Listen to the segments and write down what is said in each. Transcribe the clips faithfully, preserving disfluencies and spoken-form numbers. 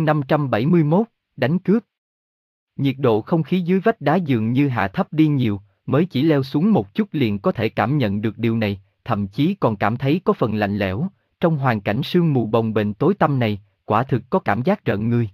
Chương năm trăm bảy mươi mốt, đánh cướp. Nhiệt độ không khí dưới vách đá dường như hạ thấp đi nhiều, mới chỉ leo xuống một chút liền có thể cảm nhận được điều này, thậm chí còn cảm thấy có phần lạnh lẽo. Trong hoàn cảnh sương mù bồng bềnh tối tăm này, quả thực có cảm giác rợn người.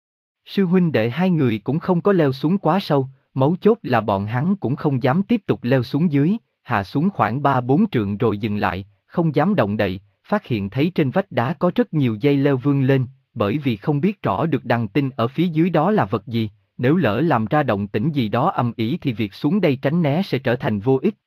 Sư huynh đệ hai người cũng không có leo xuống quá sâu, mấu chốt là bọn hắn cũng không dám tiếp tục leo xuống dưới, hạ xuống khoảng ba bốn trượng rồi dừng lại, không dám động đậy, phát hiện thấy trên vách đá có rất nhiều dây leo vươn lên, bởi vì không biết rõ được đằng tinh ở phía dưới đó là vật gì, nếu lỡ làm ra động tĩnh gì đó ầm ĩ thì việc xuống đây tránh né sẽ trở thành vô ích.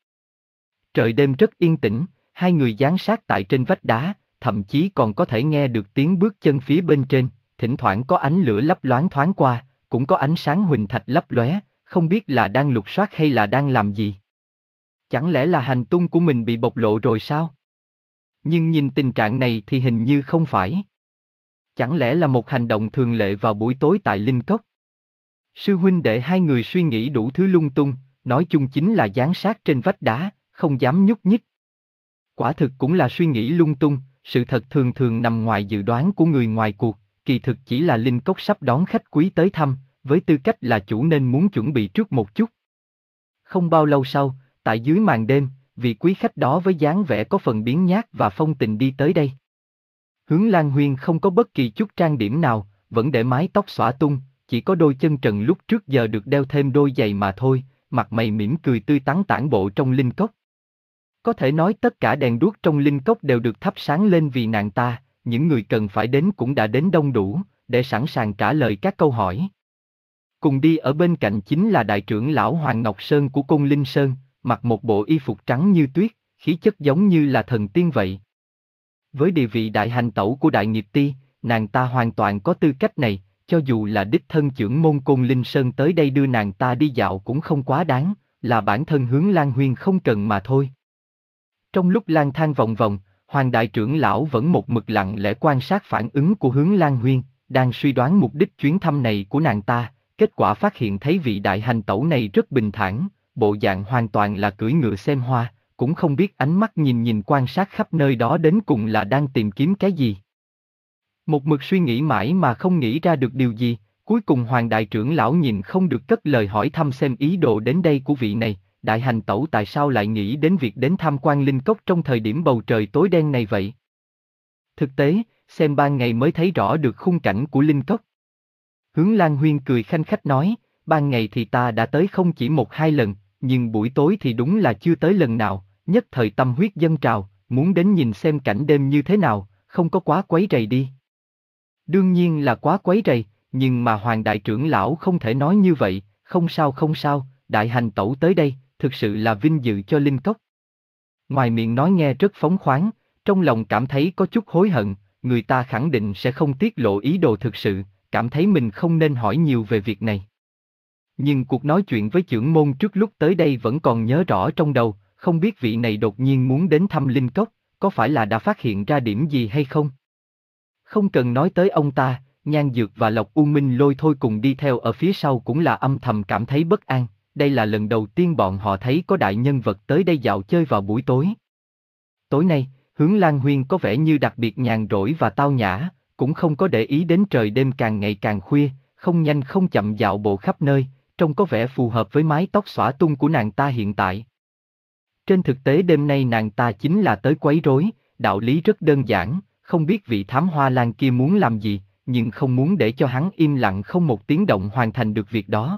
Trời đêm rất yên tĩnh, hai người dán sát tại trên vách đá, thậm chí còn có thể nghe được tiếng bước chân phía bên trên, thỉnh thoảng có ánh lửa lấp loáng thoáng qua, cũng có ánh sáng huỳnh thạch lấp lóe, không biết là đang lục soát hay là đang làm gì. Chẳng lẽ là hành tung của mình bị bộc lộ rồi sao? Nhưng nhìn tình trạng này thì hình như không phải. Chẳng lẽ là một hành động thường lệ vào buổi tối tại Linh Cốc? Sư huynh đệ hai người suy nghĩ đủ thứ lung tung, nói chung chính là dán sát trên vách đá, không dám nhúc nhích. Quả thực cũng là suy nghĩ lung tung, sự thật thường thường nằm ngoài dự đoán của người ngoài cuộc, kỳ thực chỉ là Linh Cốc sắp đón khách quý tới thăm, với tư cách là chủ nên muốn chuẩn bị trước một chút. Không bao lâu sau, tại dưới màn đêm, vị quý khách đó với dáng vẻ có phần biếng nhác và phong tình đi tới đây. Hướng Lan Huyên không có bất kỳ chút trang điểm nào, vẫn để mái tóc xõa tung, chỉ có đôi chân trần lúc trước giờ được đeo thêm đôi giày mà thôi, mặt mày mỉm cười tươi tắn tản bộ trong Linh Cốc. Có thể nói tất cả đèn đuốc trong Linh Cốc đều được thắp sáng lên vì nàng ta, những người cần phải đến cũng đã đến đông đủ, để sẵn sàng trả lời các câu hỏi. Cùng đi ở bên cạnh chính là đại trưởng lão Hoàng Ngọc Sơn của Côn Linh Sơn, mặc một bộ y phục trắng như tuyết, khí chất giống như là thần tiên vậy. Với địa vị đại hành tẩu của Đại Nghiệp Ti, nàng ta hoàn toàn có tư cách này, cho dù là đích thân trưởng môn Côn Linh Sơn tới đây đưa nàng ta đi dạo cũng không quá đáng, là bản thân Hướng Lan Huyên không cần mà thôi. Trong lúc lang thang vòng vòng, Hoàng đại trưởng lão vẫn một mực lặng lẽ quan sát phản ứng của Hướng Lan Huyên, đang suy đoán mục đích chuyến thăm này của nàng ta, kết quả phát hiện thấy vị đại hành tẩu này rất bình thản, bộ dạng hoàn toàn là cưỡi ngựa xem hoa, cũng không biết ánh mắt nhìn nhìn quan sát khắp nơi đó đến cùng là đang tìm kiếm cái gì. Một mực suy nghĩ mãi mà không nghĩ ra được điều gì, cuối cùng Hoàng đại trưởng lão nhìn không được cất lời hỏi thăm xem ý đồ đến đây của vị này, đại hành tẩu tại sao lại nghĩ đến việc đến tham quan Linh Cốc trong thời điểm bầu trời tối đen này vậy? Thực tế, xem ban ngày mới thấy rõ được khung cảnh của Linh Cốc. Hướng Lan Huyên cười khanh khách nói, ban ngày thì ta đã tới không chỉ một hai lần, nhưng buổi tối thì đúng là chưa tới lần nào, nhất thời tâm huyết dâng trào, muốn đến nhìn xem cảnh đêm như thế nào, không có quá quấy rầy đi. Đương nhiên là quá quấy rầy, nhưng mà Hoàng đại trưởng lão không thể nói như vậy, không sao không sao, đại hành tẩu tới đây, thực sự là vinh dự cho Linh Cốc. Ngoài miệng nói nghe rất phóng khoáng, trong lòng cảm thấy có chút hối hận, người ta khẳng định sẽ không tiết lộ ý đồ thực sự, cảm thấy mình không nên hỏi nhiều về việc này. Nhưng cuộc nói chuyện với trưởng môn trước lúc tới đây vẫn còn nhớ rõ trong đầu, không biết vị này đột nhiên muốn đến thăm Linh Cốc, có phải là đã phát hiện ra điểm gì hay không? Không cần nói tới ông ta, Nhan Dược và Lộc U Minh lôi thôi cùng đi theo ở phía sau cũng là âm thầm cảm thấy bất an, đây là lần đầu tiên bọn họ thấy có đại nhân vật tới đây dạo chơi vào buổi tối. Tối nay, Hướng Lan Huyên có vẻ như đặc biệt nhàn rỗi và tao nhã, cũng không có để ý đến trời đêm càng ngày càng khuya, không nhanh không chậm dạo bộ khắp nơi, trông có vẻ phù hợp với mái tóc xõa tung của nàng ta hiện tại. Trên thực tế đêm nay nàng ta chính là tới quấy rối, đạo lý rất đơn giản, không biết vị thám hoa lan kia muốn làm gì, nhưng không muốn để cho hắn im lặng không một tiếng động hoàn thành được việc đó.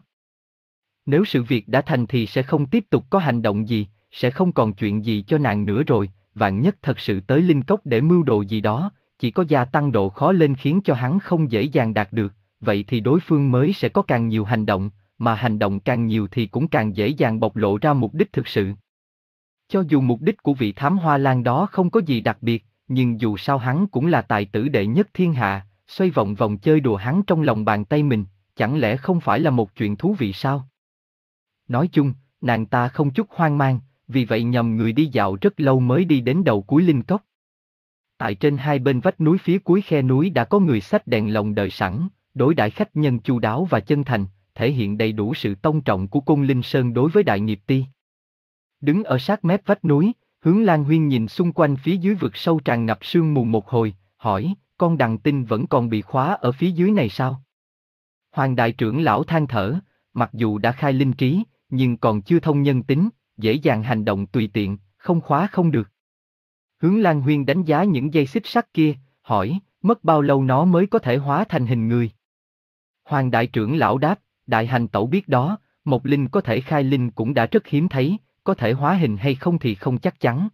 Nếu sự việc đã thành thì sẽ không tiếp tục có hành động gì, sẽ không còn chuyện gì cho nàng nữa rồi, vạn nhất thật sự tới Linh Cốc để mưu đồ gì đó, chỉ có gia tăng độ khó lên khiến cho hắn không dễ dàng đạt được, vậy thì đối phương mới sẽ có càng nhiều hành động, mà hành động càng nhiều thì cũng càng dễ dàng bộc lộ ra mục đích thực sự. Cho dù mục đích của vị thám hoa lan đó không có gì đặc biệt, nhưng dù sao hắn cũng là tài tử đệ nhất thiên hạ, xoay vòng vòng chơi đùa hắn trong lòng bàn tay mình, chẳng lẽ không phải là một chuyện thú vị sao? Nói chung, nàng ta không chút hoang mang, vì vậy nhầm người đi dạo rất lâu mới đi đến đầu cuối Linh Cốc. Tại trên hai bên vách núi phía cuối khe núi đã có người xách đèn lồng đợi sẵn, đối đãi khách nhân chu đáo và chân thành, thể hiện đầy đủ sự tôn trọng của Côn Linh Sơn đối với Đại Nghiệp Ti. Đứng ở sát mép vách núi, Hướng Lan Huyên nhìn xung quanh phía dưới vực sâu tràn ngập sương mù một hồi, hỏi, con đằng tinh vẫn còn bị khóa ở phía dưới này sao? Hoàng đại trưởng lão than thở, mặc dù đã khai linh trí, nhưng còn chưa thông nhân tính, dễ dàng hành động tùy tiện, không khóa không được. Hướng Lan Huyên đánh giá những dây xích sắt kia, hỏi, mất bao lâu nó mới có thể hóa thành hình người? Hoàng đại trưởng lão đáp, đại hành tẩu biết đó, một linh có thể khai linh cũng đã rất hiếm thấy, có thể hóa hình hay không thì không chắc chắn.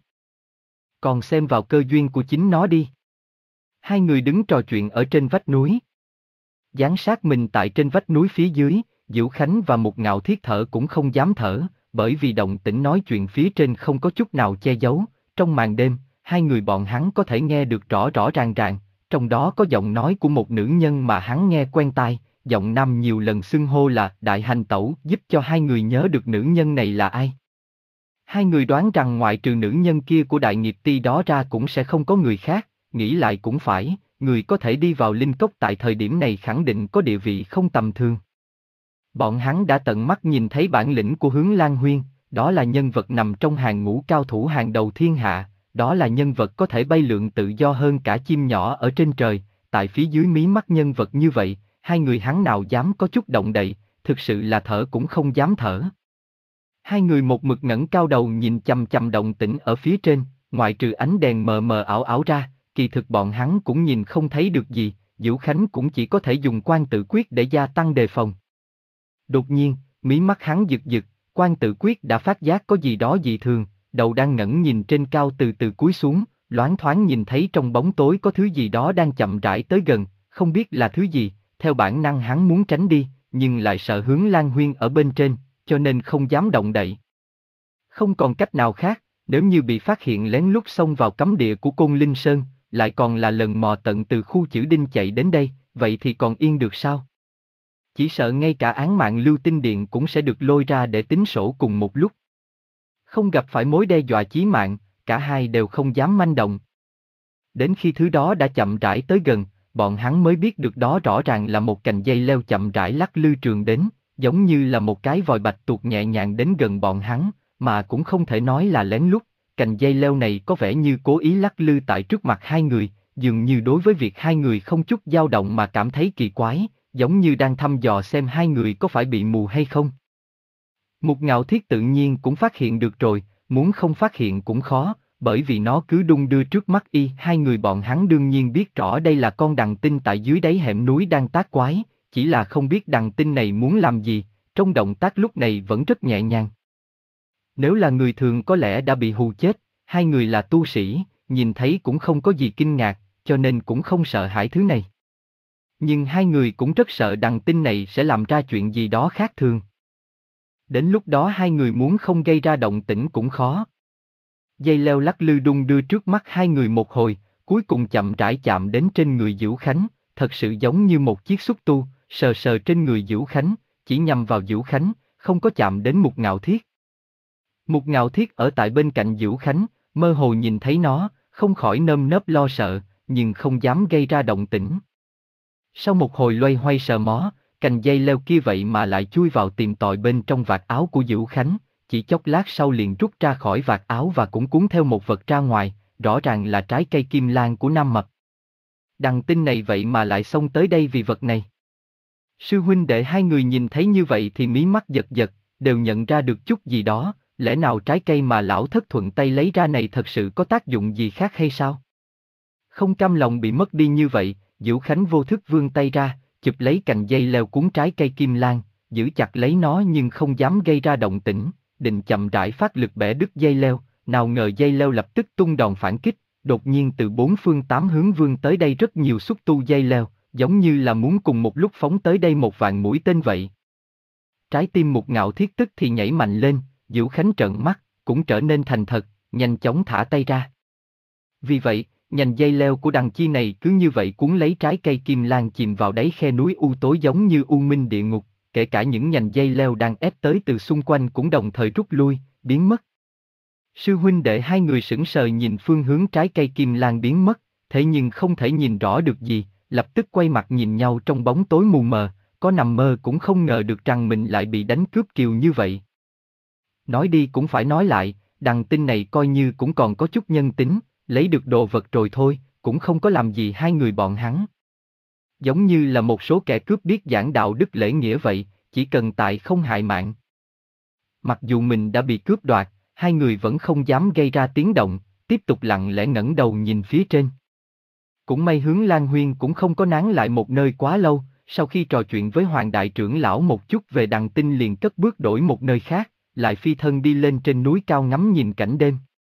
Còn xem vào cơ duyên của chính nó đi. Hai người đứng trò chuyện ở trên vách núi. Giáng sát mình tại trên vách núi phía dưới, Diệu Khánh và Mục Ngạo Thiết thở cũng không dám thở, bởi vì động tĩnh nói chuyện phía trên không có chút nào che giấu. Trong màn đêm, hai người bọn hắn có thể nghe được rõ rõ ràng ràng, trong đó có giọng nói của một nữ nhân mà hắn nghe quen tai, giọng nam nhiều lần xưng hô là Đại Hành Tẩu, giúp cho hai người nhớ được nữ nhân này là ai. Hai người đoán rằng ngoại trừ nữ nhân kia của Đại Nghiệp Ti đó ra cũng sẽ không có người khác, nghĩ lại cũng phải, người có thể đi vào linh cốc tại thời điểm này khẳng định có địa vị không tầm thường. Bọn hắn đã tận mắt nhìn thấy bản lĩnh của Hướng Lan Huyên, đó là nhân vật nằm trong hàng ngũ cao thủ hàng đầu thiên hạ, đó là nhân vật có thể bay lượn tự do hơn cả chim nhỏ ở trên trời, tại phía dưới mí mắt nhân vật như vậy, hai người hắn nào dám có chút động đậy, thực sự là thở cũng không dám thở. Hai người một mực ngẩng cao đầu nhìn chằm chằm động tĩnh ở phía trên, ngoại trừ ánh đèn mờ mờ ảo ảo ra, kỳ thực bọn hắn cũng nhìn không thấy được gì, Diệu Khánh cũng chỉ có thể dùng quan tự quyết để gia tăng đề phòng. Đột nhiên, mí mắt hắn giật giật, quan tự quyết đã phát giác có gì đó dị thường, đầu đang ngẩng nhìn trên cao từ từ cúi xuống, loáng thoáng nhìn thấy trong bóng tối có thứ gì đó đang chậm rãi tới gần, không biết là thứ gì, theo bản năng hắn muốn tránh đi, nhưng lại sợ Hướng Lan Huyên ở bên trên, cho nên không dám động đậy. Không còn cách nào khác, nếu như bị phát hiện lén lút xông vào cấm địa của Côn Linh Sơn, lại còn là lần mò tận từ khu Chữ Đinh chạy đến đây, vậy thì còn yên được sao? Chỉ sợ ngay cả án mạng Lưu Tinh Điện cũng sẽ được lôi ra để tính sổ cùng một lúc. Không gặp phải mối đe dọa chí mạng, cả hai đều không dám manh động. Đến khi thứ đó đã chậm rãi tới gần, bọn hắn mới biết được đó rõ ràng là một cành dây leo chậm rãi lắc lư trường đến, giống như là một cái vòi bạch tuộc nhẹ nhàng đến gần bọn hắn, mà cũng không thể nói là lén lút. Cành dây leo này có vẻ như cố ý lắc lư tại trước mặt hai người, dường như đối với việc hai người không chút dao động mà cảm thấy kỳ quái, giống như đang thăm dò xem hai người có phải bị mù hay không. Mục Ngạo Thiết tự nhiên cũng phát hiện được rồi, muốn không phát hiện cũng khó, bởi vì nó cứ đung đưa trước mắt y. Hai người bọn hắn đương nhiên biết rõ đây là con đằng tinh tại dưới đáy hẻm núi đang tác quái, chỉ là không biết đằng tinh này muốn làm gì, trong động tác lúc này vẫn rất nhẹ nhàng. Nếu là người thường có lẽ đã bị hù chết, hai người là tu sĩ, nhìn thấy cũng không có gì kinh ngạc, cho nên cũng không sợ hãi thứ này. Nhưng hai người cũng rất sợ đằng tinh này sẽ làm ra chuyện gì đó khác thường. Đến lúc đó hai người muốn không gây ra động tĩnh cũng khó. Dây leo lắc lư đung đưa trước mắt hai người một hồi, cuối cùng chậm rãi chạm đến trên người Diệu Khánh, thật sự giống như một chiếc xúc tu, sờ sờ trên người Diệu Khánh, chỉ nhằm vào Diệu Khánh, không có chạm đến Mục Ngạo Thiết. Mục Ngạo Thiết ở tại bên cạnh Diệu Khánh, mơ hồ nhìn thấy nó, không khỏi nơm nớp lo sợ, nhưng không dám gây ra động tĩnh. Sau một hồi loay hoay sờ mó, cành dây leo kia vậy mà lại chui vào tìm tòi bên trong vạt áo của Diệu Khánh, chỉ chốc lát sau liền rút ra khỏi vạt áo và cũng cuốn theo một vật ra ngoài, rõ ràng là trái cây kim lan của Nam Mập. Đằng tinh này vậy mà lại xông tới đây vì vật này. Sư huynh đệ hai người nhìn thấy như vậy thì mí mắt giật giật, đều nhận ra được chút gì đó, lẽ nào trái cây mà lão thất thuận tay lấy ra này thật sự có tác dụng gì khác hay sao? Không cam lòng bị mất đi như vậy, Diệu Khánh vô thức vươn tay ra, chụp lấy cành dây leo cuốn trái cây kim lan, giữ chặt lấy nó nhưng không dám gây ra động tĩnh, định chậm rãi phát lực bẻ đứt dây leo, nào ngờ dây leo lập tức tung đòn phản kích, đột nhiên từ bốn phương tám hướng vươn tới đây rất nhiều xúc tu dây leo, giống như là muốn cùng một lúc phóng tới đây một vạn mũi tên vậy. Trái tim Mục Ngạo Thiết tức thì nhảy mạnh lên, Diệu Khánh trợn mắt, cũng trở nên thành thật, nhanh chóng thả tay ra. Vì vậy, nhành dây leo của đằng chi này cứ như vậy cuốn lấy trái cây kim lan chìm vào đáy khe núi u tối giống như u minh địa ngục, kể cả những nhành dây leo đang ép tới từ xung quanh cũng đồng thời rút lui, biến mất. Sư huynh đệ hai người sững sờ nhìn phương hướng trái cây kim lan biến mất, thế nhưng không thể nhìn rõ được gì, lập tức quay mặt nhìn nhau trong bóng tối mù mờ, có nằm mơ cũng không ngờ được rằng mình lại bị đánh cướp kiều như vậy. Nói đi cũng phải nói lại, đằng tinh này coi như cũng còn có chút nhân tính, lấy được đồ vật rồi thôi, cũng không có làm gì hai người bọn hắn. Giống như là một số kẻ cướp biết giảng đạo đức lễ nghĩa vậy, chỉ cần tại không hại mạng. Mặc dù mình đã bị cướp đoạt, hai người vẫn không dám gây ra tiếng động, tiếp tục lặng lẽ ngẩng đầu nhìn phía trên. Cũng may Hướng Lan Huyên cũng không có nán lại một nơi quá lâu, sau khi trò chuyện với Hoàng đại trưởng lão một chút về Đằng Tinh liền cất bước đổi một nơi khác, lại phi thân đi lên trên núi cao ngắm nhìn cảnh đêm.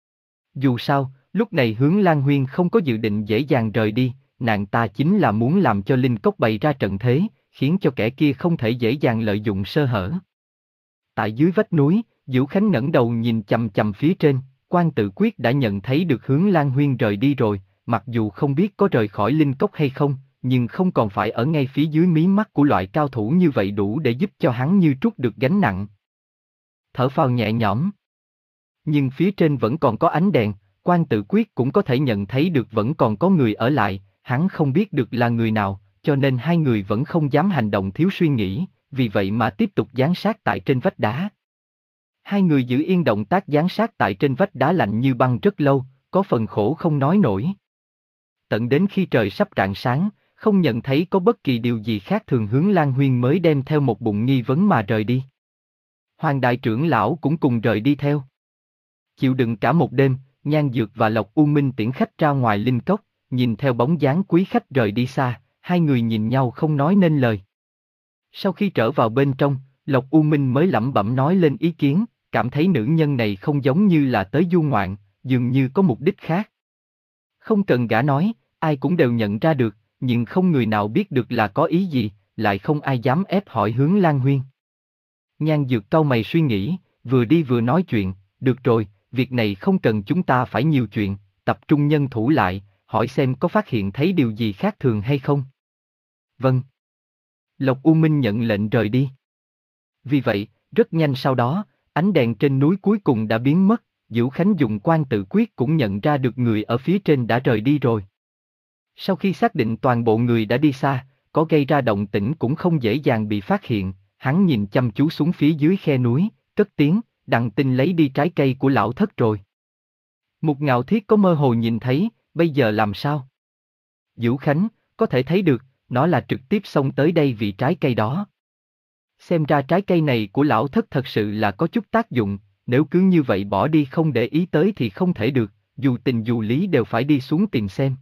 Dù sao, lúc này Hướng Lan Huyên không có dự định dễ dàng rời đi, nàng ta chính là muốn làm cho Linh Cốc bày ra trận thế, khiến cho kẻ kia không thể dễ dàng lợi dụng sơ hở. Tại dưới vách núi, Diệu Khánh ngẩng đầu nhìn chằm chằm phía trên, Quan Tự Quyết đã nhận thấy được Hướng Lan Huyên rời đi rồi, mặc dù không biết có rời khỏi Linh Cốc hay không, nhưng không còn phải ở ngay phía dưới mí mắt của loại cao thủ như vậy đủ để giúp cho hắn như trút được gánh nặng. Thở phào nhẹ nhõm. Nhưng phía trên vẫn còn có ánh đèn, Quan Tự Quyết cũng có thể nhận thấy được vẫn còn có người ở lại, hắn không biết được là người nào, cho nên hai người vẫn không dám hành động thiếu suy nghĩ, vì vậy mà tiếp tục giám sát tại trên vách đá. Hai người giữ yên động tác giám sát tại trên vách đá lạnh như băng rất lâu, có phần khổ không nói nổi. Tận đến khi trời sắp rạng sáng, không nhận thấy có bất kỳ điều gì khác thường Hướng Lan Huyên mới đem theo một bụng nghi vấn mà rời đi. Hoàng đại trưởng lão cũng cùng rời đi theo. Chịu đựng cả một đêm, Nhan Dược và Lộc U Minh tiễn khách ra ngoài Linh Cốc, nhìn theo bóng dáng quý khách rời đi xa, hai người nhìn nhau không nói nên lời. Sau khi trở vào bên trong, Lộc U Minh mới lẩm bẩm nói lên ý kiến, cảm thấy nữ nhân này không giống như là tới du ngoạn, dường như có mục đích khác. Không cần gã nói, ai cũng đều nhận ra được, nhưng không người nào biết được là có ý gì, lại không ai dám ép hỏi Hướng Lan Huyên. Nhan Dược cau mày suy nghĩ, vừa đi vừa nói chuyện, được rồi, việc này không cần chúng ta phải nhiều chuyện, tập trung nhân thủ lại, hỏi xem có phát hiện thấy điều gì khác thường hay không. Vâng. Lộc U Minh nhận lệnh rời đi. Vì vậy, rất nhanh sau đó, ánh đèn trên núi cuối cùng đã biến mất, Diệu Khánh dùng Quan Tự Quyết cũng nhận ra được người ở phía trên đã rời đi rồi. Sau khi xác định toàn bộ người đã đi xa, có gây ra động tĩnh cũng không dễ dàng bị phát hiện, hắn nhìn chăm chú xuống phía dưới khe núi, cất tiếng, Đằng Tinh lấy đi trái cây của lão thất rồi. Mục Ngạo Thiết có mơ hồ nhìn thấy, bây giờ làm sao? Diệu Khánh, có thể thấy được, nó là trực tiếp xông tới đây vì trái cây đó. Xem ra trái cây này của lão thất thật sự là có chút tác dụng, nếu cứ như vậy bỏ đi không để ý tới thì không thể được, dù tình dù lý đều phải đi xuống tìm xem.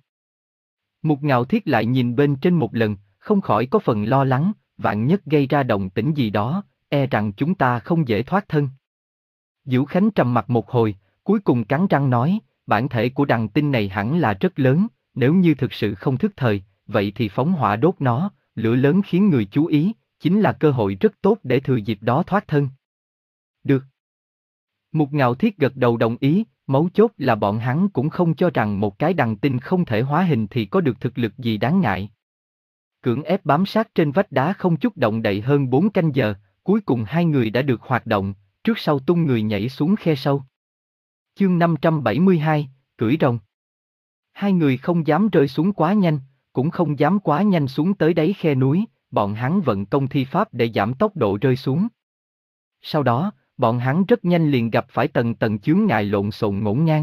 Mục Ngạo Thiết lại nhìn bên trên một lần, không khỏi có phần lo lắng, vạn nhất gây ra động tĩnh gì đó, e rằng chúng ta không dễ thoát thân. Diệu Khánh trầm mặt một hồi, cuối cùng cắn răng nói, bản thể của Đằng Tinh này hẳn là rất lớn, nếu như thực sự không thức thời, vậy thì phóng hỏa đốt nó, lửa lớn khiến người chú ý, chính là cơ hội rất tốt để thừa dịp đó thoát thân. Được. Mục Ngạo Thiết gật đầu đồng ý, mấu chốt là bọn hắn cũng không cho rằng một cái Đằng Tinh không thể hóa hình thì có được thực lực gì đáng ngại. Cưỡng ép bám sát trên vách đá không chút động đậy hơn bốn canh giờ, cuối cùng hai người đã được hoạt động, trước sau tung người nhảy xuống khe sâu. Chương năm trăm bảy mươi hai, cưỡi rồng. Hai người không dám rơi xuống quá nhanh, cũng không dám quá nhanh xuống tới đáy khe núi, bọn hắn vận công thi pháp để giảm tốc độ rơi xuống. Sau đó, bọn hắn rất nhanh liền gặp phải tầng tầng chướng ngại lộn xộn ngổn ngang.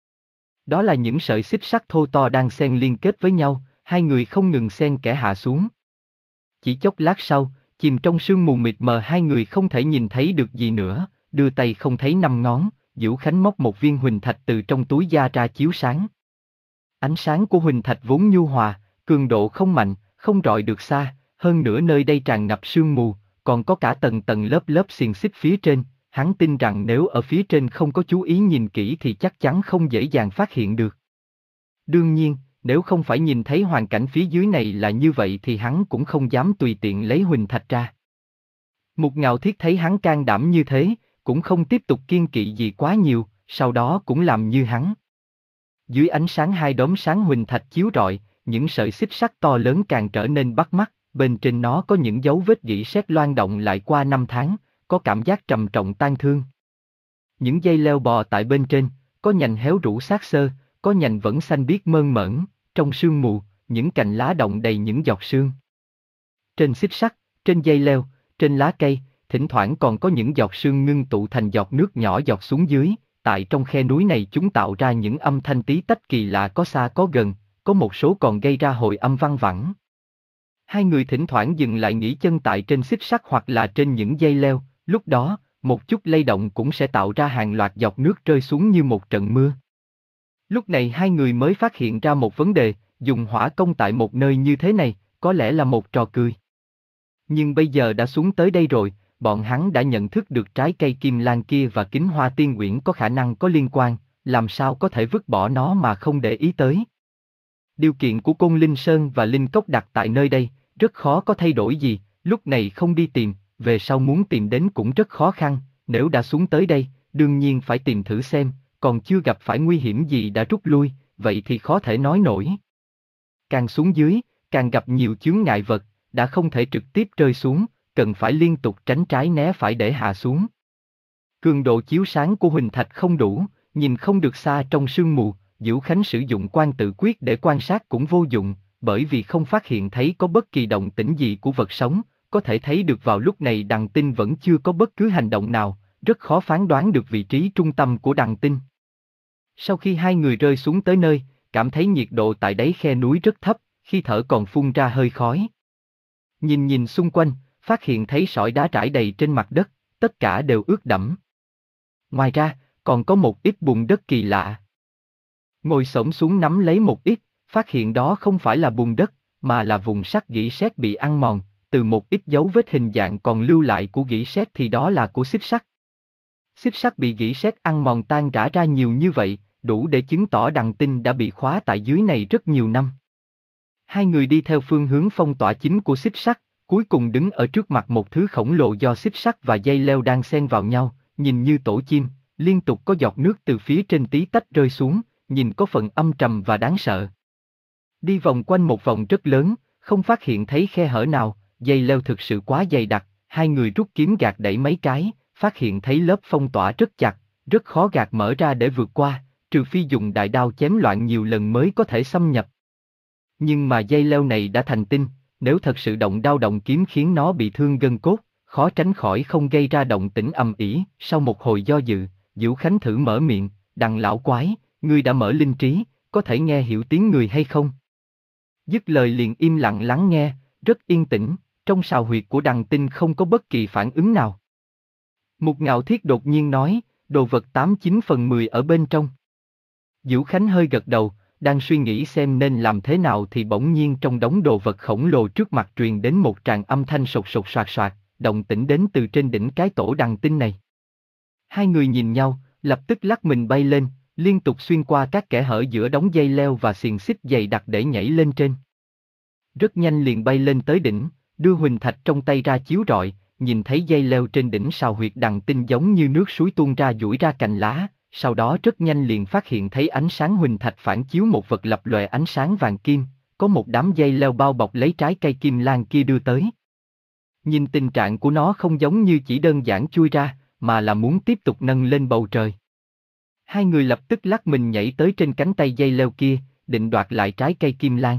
Đó là những sợi xích sắt thô to đang xen liên kết với nhau, hai người không ngừng xen kẽ hạ xuống. Chỉ chốc lát sau, chìm trong sương mù mịt mờ hai người không thể nhìn thấy được gì nữa, đưa tay không thấy năm ngón, Diệu Khánh móc một viên huỳnh thạch từ trong túi da ra chiếu sáng. Ánh sáng của huỳnh thạch vốn nhu hòa, cường độ không mạnh, không rọi được xa, hơn nữa nơi đây tràn ngập sương mù, còn có cả tầng tầng lớp lớp xiềng xích phía trên, hắn tin rằng nếu ở phía trên không có chú ý nhìn kỹ thì chắc chắn không dễ dàng phát hiện được. Đương nhiên, nếu không phải nhìn thấy hoàn cảnh phía dưới này là như vậy thì hắn cũng không dám tùy tiện lấy huỳnh thạch ra. Mục Ngạo Thiết thấy hắn can đảm như thế, cũng không tiếp tục kiêng kỵ gì quá nhiều, sau đó cũng làm như hắn. Dưới ánh sáng hai đốm sáng huỳnh thạch chiếu rọi, những sợi xích sắt to lớn càng trở nên bắt mắt, bên trên nó có những dấu vết rỉ sét loang động lại qua năm tháng, có cảm giác trầm trọng tang thương. Những dây leo bò tại bên trên, có nhành héo rũ xác xơ, có nhành vẫn xanh biếc mơn mởn, trong sương mù, những cành lá động đầy những giọt sương. Trên xích sắt, trên dây leo, trên lá cây, thỉnh thoảng còn có những giọt sương ngưng tụ thành giọt nước nhỏ giọt xuống dưới, tại trong khe núi này chúng tạo ra những âm thanh tí tách kỳ lạ có xa có gần, có một số còn gây ra hồi âm văng vẳng. Hai người thỉnh thoảng dừng lại nghỉ chân tại trên xích sắt hoặc là trên những dây leo, lúc đó, một chút lay động cũng sẽ tạo ra hàng loạt giọt nước rơi xuống như một trận mưa. Lúc này hai người mới phát hiện ra một vấn đề, dùng hỏa công tại một nơi như thế này, có lẽ là một trò cười. Nhưng bây giờ đã xuống tới đây rồi, bọn hắn đã nhận thức được trái cây kim lan kia và kính hoa tiên uyển có khả năng có liên quan, làm sao có thể vứt bỏ nó mà không để ý tới. Điều kiện của Côn Linh Sơn và Linh Cốc đặt tại nơi đây, rất khó có thay đổi gì, lúc này không đi tìm, về sau muốn tìm đến cũng rất khó khăn, nếu đã xuống tới đây, đương nhiên phải tìm thử xem, còn chưa gặp phải nguy hiểm gì đã rút lui, vậy thì khó thể nói nổi. Càng xuống dưới, càng gặp nhiều chướng ngại vật, đã không thể trực tiếp rơi xuống, cần phải liên tục tránh trái né phải để hạ xuống. Cường độ chiếu sáng của huỳnh thạch không đủ, nhìn không được xa trong sương mù, Dữu Khánh sử dụng quan tự quyết để quan sát cũng vô dụng, bởi vì không phát hiện thấy có bất kỳ động tĩnh gì của vật sống, có thể thấy được vào lúc này đằng tinh vẫn chưa có bất cứ hành động nào, rất khó phán đoán được vị trí trung tâm của đằng tinh. Sau khi hai người rơi xuống tới nơi, cảm thấy nhiệt độ tại đáy khe núi rất thấp, khi thở còn phun ra hơi khói. Nhìn nhìn xung quanh, phát hiện thấy sỏi đá trải đầy trên mặt đất, tất cả đều ướt đẫm. Ngoài ra, còn có một ít bùn đất kỳ lạ. Ngồi xổm xuống nắm lấy một ít, phát hiện đó không phải là bùn đất, mà là vùng sắt gỉ sét bị ăn mòn, từ một ít dấu vết hình dạng còn lưu lại của gỉ sét thì đó là của xích sắt. Xích sắt bị gỉ sét ăn mòn tan rã ra nhiều như vậy, đủ để chứng tỏ đằng tinh đã bị khóa tại dưới này rất nhiều năm. Hai người đi theo phương hướng phong tỏa chính của xích sắt, cuối cùng đứng ở trước mặt một thứ khổng lồ do xích sắt và dây leo đang xen vào nhau, nhìn như tổ chim, liên tục có giọt nước từ phía trên tí tách rơi xuống, nhìn có phần âm trầm và đáng sợ. Đi vòng quanh một vòng rất lớn, không phát hiện thấy khe hở nào, dây leo thực sự quá dày đặc, hai người rút kiếm gạt đẩy mấy cái, phát hiện thấy lớp phong tỏa rất chặt, rất khó gạt mở ra để vượt qua, trừ phi dùng đại đao chém loạn nhiều lần mới có thể xâm nhập. Nhưng mà dây leo này đã thành tinh, nếu thật sự động đao động kiếm khiến nó bị thương gân cốt, khó tránh khỏi không gây ra động tĩnh ầm ĩ. Sau một hồi do dự, Dữu Khánh thử mở miệng, đằng lão quái, ngươi đã mở linh trí, có thể nghe hiểu tiếng người hay không? Dứt lời liền im lặng lắng nghe, rất yên tĩnh, trong sào huyệt của đằng tinh không có bất kỳ phản ứng nào. Mục Ngạo Thiết đột nhiên nói, đồ vật tám chín phần mười ở bên trong. Dữu Khánh hơi gật đầu, đang suy nghĩ xem nên làm thế nào thì bỗng nhiên trong đống đồ vật khổng lồ trước mặt truyền đến một tràng âm thanh sột sột soạt soạt, động tĩnh đến từ trên đỉnh cái tổ đằng tinh này. Hai người nhìn nhau, lập tức lắc mình bay lên, liên tục xuyên qua các kẽ hở giữa đống dây leo và xiềng xích dày đặc để nhảy lên trên. Rất nhanh liền bay lên tới đỉnh, đưa huỳnh thạch trong tay ra chiếu rọi, nhìn thấy dây leo trên đỉnh sào huyệt đằng tinh giống như nước suối tuôn ra duỗi ra cành lá, sau đó rất nhanh liền phát hiện thấy ánh sáng huỳnh thạch phản chiếu một vật lập lòe ánh sáng vàng kim, có một đám dây leo bao bọc lấy trái cây kim lan kia đưa tới. Nhìn tình trạng của nó không giống như chỉ đơn giản chui ra, mà là muốn tiếp tục nâng lên bầu trời. Hai người lập tức lắc mình nhảy tới trên cánh tay dây leo kia, định đoạt lại trái cây kim lan.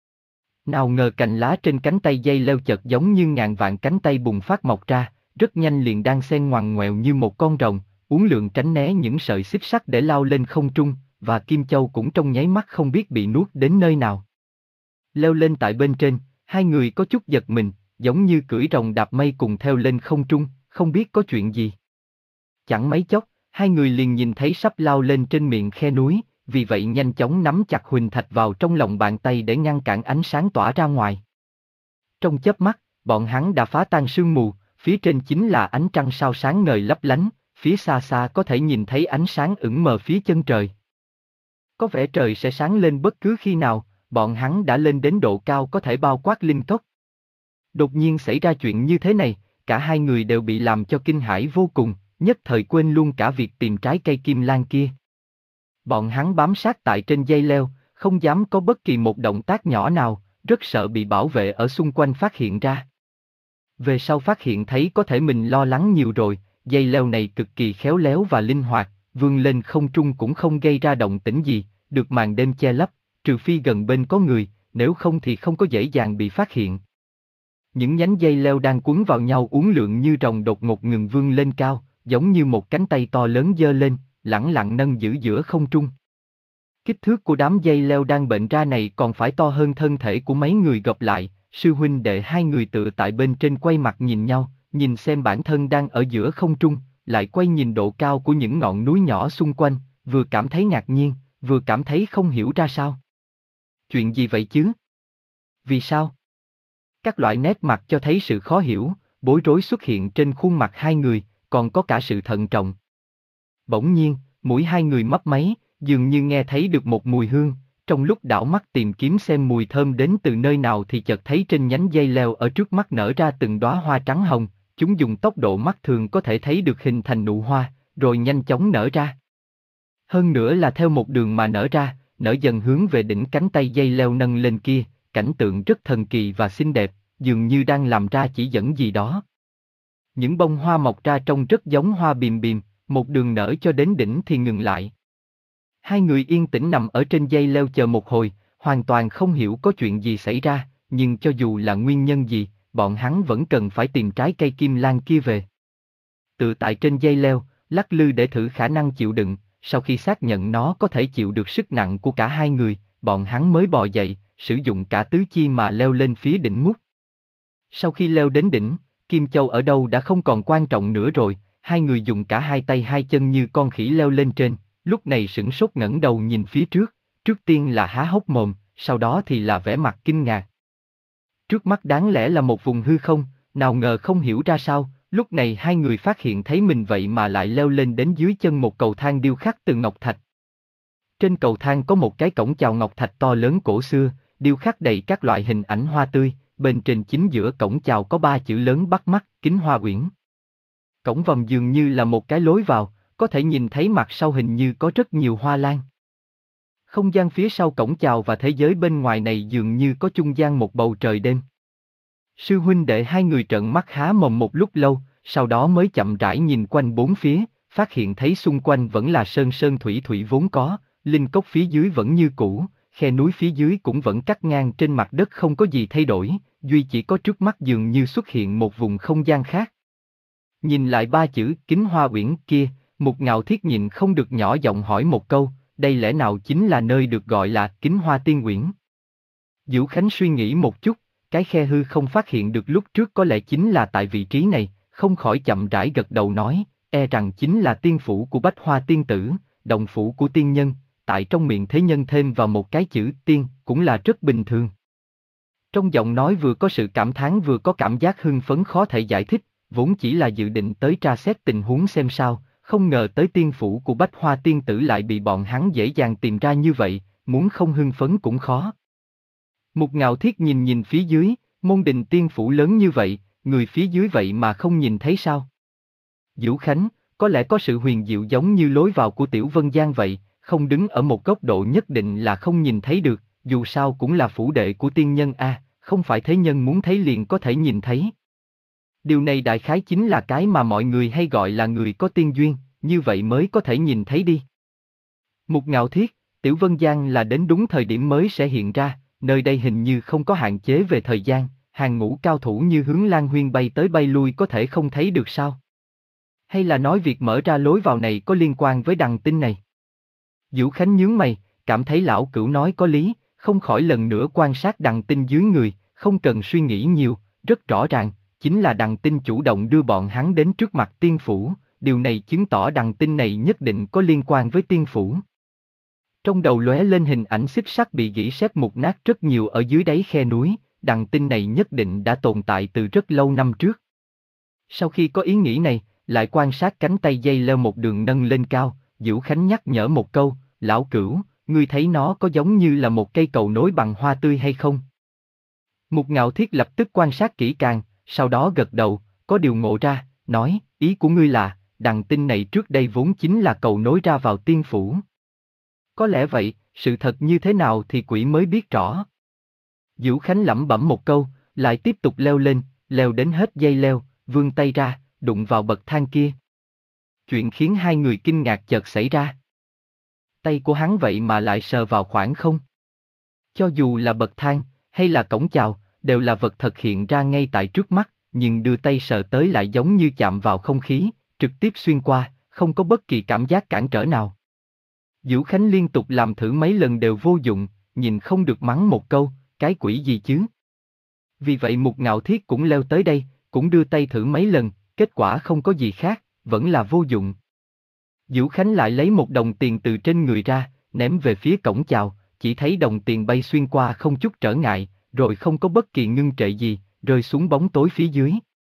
Nào ngờ cành lá trên cánh tay dây leo chợt giống như ngàn vạn cánh tay bùng phát mọc ra, rất nhanh liền đang xen ngoằn ngoèo như một con rồng, uốn lượn tránh né những sợi xích sắt để lao lên không trung, và Kim Châu cũng trong nháy mắt không biết bị nuốt đến nơi nào. Leo lên tại bên trên, hai người có chút giật mình, giống như cưỡi rồng đạp mây cùng theo lên không trung, không biết có chuyện gì. Chẳng mấy chốc, hai người liền nhìn thấy sắp lao lên trên miệng khe núi, vì vậy nhanh chóng nắm chặt huỳnh thạch vào trong lòng bàn tay để ngăn cản ánh sáng tỏa ra ngoài. Trong chớp mắt, bọn hắn đã phá tan sương mù, phía trên chính là ánh trăng sao sáng ngời lấp lánh, phía xa xa có thể nhìn thấy ánh sáng ửng mờ phía chân trời. Có vẻ trời sẽ sáng lên bất cứ khi nào, bọn hắn đã lên đến độ cao có thể bao quát linh cốc. Đột nhiên xảy ra chuyện như thế này, cả hai người đều bị làm cho kinh hãi vô cùng, nhất thời quên luôn cả việc tìm trái cây kim lan kia. Bọn hắn bám sát tại trên dây leo, không dám có bất kỳ một động tác nhỏ nào, rất sợ bị bảo vệ ở xung quanh phát hiện ra. Về sau phát hiện thấy có thể mình lo lắng nhiều rồi, dây leo này cực kỳ khéo léo và linh hoạt, vươn lên không trung cũng không gây ra động tĩnh gì, được màn đêm che lấp, trừ phi gần bên có người, nếu không thì không có dễ dàng bị phát hiện. Những nhánh dây leo đang quấn vào nhau uốn lượn như rồng đột ngột ngừng vươn lên cao, giống như một cánh tay to lớn giơ lên, lẳng lặng nâng giữ giữa không trung. kích thước của đám dây leo đang bệnh ra này còn phải to hơn thân thể của mấy người gộp lại, sư huynh đệ hai người tựa tại bên trên quay mặt nhìn nhau, nhìn xem bản thân đang ở giữa không trung, lại quay nhìn độ cao của những ngọn núi nhỏ xung quanh, vừa cảm thấy ngạc nhiên, vừa cảm thấy không hiểu ra sao. Chuyện gì vậy chứ? Vì sao? Các loại nét mặt cho thấy sự khó hiểu, bối rối xuất hiện trên khuôn mặt hai người, còn có cả sự thận trọng. Bỗng nhiên, mũi hai người mấp máy, dường như nghe thấy được một mùi hương, trong lúc đảo mắt tìm kiếm xem mùi thơm đến từ nơi nào thì chợt thấy trên nhánh dây leo ở trước mắt nở ra từng đóa hoa trắng hồng, chúng dùng tốc độ mắt thường có thể thấy được hình thành nụ hoa, rồi nhanh chóng nở ra. Hơn nữa là theo một đường mà nở ra, nở dần hướng về đỉnh cánh tay dây leo nâng lên kia, cảnh tượng rất thần kỳ và xinh đẹp, dường như đang làm ra chỉ dẫn gì đó. Những bông hoa mọc ra trông rất giống hoa bìm bìm, một đường nở cho đến đỉnh thì ngừng lại. Hai người yên tĩnh nằm ở trên dây leo chờ một hồi, hoàn toàn không hiểu có chuyện gì xảy ra, nhưng cho dù là nguyên nhân gì, bọn hắn vẫn cần phải tìm trái cây kim lan kia về. Tự tại trên dây leo, lắc lư để thử khả năng chịu đựng, sau khi xác nhận nó có thể chịu được sức nặng của cả hai người, bọn hắn mới bò dậy, sử dụng cả tứ chi mà leo lên phía đỉnh ngút. Sau khi leo đến đỉnh, Kim Châu ở đâu đã không còn quan trọng nữa rồi, hai người dùng cả hai tay hai chân như con khỉ leo lên trên, lúc này sửng sốt ngẩng đầu nhìn phía trước, trước tiên là há hốc mồm, sau đó thì là vẻ mặt kinh ngạc. Trước mắt đáng lẽ là một vùng hư không, nào ngờ không hiểu ra sao, lúc này hai người phát hiện thấy mình vậy mà lại leo lên đến dưới chân một cầu thang điêu khắc từ ngọc thạch. Trên cầu thang có một cái cổng chào ngọc thạch to lớn cổ xưa, điêu khắc đầy các loại hình ảnh hoa tươi, bên trên chính giữa cổng chào có ba chữ lớn bắt mắt, Kính Hoa Uyển. Cổng vòng dường như là một cái lối vào, có thể nhìn thấy mặt sau hình như có rất nhiều hoa lan. Không gian phía sau cổng chào và thế giới bên ngoài này dường như có trung gian một bầu trời đêm. Sư huynh đệ hai người trợn mắt há mồm một lúc lâu, sau đó mới chậm rãi nhìn quanh bốn phía, phát hiện thấy xung quanh vẫn là sơn sơn thủy thủy vốn có, linh cốc phía dưới vẫn như cũ, khe núi phía dưới cũng vẫn cắt ngang trên mặt đất không có gì thay đổi, duy chỉ có trước mắt dường như xuất hiện một vùng không gian khác. Nhìn lại ba chữ Kính Hoa Uyển kia, Mục Ngạo Thiết nhìn không được nhỏ giọng hỏi một câu, đây lẽ nào chính là nơi được gọi là Kính Hoa Tiên Uyển? Vũ Khánh suy nghĩ một chút, cái khe hư không phát hiện được lúc trước có lẽ chính là tại vị trí này, không khỏi chậm rãi gật đầu nói, e rằng chính là tiên phủ của Bách Hoa Tiên Tử, đồng phủ của tiên nhân, tại trong miệng thế nhân thêm vào một cái chữ tiên, cũng là rất bình thường. Trong giọng nói vừa có sự cảm thán vừa có cảm giác hưng phấn khó thể giải thích, vốn chỉ là dự định tới tra xét tình huống xem sao, không ngờ tới tiên phủ của Bách Hoa Tiên Tử lại bị bọn hắn dễ dàng tìm ra như vậy, muốn không hưng phấn cũng khó. Mục Ngạo Thiết nhìn nhìn phía dưới, môn đình tiên phủ lớn như vậy, người phía dưới vậy mà không nhìn thấy sao? Vũ Khánh, có lẽ có sự huyền diệu giống như lối vào của Tiểu Vân Giang vậy, không đứng ở một góc độ nhất định là không nhìn thấy được, dù sao cũng là phủ đệ của tiên nhân a, không phải thế nhân muốn thấy liền có thể nhìn thấy. Điều này đại khái chính là cái mà mọi người hay gọi là người có tiên duyên, như vậy mới có thể nhìn thấy đi. Mục Ngạo Thiết, Tiểu Vân Giang là đến đúng thời điểm mới sẽ hiện ra, nơi đây hình như không có hạn chế về thời gian, hàng ngũ cao thủ như Hướng Lan Huyên bay tới bay lui có thể không thấy được sao? Hay là nói việc mở ra lối vào này có liên quan với đằng tinh này? Vũ Khánh nhướng mày, cảm thấy lão cửu nói có lý, không khỏi lần nữa quan sát đằng tinh dưới người, không cần suy nghĩ nhiều, rất rõ ràng, chính là đằng tinh chủ động đưa bọn hắn đến trước mặt tiên phủ, điều này chứng tỏ đằng tinh này nhất định có liên quan với tiên phủ. Trong đầu lóe lên hình ảnh xích sắt bị gỉ sét mục nát rất nhiều ở dưới đáy khe núi, đằng tinh này nhất định đã tồn tại từ rất lâu năm trước. Sau khi có ý nghĩ này, lại quan sát cánh tay dây leo một đường nâng lên cao, Vũ Khánh nhắc nhở một câu, lão cửu, ngươi thấy nó có giống như là một cây cầu nối bằng hoa tươi hay không? Mục Ngạo Thiết lập tức quan sát kỹ càng, sau đó gật đầu, có điều ngộ ra, nói, ý của ngươi là, đằng tinh này trước đây vốn chính là cầu nối ra vào tiên phủ. Có lẽ vậy, sự thật như thế nào thì quỷ mới biết rõ. Vũ Khánh lẩm bẩm một câu, lại tiếp tục leo lên, leo đến hết dây leo, vươn tay ra, đụng vào bậc thang kia. Chuyện khiến hai người kinh ngạc chợt xảy ra. Tay của hắn vậy mà lại sờ vào khoảng không. Cho dù là bậc thang, hay là cổng chào, đều là vật thật hiện ra ngay tại trước mắt, nhưng đưa tay sờ tới lại giống như chạm vào không khí, trực tiếp xuyên qua, không có bất kỳ cảm giác cản trở nào. Vũ Khánh liên tục làm thử mấy lần đều vô dụng, nhìn không được mắng một câu, cái quỷ gì chứ. Vì vậy Mục Ngạo Thiết cũng leo tới đây, cũng đưa tay thử mấy lần, kết quả không có gì khác, vẫn là vô dụng. Vũ Khánh lại lấy một đồng tiền từ trên người ra, ném về phía cổng chào, chỉ thấy đồng tiền bay xuyên qua không chút trở ngại, rồi không có bất kỳ ngưng trệ gì, rơi xuống bóng tối phía dưới.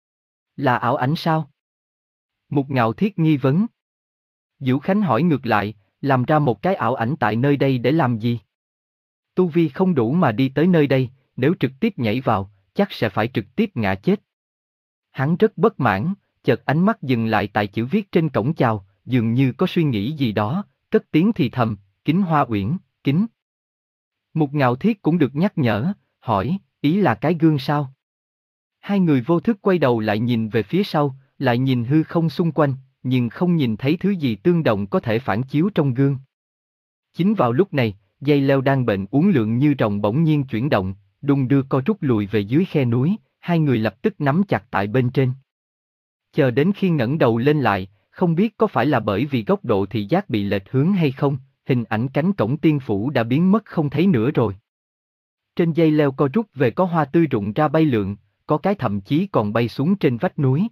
Là ảo ảnh sao? Mục Ngạo Thiết nghi vấn. Vũ Khánh hỏi ngược lại, làm ra một cái ảo ảnh tại nơi đây để làm gì? Tu vi không đủ mà đi tới nơi đây, nếu trực tiếp nhảy vào, chắc sẽ phải trực tiếp ngã chết. Hắn rất bất mãn, chợt ánh mắt dừng lại tại chữ viết trên cổng chào, dường như có suy nghĩ gì đó, cất tiếng thì thầm, Kính Hoa Uyển, kính. Mục Ngạo Thiết cũng được nhắc nhở, hỏi, ý là cái gương sao? Hai người vô thức quay đầu lại nhìn về phía sau, lại nhìn hư không xung quanh, nhưng không nhìn thấy thứ gì tương đồng có thể phản chiếu trong gương. Chính vào lúc này, dây leo đang bệnh uốn lượn như rồng bỗng nhiên chuyển động, đung đưa co rút lùi về dưới khe núi, hai người lập tức nắm chặt tại bên trên. Chờ đến khi ngẩng đầu lên lại, không biết có phải là bởi vì góc độ thị giác bị lệch hướng hay không, hình ảnh cánh cổng tiên phủ đã biến mất không thấy nữa rồi. Trên dây leo co rút về có hoa tươi rụng ra bay lượn, có cái thậm chí còn bay xuống trên vách núi.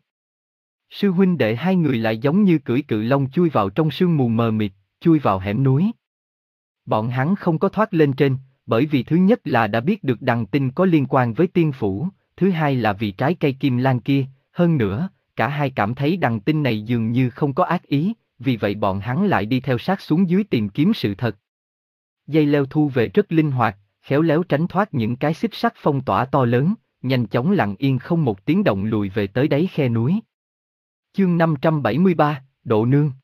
Sư huynh đệ hai người lại giống như cưỡi cự long chui vào trong sương mù mờ mịt, chui vào hẻm núi. Bọn hắn không có thoát lên trên, bởi vì thứ nhất là đã biết được đằng tinh có liên quan với tiên phủ, thứ hai là vì trái cây kim lan kia, hơn nữa, cả hai cảm thấy đằng tinh này dường như không có ác ý, vì vậy bọn hắn lại đi theo sát xuống dưới tìm kiếm sự thật. Dây leo thu về rất linh hoạt, khéo léo tránh thoát những cái xích sắt phong tỏa to lớn, nhanh chóng lặng yên không một tiếng động lùi về tới đáy khe núi. Chương năm trăm bảy mươi ba, Độ Nương.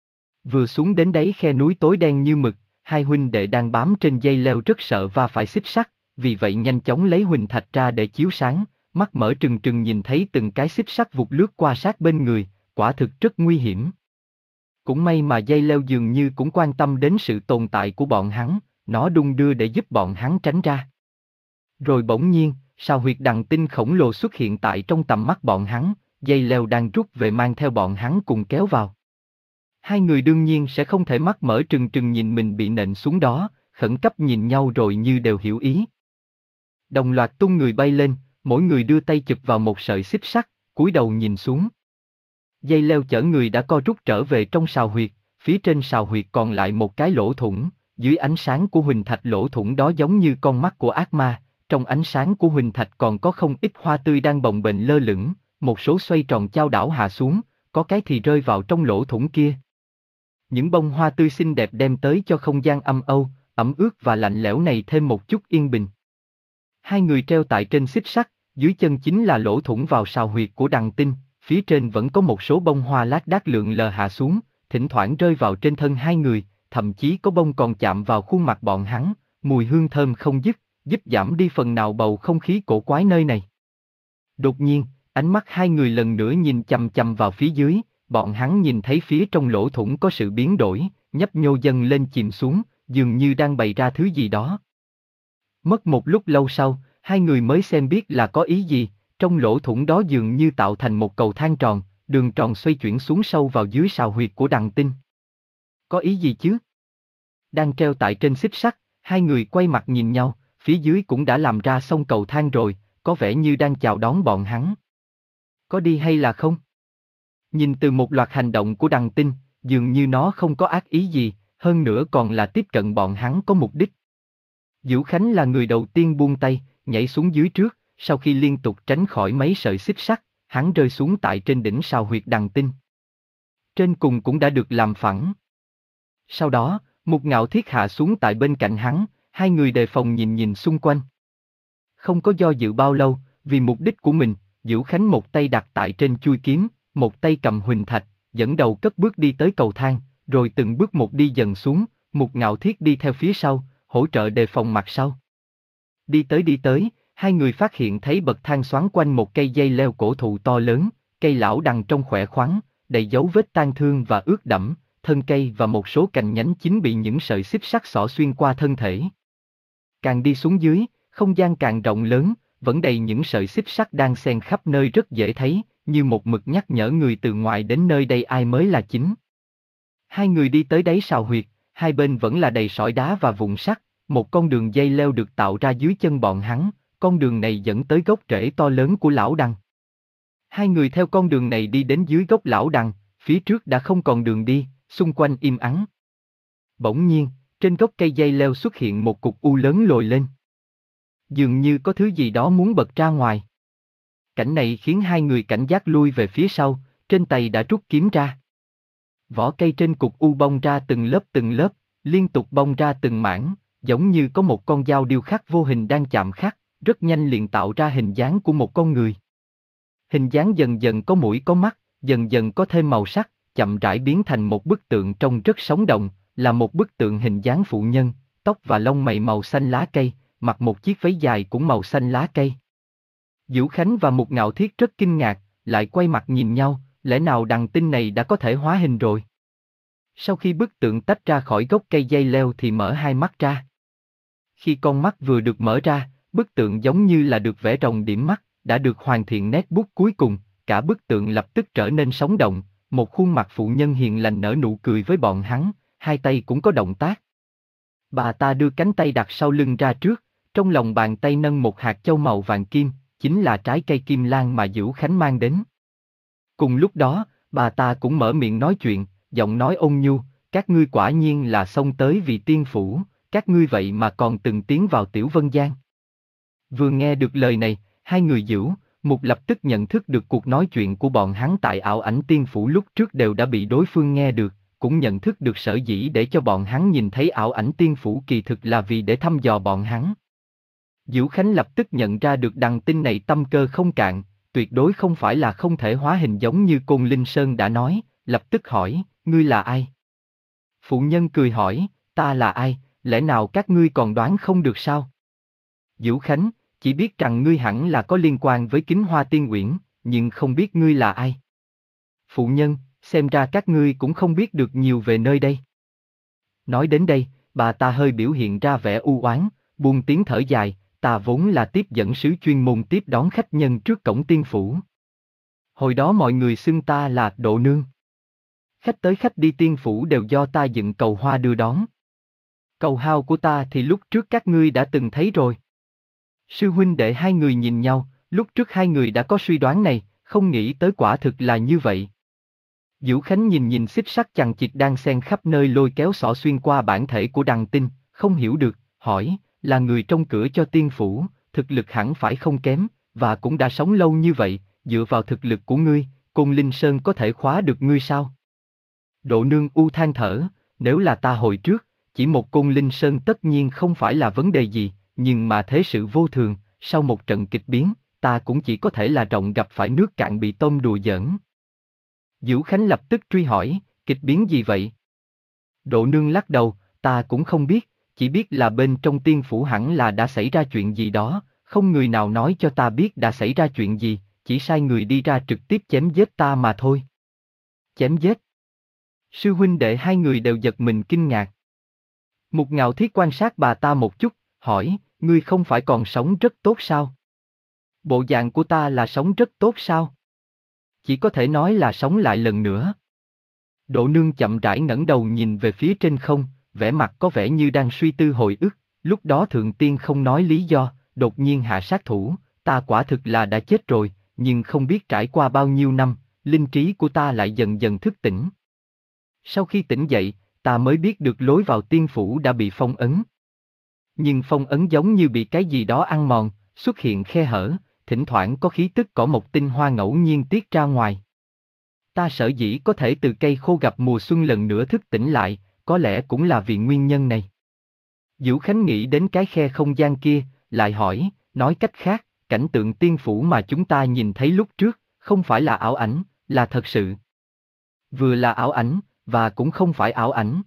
Vừa xuống đến đáy khe núi tối đen như mực, hai huynh đệ đang bám trên dây leo rất sợ va phải xích sắt, vì vậy nhanh chóng lấy huỳnh thạch ra để chiếu sáng, mắt mở trừng trừng nhìn thấy từng cái xích sắt vụt lướt qua sát bên người, quả thực rất nguy hiểm. Cũng may mà dây leo dường như cũng quan tâm đến sự tồn tại của bọn hắn, nó đung đưa để giúp bọn hắn tránh ra. Rồi bỗng nhiên, sao huyệt đằng tinh khổng lồ xuất hiện tại trong tầm mắt bọn hắn, dây leo đang rút về mang theo bọn hắn cùng kéo vào. Hai người đương nhiên sẽ không thể mắt mở trừng trừng nhìn mình bị nện xuống đó, khẩn cấp nhìn nhau rồi như đều hiểu ý. Đồng loạt tung người bay lên, mỗi người đưa tay chụp vào một sợi xích sắt, cúi đầu nhìn xuống. Dây leo chở người đã co rút trở về trong sào huyệt, phía trên sào huyệt còn lại một cái lỗ thủng, dưới ánh sáng của huỳnh thạch lỗ thủng đó giống như con mắt của ác ma, trong ánh sáng của huỳnh thạch còn có không ít hoa tươi đang bồng bềnh lơ lửng, một số xoay tròn chao đảo hạ xuống, có cái thì rơi vào trong lỗ thủng kia. Những bông hoa tươi xinh đẹp đem tới cho không gian âm âu, ẩm ướt và lạnh lẽo này thêm một chút yên bình. Hai người treo tại trên xích sắt, dưới chân chính là lỗ thủng vào sào huyệt của đằng tinh, phía trên vẫn có một số bông hoa lác đác lượn lờ hạ xuống, thỉnh thoảng rơi vào trên thân hai người, thậm chí có bông còn chạm vào khuôn mặt bọn hắn, mùi hương thơm không dứt, giúp giảm đi phần nào bầu không khí cổ quái nơi này. Đột nhiên, ánh mắt hai người lần nữa nhìn chằm chằm vào phía dưới, bọn hắn nhìn thấy phía trong lỗ thủng có sự biến đổi, nhấp nhô dần lên chìm xuống, dường như đang bày ra thứ gì đó. Mất một lúc lâu sau, hai người mới xem biết là có ý gì, trong lỗ thủng đó dường như tạo thành một cầu thang tròn, đường tròn xoay chuyển xuống sâu vào dưới sào huyệt của đằng tinh. Có ý gì chứ? Đang treo tại trên xích sắt, hai người quay mặt nhìn nhau, phía dưới cũng đã làm ra xong cầu thang rồi, có vẻ như đang chào đón bọn hắn. Có đi hay là không? Nhìn từ một loạt hành động của đằng tinh, dường như nó không có ác ý gì, hơn nữa còn là tiếp cận bọn hắn có mục đích. Vũ Khánh là người đầu tiên buông tay, nhảy xuống dưới trước, sau khi liên tục tránh khỏi mấy sợi xích sắt, hắn rơi xuống tại trên đỉnh sào huyệt đằng tinh. Trên cùng cũng đã được làm phẳng. Sau đó, Mục Ngạo Thiết hạ xuống tại bên cạnh hắn, hai người đề phòng nhìn nhìn xung quanh. Không có do dự bao lâu, vì mục đích của mình, Vũ Khánh một tay đặt tại trên chuôi kiếm, một tay cầm huỳnh thạch, dẫn đầu cất bước đi tới cầu thang, rồi từng bước một đi dần xuống, Mục Ngạo Thiết đi theo phía sau, hỗ trợ đề phòng mặt sau. Đi tới đi tới, hai người phát hiện thấy bậc thang xoắn quanh một cây dây leo cổ thụ to lớn, cây lão đằng trong khỏe khoắn, đầy dấu vết tan thương và ướt đẫm, thân cây và một số cành nhánh chính bị những sợi xích sắt xỏ xuyên qua thân thể. Càng đi xuống dưới, không gian càng rộng lớn, vẫn đầy những sợi xích sắt đang xen khắp nơi rất dễ thấy, như một mực nhắc nhở người từ ngoài đến nơi đây ai mới là chính. Hai người đi tới đáy sào huyệt, hai bên vẫn là đầy sỏi đá và vụn sắt, một con đường dây leo được tạo ra dưới chân bọn hắn, con đường này dẫn tới gốc rễ to lớn của lão đằng. Hai người theo con đường này đi đến dưới gốc lão đằng, phía trước đã không còn đường đi, xung quanh im ắng. Bỗng nhiên, trên gốc cây dây leo xuất hiện một cục u lớn lồi lên. Dường như có thứ gì đó muốn bật ra ngoài. Cảnh này khiến hai người cảnh giác lui về phía sau, trên tay đã rút kiếm ra. Vỏ cây trên cục u bong ra từng lớp từng lớp, liên tục bong ra từng mảng, giống như có một con dao điêu khắc vô hình đang chạm khắc, rất nhanh liền tạo ra hình dáng của một con người. Hình dáng dần dần có mũi có mắt, dần dần có thêm màu sắc, chậm rãi biến thành một bức tượng trông rất sống động, là một bức tượng hình dáng phụ nhân, tóc và lông mày màu xanh lá cây, mặc một chiếc váy dài cũng màu xanh lá cây. Vũ Khánh và Mục Ngạo Thiết rất kinh ngạc, lại quay mặt nhìn nhau, lẽ nào đằng tinh này đã có thể hóa hình rồi? Sau khi bức tượng tách ra khỏi gốc cây dây leo thì mở hai mắt ra. Khi con mắt vừa được mở ra, bức tượng giống như là được vẽ rồng điểm mắt, đã được hoàn thiện nét bút cuối cùng, cả bức tượng lập tức trở nên sống động, một khuôn mặt phụ nhân hiền lành nở nụ cười với bọn hắn, hai tay cũng có động tác. Bà ta đưa cánh tay đặt sau lưng ra trước, trong lòng bàn tay nâng một hạt châu màu vàng kim, chính là trái cây kim lan mà Vũ Khánh mang đến. Cùng lúc đó, bà ta cũng mở miệng nói chuyện, giọng nói ôn nhu, các ngươi quả nhiên là xông tới vì tiên phủ, các ngươi vậy mà còn từng tiến vào Tiểu Vân Giang. Vừa nghe được lời này, hai người Vũ, Mục lập tức nhận thức được cuộc nói chuyện của bọn hắn tại ảo ảnh tiên phủ lúc trước đều đã bị đối phương nghe được, cũng nhận thức được sở dĩ để cho bọn hắn nhìn thấy ảo ảnh tiên phủ kỳ thực là vì để thăm dò bọn hắn. Vũ Khánh lập tức nhận ra được đằng tinh này tâm cơ không cạn, tuyệt đối không phải là không thể hóa hình giống như Côn Linh Sơn đã nói, lập tức hỏi, ngươi là ai? Phụ nhân cười hỏi, ta là ai, lẽ nào các ngươi còn đoán không được sao? Vũ Khánh, chỉ biết rằng ngươi hẳn là có liên quan với Kính Hoa Tiên Uyển, nhưng không biết ngươi là ai. Phụ nhân, xem ra các ngươi cũng không biết được nhiều về nơi đây. Nói đến đây, bà ta hơi biểu hiện ra vẻ u oán, buông tiếng thở dài, ta vốn là tiếp dẫn sứ chuyên môn tiếp đón khách nhân trước cổng tiên phủ. Hồi đó mọi người xưng ta là Độ Nương. Khách tới khách đi tiên phủ đều do ta dựng cầu hoa đưa đón. Cầu hao của ta thì lúc trước các ngươi đã từng thấy rồi. Sư huynh đệ hai người nhìn nhau, lúc trước hai người đã có suy đoán này, không nghĩ tới quả thực là như vậy. Vũ Khánh nhìn nhìn xích sắt chằng chịt đang xen khắp nơi lôi kéo xỏ xuyên qua bản thể của đằng tinh, không hiểu được, hỏi, là người trong cửa cho tiên phủ, thực lực hẳn phải không kém, và cũng đã sống lâu như vậy, dựa vào thực lực của ngươi, Côn Linh Sơn có thể khóa được ngươi sao? Độ Nương u than thở, nếu là ta hồi trước, chỉ một Côn Linh Sơn tất nhiên không phải là vấn đề gì, nhưng mà thế sự vô thường, sau một trận kịch biến, ta cũng chỉ có thể là rộng gặp phải nước cạn bị tôm đùa giỡn. Vũ Khánh lập tức truy hỏi, kịch biến gì vậy? Độ Nương lắc đầu, ta cũng không biết, chỉ biết là bên trong tiên phủ hẳn là đã xảy ra chuyện gì đó, không người nào nói cho ta biết đã xảy ra chuyện gì, chỉ sai người đi ra trực tiếp chém giết ta mà thôi. Chém giết? Sư huynh đệ hai người đều giật mình kinh ngạc. Mục Ngạo Thiết quan sát bà ta một chút, hỏi, ngươi không phải còn sống rất tốt sao? Bộ dạng của ta là sống rất tốt sao? Chỉ có thể nói là sống lại lần nữa. Độ Nương chậm rãi ngẩng đầu nhìn về phía trên không, vẻ mặt có vẻ như đang suy tư hồi ức, lúc đó Thượng Tiên không nói lý do, đột nhiên hạ sát thủ, ta quả thực là đã chết rồi, nhưng không biết trải qua bao nhiêu năm, linh trí của ta lại dần dần thức tỉnh. Sau khi tỉnh dậy, ta mới biết được lối vào tiên phủ đã bị phong ấn. Nhưng phong ấn giống như bị cái gì đó ăn mòn, xuất hiện khe hở, thỉnh thoảng có khí tức cỏ một tinh hoa ngẫu nhiên tiết ra ngoài. Ta sở dĩ có thể từ cây khô gặp mùa xuân lần nữa thức tỉnh lại, có lẽ cũng là vì nguyên nhân này. Vũ Khánh nghĩ đến cái khe không gian kia, lại hỏi, nói cách khác, cảnh tượng tiên phủ mà chúng ta nhìn thấy lúc trước, không phải là ảo ảnh, là thật sự. Vừa là ảo ảnh, và cũng không phải ảo ảnh.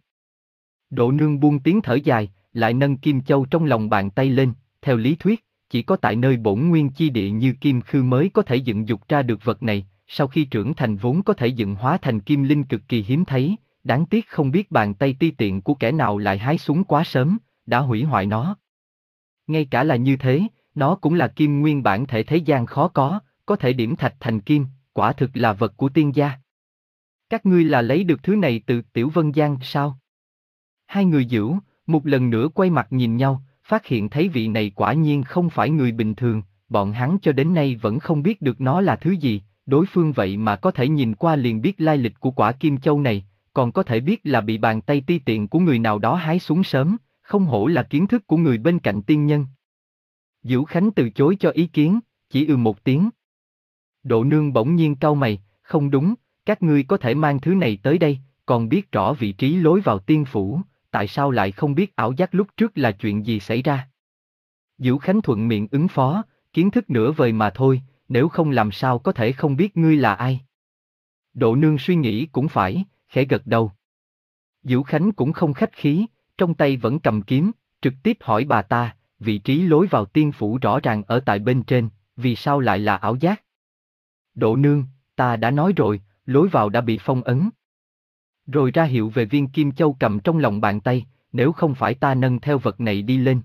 Độ Nương buông tiếng thở dài, lại nâng kim châu trong lòng bàn tay lên, theo lý thuyết, chỉ có tại nơi bổn nguyên chi địa như kim khư mới có thể dựng dục ra được vật này, sau khi trưởng thành vốn có thể dựng hóa thành kim linh cực kỳ hiếm thấy, đáng tiếc không biết bàn tay ti tiện của kẻ nào lại hái xuống quá sớm, đã hủy hoại nó. Ngay cả là như thế, nó cũng là kim nguyên bản thể thế gian khó có, có thể điểm thạch thành kim, quả thực là vật của tiên gia. Các ngươi là lấy được thứ này từ Tiểu Vân Giang sao? Hai người Dữu, một lần nữa quay mặt nhìn nhau, phát hiện thấy vị này quả nhiên không phải người bình thường, bọn hắn cho đến nay vẫn không biết được nó là thứ gì, đối phương vậy mà có thể nhìn qua liền biết lai lịch của quả kim châu này, còn có thể biết là bị bàn tay ti tiện của người nào đó hái xuống sớm, không hổ là kiến thức của người bên cạnh tiên nhân. Dữu Khánh từ chối cho ý kiến, chỉ ừ một tiếng. Độ Nương bỗng nhiên cau mày, không đúng, các ngươi có thể mang thứ này tới đây, còn biết rõ vị trí lối vào tiên phủ, tại sao lại không biết ảo giác lúc trước là chuyện gì xảy ra? Dữu Khánh thuận miệng ứng phó, kiến thức nửa vời mà thôi, nếu không làm sao có thể không biết ngươi là ai. Độ Nương suy nghĩ cũng phải, khẽ gật đầu. Dữu Khánh cũng không khách khí, trong tay vẫn cầm kiếm, trực tiếp hỏi bà ta, vị trí lối vào tiên phủ rõ ràng ở tại bên trên, vì sao lại là ảo giác? Độ Nương, ta đã nói rồi, lối vào đã bị phong ấn. Rồi ra hiệu về viên kim châu cầm trong lòng bàn tay, nếu không phải ta nâng theo vật này đi lên.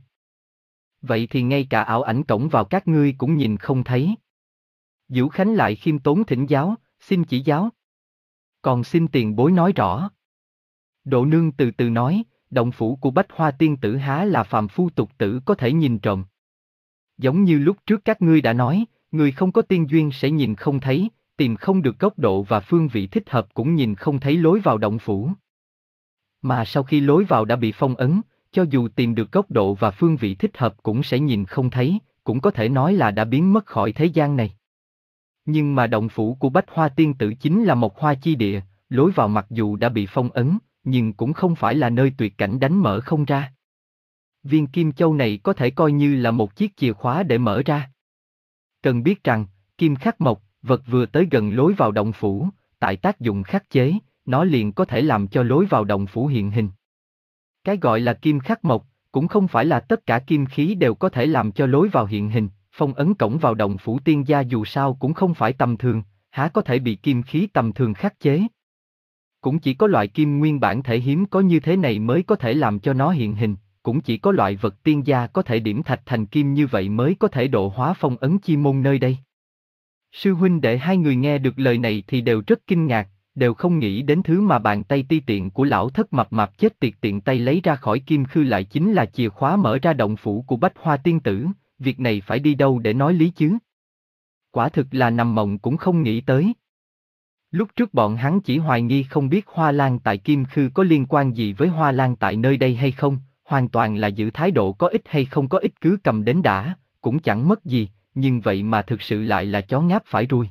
Vậy thì ngay cả ảo ảnh cổng vào các ngươi cũng nhìn không thấy. Dữu Khánh lại khiêm tốn thỉnh giáo, xin chỉ giáo. Còn xin tiền bối nói rõ. Độ Nương từ từ nói, động phủ của Bách Hoa tiên tử há là phàm phu tục tử có thể nhìn trộm. Giống như lúc trước các ngươi đã nói, người không có tiên duyên sẽ nhìn không thấy, tìm không được góc độ và phương vị thích hợp cũng nhìn không thấy lối vào động phủ. Mà sau khi lối vào đã bị phong ấn, cho dù tìm được góc độ và phương vị thích hợp cũng sẽ nhìn không thấy, cũng có thể nói là đã biến mất khỏi thế gian này. Nhưng mà động phủ của Bách Hoa tiên tử chính là một hoa chi địa, lối vào mặc dù đã bị phong ấn, nhưng cũng không phải là nơi tuyệt cảnh đánh mở không ra. Viên kim châu này có thể coi như là một chiếc chìa khóa để mở ra. Cần biết rằng, kim khắc mộc, vật vừa tới gần lối vào động phủ, tại tác dụng khắc chế, nó liền có thể làm cho lối vào động phủ hiện hình. Cái gọi là kim khắc mộc, cũng không phải là tất cả kim khí đều có thể làm cho lối vào hiện hình, phong ấn cổng vào động phủ tiên gia dù sao cũng không phải tầm thường, há có thể bị kim khí tầm thường khắc chế. Cũng chỉ có loại kim nguyên bản thể hiếm có như thế này mới có thể làm cho nó hiện hình, cũng chỉ có loại vật tiên gia có thể điểm thạch thành kim như vậy mới có thể độ hóa phong ấn chi môn nơi đây. Sư huynh đệ hai người nghe được lời này thì đều rất kinh ngạc, đều không nghĩ đến thứ mà bàn tay ti tiện của lão thất mập mạp chết tiệt tiện tay lấy ra khỏi kim khư lại chính là chìa khóa mở ra động phủ của Bách Hoa tiên tử, việc này phải đi đâu để nói lý chứ? Quả thực là nằm mộng cũng không nghĩ tới. Lúc trước bọn hắn chỉ hoài nghi không biết Hoa Lan tại Kim Khư có liên quan gì với Hoa Lan tại nơi đây hay không, hoàn toàn là giữ thái độ có ích hay không có ích cứ cầm đến đã, cũng chẳng mất gì, nhưng vậy mà thực sự lại là chó ngáp phải ruồi.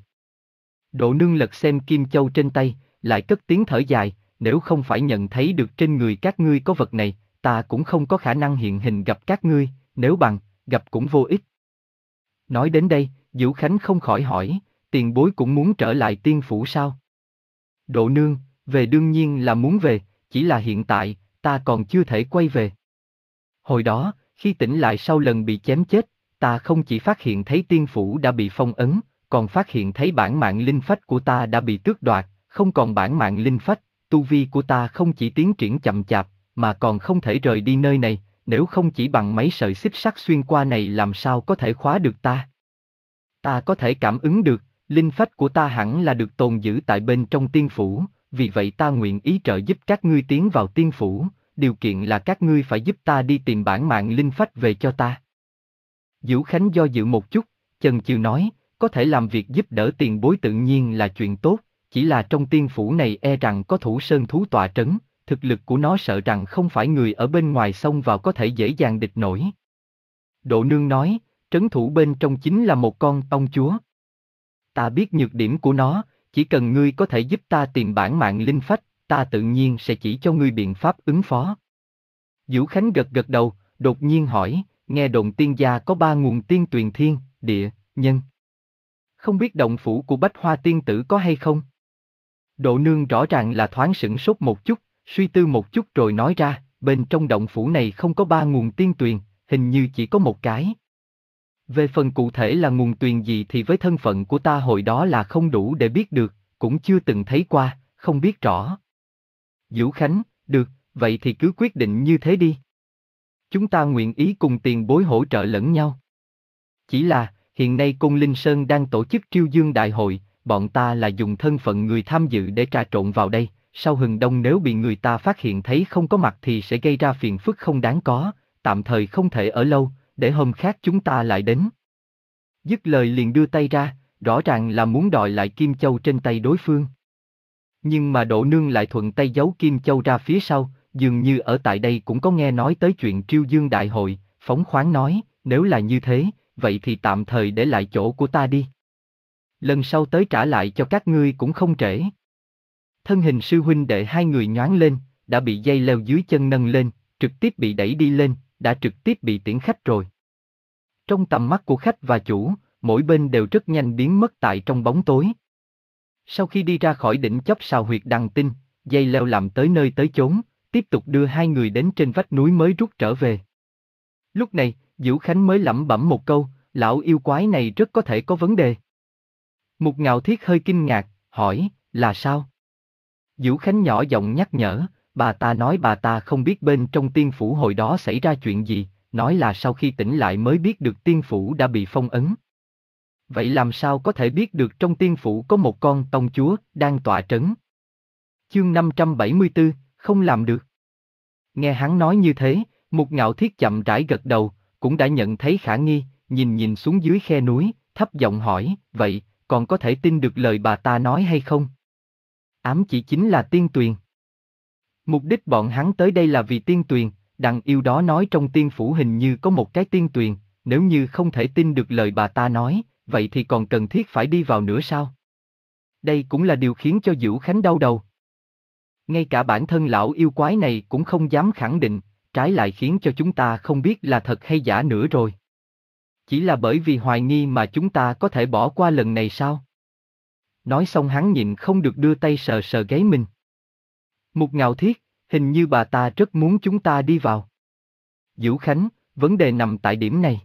Độ Nương lật xem kim châu trên tay, lại cất tiếng thở dài, nếu không phải nhận thấy được trên người các ngươi có vật này, ta cũng không có khả năng hiện hình gặp các ngươi, nếu bằng, gặp cũng vô ích. Nói đến đây, Dữu Khánh không khỏi hỏi, tiền bối cũng muốn trở lại tiên phủ sao? Độ Nương, về đương nhiên là muốn về, chỉ là hiện tại, ta còn chưa thể quay về. Hồi đó, khi tỉnh lại sau lần bị chém chết, ta không chỉ phát hiện thấy tiên phủ đã bị phong ấn, còn phát hiện thấy bản mạng linh phách của ta đã bị tước đoạt, không còn bản mạng linh phách, tu vi của ta không chỉ tiến triển chậm chạp, mà còn không thể rời đi nơi này, nếu không chỉ bằng mấy sợi xích sắt xuyên qua này làm sao có thể khóa được ta. Ta có thể cảm ứng được, linh phách của ta hẳn là được tồn giữ tại bên trong tiên phủ, vì vậy ta nguyện ý trợ giúp các ngươi tiến vào tiên phủ, điều kiện là các ngươi phải giúp ta đi tìm bản mạng linh phách về cho ta. Dữu Khánh do dự một chút, chần chừ nói, có thể làm việc giúp đỡ tiền bối tự nhiên là chuyện tốt, chỉ là trong tiên phủ này e rằng có thủ sơn thú tọa trấn, thực lực của nó sợ rằng không phải người ở bên ngoài xông vào có thể dễ dàng địch nổi. Độ Nương nói, trấn thủ bên trong chính là một con ong chúa. Ta biết nhược điểm của nó, chỉ cần ngươi có thể giúp ta tìm bản mạng linh phách, ta tự nhiên sẽ chỉ cho ngươi biện pháp ứng phó. Dữu Khánh gật gật đầu, đột nhiên hỏi, nghe đồn tiên gia có ba nguồn tiên tuyền thiên, địa, nhân. Không biết động phủ của Bách Hoa tiên tử có hay không? Độ Nương rõ ràng là thoáng sửng sốt một chút, suy tư một chút rồi nói ra, bên trong động phủ này không có ba nguồn tiên tuyền, hình như chỉ có một cái. Về phần cụ thể là nguồn tuyền gì thì với thân phận của ta hồi đó là không đủ để biết được, cũng chưa từng thấy qua, không biết rõ. Dữu Khánh, được, vậy thì cứ quyết định như thế đi. Chúng ta nguyện ý cùng tiền bối hỗ trợ lẫn nhau. Chỉ là, hiện nay Côn Linh Sơn đang tổ chức Triêu Dương Đại hội, bọn ta là dùng thân phận người tham dự để trà trộn vào đây, sau hừng đông nếu bị người ta phát hiện thấy không có mặt thì sẽ gây ra phiền phức không đáng có, tạm thời không thể ở lâu, để hôm khác chúng ta lại đến. Dứt lời liền đưa tay ra, rõ ràng là muốn đòi lại kim châu trên tay đối phương. Nhưng mà Đỗ Nương lại thuận tay giấu kim châu ra phía sau, dường như ở tại đây cũng có nghe nói tới chuyện Triêu Dương đại hội, phóng khoáng nói, nếu là như thế, vậy thì tạm thời để lại chỗ của ta đi. Lần sau tới trả lại cho các ngươi cũng không trễ. Thân hình sư huynh đệ hai người nhoáng lên, đã bị dây leo dưới chân nâng lên, trực tiếp bị đẩy đi lên, đã trực tiếp bị tiễn khách rồi. Trong tầm mắt của khách và chủ, mỗi bên đều rất nhanh biến mất tại trong bóng tối. Sau khi đi ra khỏi đỉnh chóp sào huyệt đằng tinh, dây leo làm tới nơi tới chốn, tiếp tục đưa hai người đến trên vách núi mới rút trở về. Lúc này, Dữu Khánh mới lẩm bẩm một câu, lão yêu quái này rất có thể có vấn đề. Mục Ngạo Thiết hơi kinh ngạc, hỏi, là sao? Dữu Khánh nhỏ giọng nhắc nhở, bà ta nói bà ta không biết bên trong tiên phủ hồi đó xảy ra chuyện gì, nói là sau khi tỉnh lại mới biết được tiên phủ đã bị phong ấn. Vậy làm sao có thể biết được trong tiên phủ có một con tông chúa đang tọa trấn? Chương năm trăm bảy mươi tư, không làm được. Nghe hắn nói như thế, Mục Ngạo Thiết chậm rãi gật đầu, cũng đã nhận thấy khả nghi, nhìn nhìn xuống dưới khe núi, thấp giọng hỏi, vậy, còn có thể tin được lời bà ta nói hay không? Ám chỉ chính là tiên tuyền. Mục đích bọn hắn tới đây là vì tiên tuyền, đằng yêu đó nói trong tiên phủ hình như có một cái tiên tuyền, nếu như không thể tin được lời bà ta nói, vậy thì còn cần thiết phải đi vào nữa sao? Đây cũng là điều khiến cho Dữu Khánh đau đầu. Ngay cả bản thân lão yêu quái này cũng không dám khẳng định, trái lại khiến cho chúng ta không biết là thật hay giả nữa rồi. Chỉ là bởi vì hoài nghi mà chúng ta có thể bỏ qua lần này sao? Nói xong hắn nhịn không được đưa tay sờ sờ gáy mình. Mục Ngạo Thiết, hình như bà ta rất muốn chúng ta đi vào. Dữu Khánh, vấn đề nằm tại điểm này.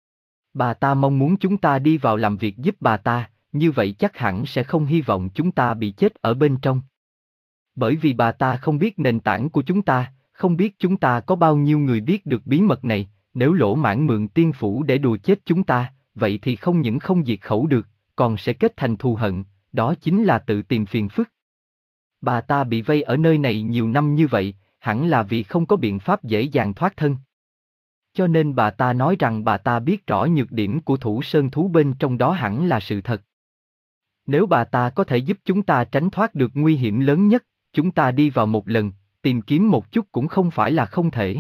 Bà ta mong muốn chúng ta đi vào làm việc giúp bà ta, như vậy chắc hẳn sẽ không hy vọng chúng ta bị chết ở bên trong. Bởi vì bà ta không biết nền tảng của chúng ta, không biết chúng ta có bao nhiêu người biết được bí mật này, nếu lỗ mãn mượn tiên phủ để đùa chết chúng ta, vậy thì không những không diệt khẩu được, còn sẽ kết thành thù hận, đó chính là tự tìm phiền phức. Bà ta bị vây ở nơi này nhiều năm như vậy, hẳn là vì không có biện pháp dễ dàng thoát thân. Cho nên bà ta nói rằng bà ta biết rõ nhược điểm của Thủ Sơn thú bên trong đó hẳn là sự thật. Nếu bà ta có thể giúp chúng ta tránh thoát được nguy hiểm lớn nhất, chúng ta đi vào một lần, tìm kiếm một chút cũng không phải là không thể.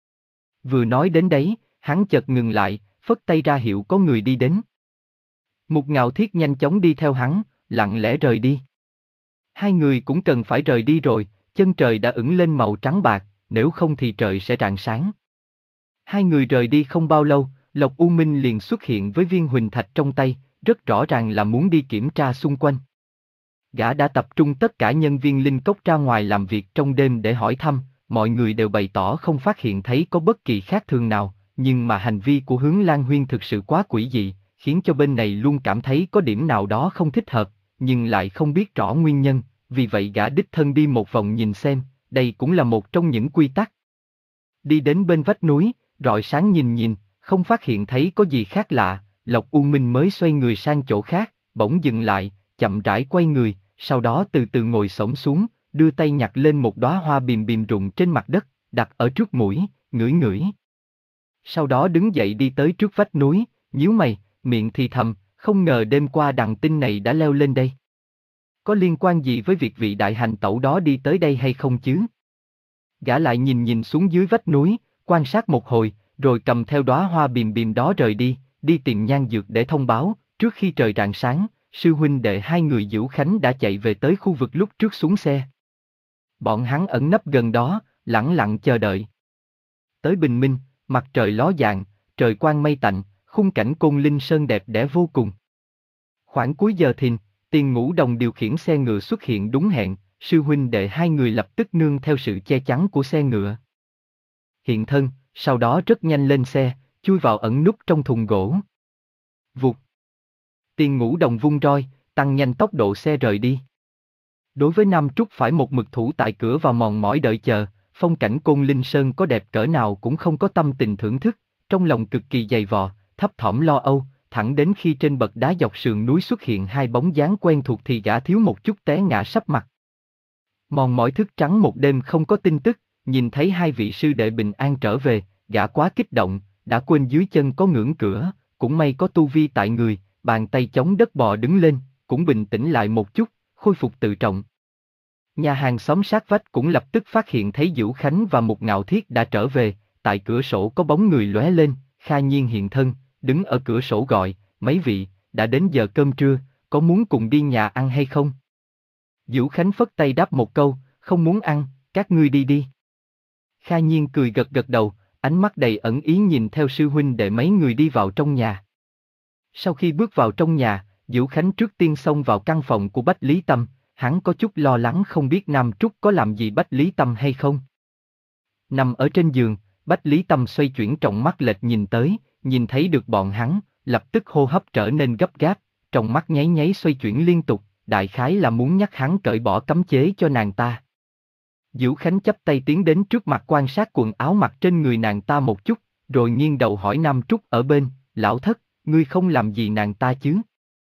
Vừa nói đến đấy, hắn chợt ngừng lại, phất tay ra hiệu có người đi đến. Mục Ngạo Thiết nhanh chóng đi theo hắn, lặng lẽ rời đi. Hai người cũng cần phải rời đi rồi, chân trời đã ửng lên màu trắng bạc, nếu không thì trời sẽ rạng sáng. Hai người rời đi không bao lâu, Lộc U Minh liền xuất hiện với viên huỳnh thạch trong tay, rất rõ ràng là muốn đi kiểm tra xung quanh. Gã đã tập trung tất cả nhân viên linh cốc ra ngoài làm việc trong đêm để hỏi thăm, mọi người đều bày tỏ không phát hiện thấy có bất kỳ khác thường nào, nhưng mà hành vi của Hướng Lan Huyên thực sự quá quỷ dị, khiến cho bên này luôn cảm thấy có điểm nào đó không thích hợp, nhưng lại không biết rõ nguyên nhân, vì vậy gã đích thân đi một vòng nhìn xem, đây cũng là một trong những quy tắc. Đi đến bên vách núi, rọi sáng nhìn nhìn, không phát hiện thấy có gì khác lạ, Lộc U Minh mới xoay người sang chỗ khác, bỗng dừng lại, chậm rãi quay người, sau đó từ từ ngồi xổm xuống, đưa tay nhặt lên một đóa hoa bìm bìm rụng trên mặt đất, đặt ở trước mũi, ngửi ngửi. Sau đó đứng dậy đi tới trước vách núi, nhíu mày, miệng thì thầm, không ngờ đêm qua đằng tinh này đã leo lên đây. Có liên quan gì với việc vị đại hành tẩu đó đi tới đây hay không chứ? Gã lại nhìn nhìn xuống dưới vách núi, quan sát một hồi, rồi cầm theo đóa hoa bìm bìm đó rời đi, đi tìm Nhan Dược để thông báo, trước khi trời rạng sáng, sư huynh đệ hai người Dữu Khánh đã chạy về tới khu vực lúc trước xuống xe. Bọn hắn ẩn nấp gần đó, lẳng lặng chờ đợi. Tới bình minh, mặt trời ló dạng, trời quang mây tạnh, khung cảnh Côn Linh Sơn đẹp đẽ vô cùng. Khoảng cuối giờ thìn, Tiền Ngũ Đồng điều khiển xe ngựa xuất hiện đúng hẹn, sư huynh đệ hai người lập tức nương theo sự che chắn của xe ngựa. Hiện thân, sau đó rất nhanh lên xe, chui vào ẩn núp trong thùng gỗ. Vụt. Tiền Ngũ Đồng vung roi, tăng nhanh tốc độ xe rời đi. Đối với Nam Trúc phải một mực thủ tại cửa vào mòn mỏi đợi chờ, phong cảnh Côn Linh Sơn có đẹp cỡ nào cũng không có tâm tình thưởng thức, trong lòng cực kỳ dày vò, thấp thỏm lo âu, thẳng đến khi trên bậc đá dọc sườn núi xuất hiện hai bóng dáng quen thuộc thì gã thiếu một chút té ngã sấp mặt. Mòn mỏi thức trắng một đêm không có tin tức, nhìn thấy hai vị sư đệ bình an trở về, gã quá kích động, đã quên dưới chân có ngưỡng cửa, cũng may có tu vi tại người, bàn tay chống đất bò đứng lên, cũng bình tĩnh lại một chút, khôi phục tự trọng. Nhà hàng xóm sát vách cũng lập tức phát hiện thấy Dữu Khánh và Mục Ngạo Thiết đã trở về, tại cửa sổ có bóng người lóe lên, Kha Nhiên hiện thân, đứng ở cửa sổ gọi, mấy vị, đã đến giờ cơm trưa, có muốn cùng đi nhà ăn hay không? Dữu Khánh phất tay đáp một câu, không muốn ăn, các ngươi đi đi. Kha Nhiên cười gật gật đầu, ánh mắt đầy ẩn ý nhìn theo sư huynh để mấy người đi vào trong nhà. Sau khi bước vào trong nhà, Dữu Khánh trước tiên xông vào căn phòng của Bách Lý Tâm, hắn có chút lo lắng không biết Nam Trúc có làm gì Bách Lý Tâm hay không. Nằm ở trên giường, Bách Lý Tâm xoay chuyển trọng mắt lệch nhìn tới, nhìn thấy được bọn hắn, lập tức hô hấp trở nên gấp gáp, trong mắt nháy nháy xoay chuyển liên tục, đại khái là muốn nhắc hắn cởi bỏ cấm chế cho nàng ta. Dữu Khánh chắp tay tiến đến trước mặt quan sát quần áo mặc trên người nàng ta một chút, rồi nghiêng đầu hỏi Nam Trúc ở bên, lão thất, ngươi không làm gì nàng ta chứ?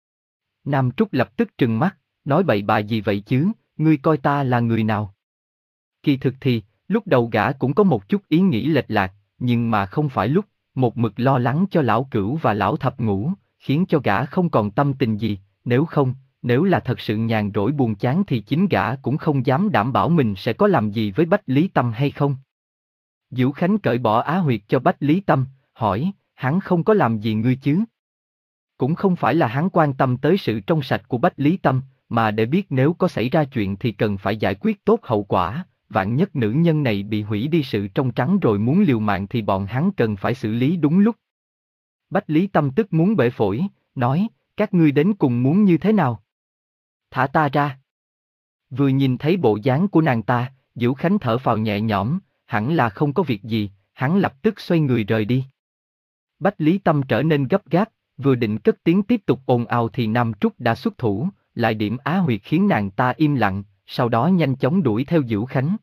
Nam Trúc lập tức trừng mắt, nói bậy bạ gì vậy chứ, ngươi coi ta là người nào? Kỳ thực thì, lúc đầu gã cũng có một chút ý nghĩ lệch lạc, nhưng mà không phải lúc, một mực lo lắng cho lão Cửu và lão Thập Ngũ, khiến cho gã không còn tâm tình gì, nếu không, nếu là thật sự nhàn rỗi buồn chán thì chính gã cũng không dám đảm bảo mình sẽ có làm gì với Bách Lý Tâm hay không. Dữu Khánh cởi bỏ á huyệt cho Bách Lý Tâm, hỏi, hắn không có làm gì ngươi chứ? Cũng không phải là hắn quan tâm tới sự trong sạch của Bách Lý Tâm, mà để biết nếu có xảy ra chuyện thì cần phải giải quyết tốt hậu quả, vạn nhất nữ nhân này bị hủy đi sự trong trắng rồi muốn liều mạng thì bọn hắn cần phải xử lý đúng lúc. Bách Lý Tâm tức muốn bể phổi, nói, các ngươi đến cùng muốn như thế nào? Thả ta ra. Vừa nhìn thấy bộ dáng của nàng ta, Dữu Khánh thở phào nhẹ nhõm, hẳn là không có việc gì, hắn lập tức xoay người rời đi. Bách Lý Tâm trở nên gấp gáp, vừa định cất tiếng tiếp tục ồn ào thì Nam Trúc đã xuất thủ, lại điểm á huyệt khiến nàng ta im lặng, sau đó nhanh chóng đuổi theo Dữu Khánh.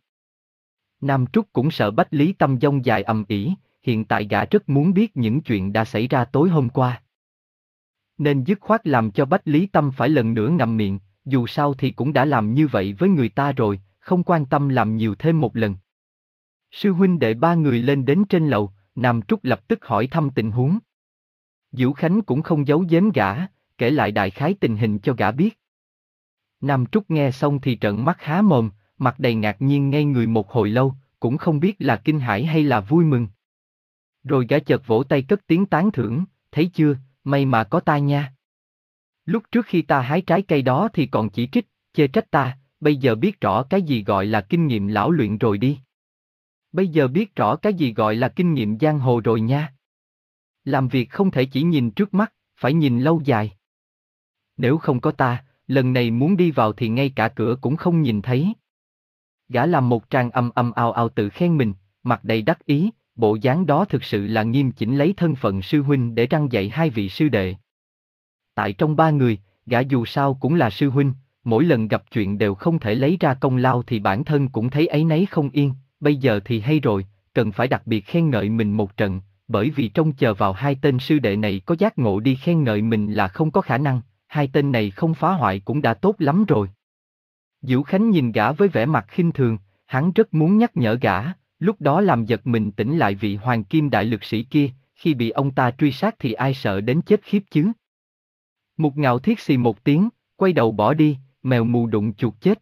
Nam Trúc cũng sợ Bách Lý Tâm dông dài ầm ĩ, hiện tại gã rất muốn biết những chuyện đã xảy ra tối hôm qua. Nên dứt khoát làm cho Bách Lý Tâm phải lần nữa ngậm miệng, dù sao thì cũng đã làm như vậy với người ta rồi, không quan tâm làm nhiều thêm một lần. Sư huynh đệ ba người lên đến trên lầu, Nam Trúc lập tức hỏi thăm tình huống. Dữu Khánh cũng không giấu giếm gã, kể lại đại khái tình hình cho gã biết. Nam Trúc nghe xong thì trợn mắt há mồm, mặt đầy ngạc nhiên ngây người một hồi lâu, cũng không biết là kinh hãi hay là vui mừng. Rồi gã chợt vỗ tay cất tiếng tán thưởng, thấy chưa, may mà có ta nha. Lúc trước khi ta hái trái cây đó thì còn chỉ trích, chê trách ta, bây giờ biết rõ cái gì gọi là kinh nghiệm lão luyện rồi đi. Bây giờ biết rõ cái gì gọi là kinh nghiệm giang hồ rồi nha. Làm việc không thể chỉ nhìn trước mắt, phải nhìn lâu dài. Nếu không có ta, lần này muốn đi vào thì ngay cả cửa cũng không nhìn thấy. Gã làm một tràng ầm ầm ào ào tự khen mình, mặt đầy đắc ý, bộ dáng đó thực sự là nghiêm chỉnh lấy thân phận sư huynh để răn dạy hai vị sư đệ. Tại trong ba người, gã dù sao cũng là sư huynh, mỗi lần gặp chuyện đều không thể lấy ra công lao thì bản thân cũng thấy áy náy không yên, bây giờ thì hay rồi, cần phải đặc biệt khen ngợi mình một trận, bởi vì trông chờ vào hai tên sư đệ này có giác ngộ đi khen ngợi mình là không có khả năng, hai tên này không phá hoại cũng đã tốt lắm rồi. Dữu Khánh nhìn gã với vẻ mặt khinh thường, hắn rất muốn nhắc nhở gã, lúc đó làm giật mình tỉnh lại vị hoàng kim đại lực sĩ kia, khi bị ông ta truy sát thì ai sợ đến chết khiếp chứ. Mục Ngạo Thiết xì một tiếng, quay đầu bỏ đi, mèo mù đụng chuột chết.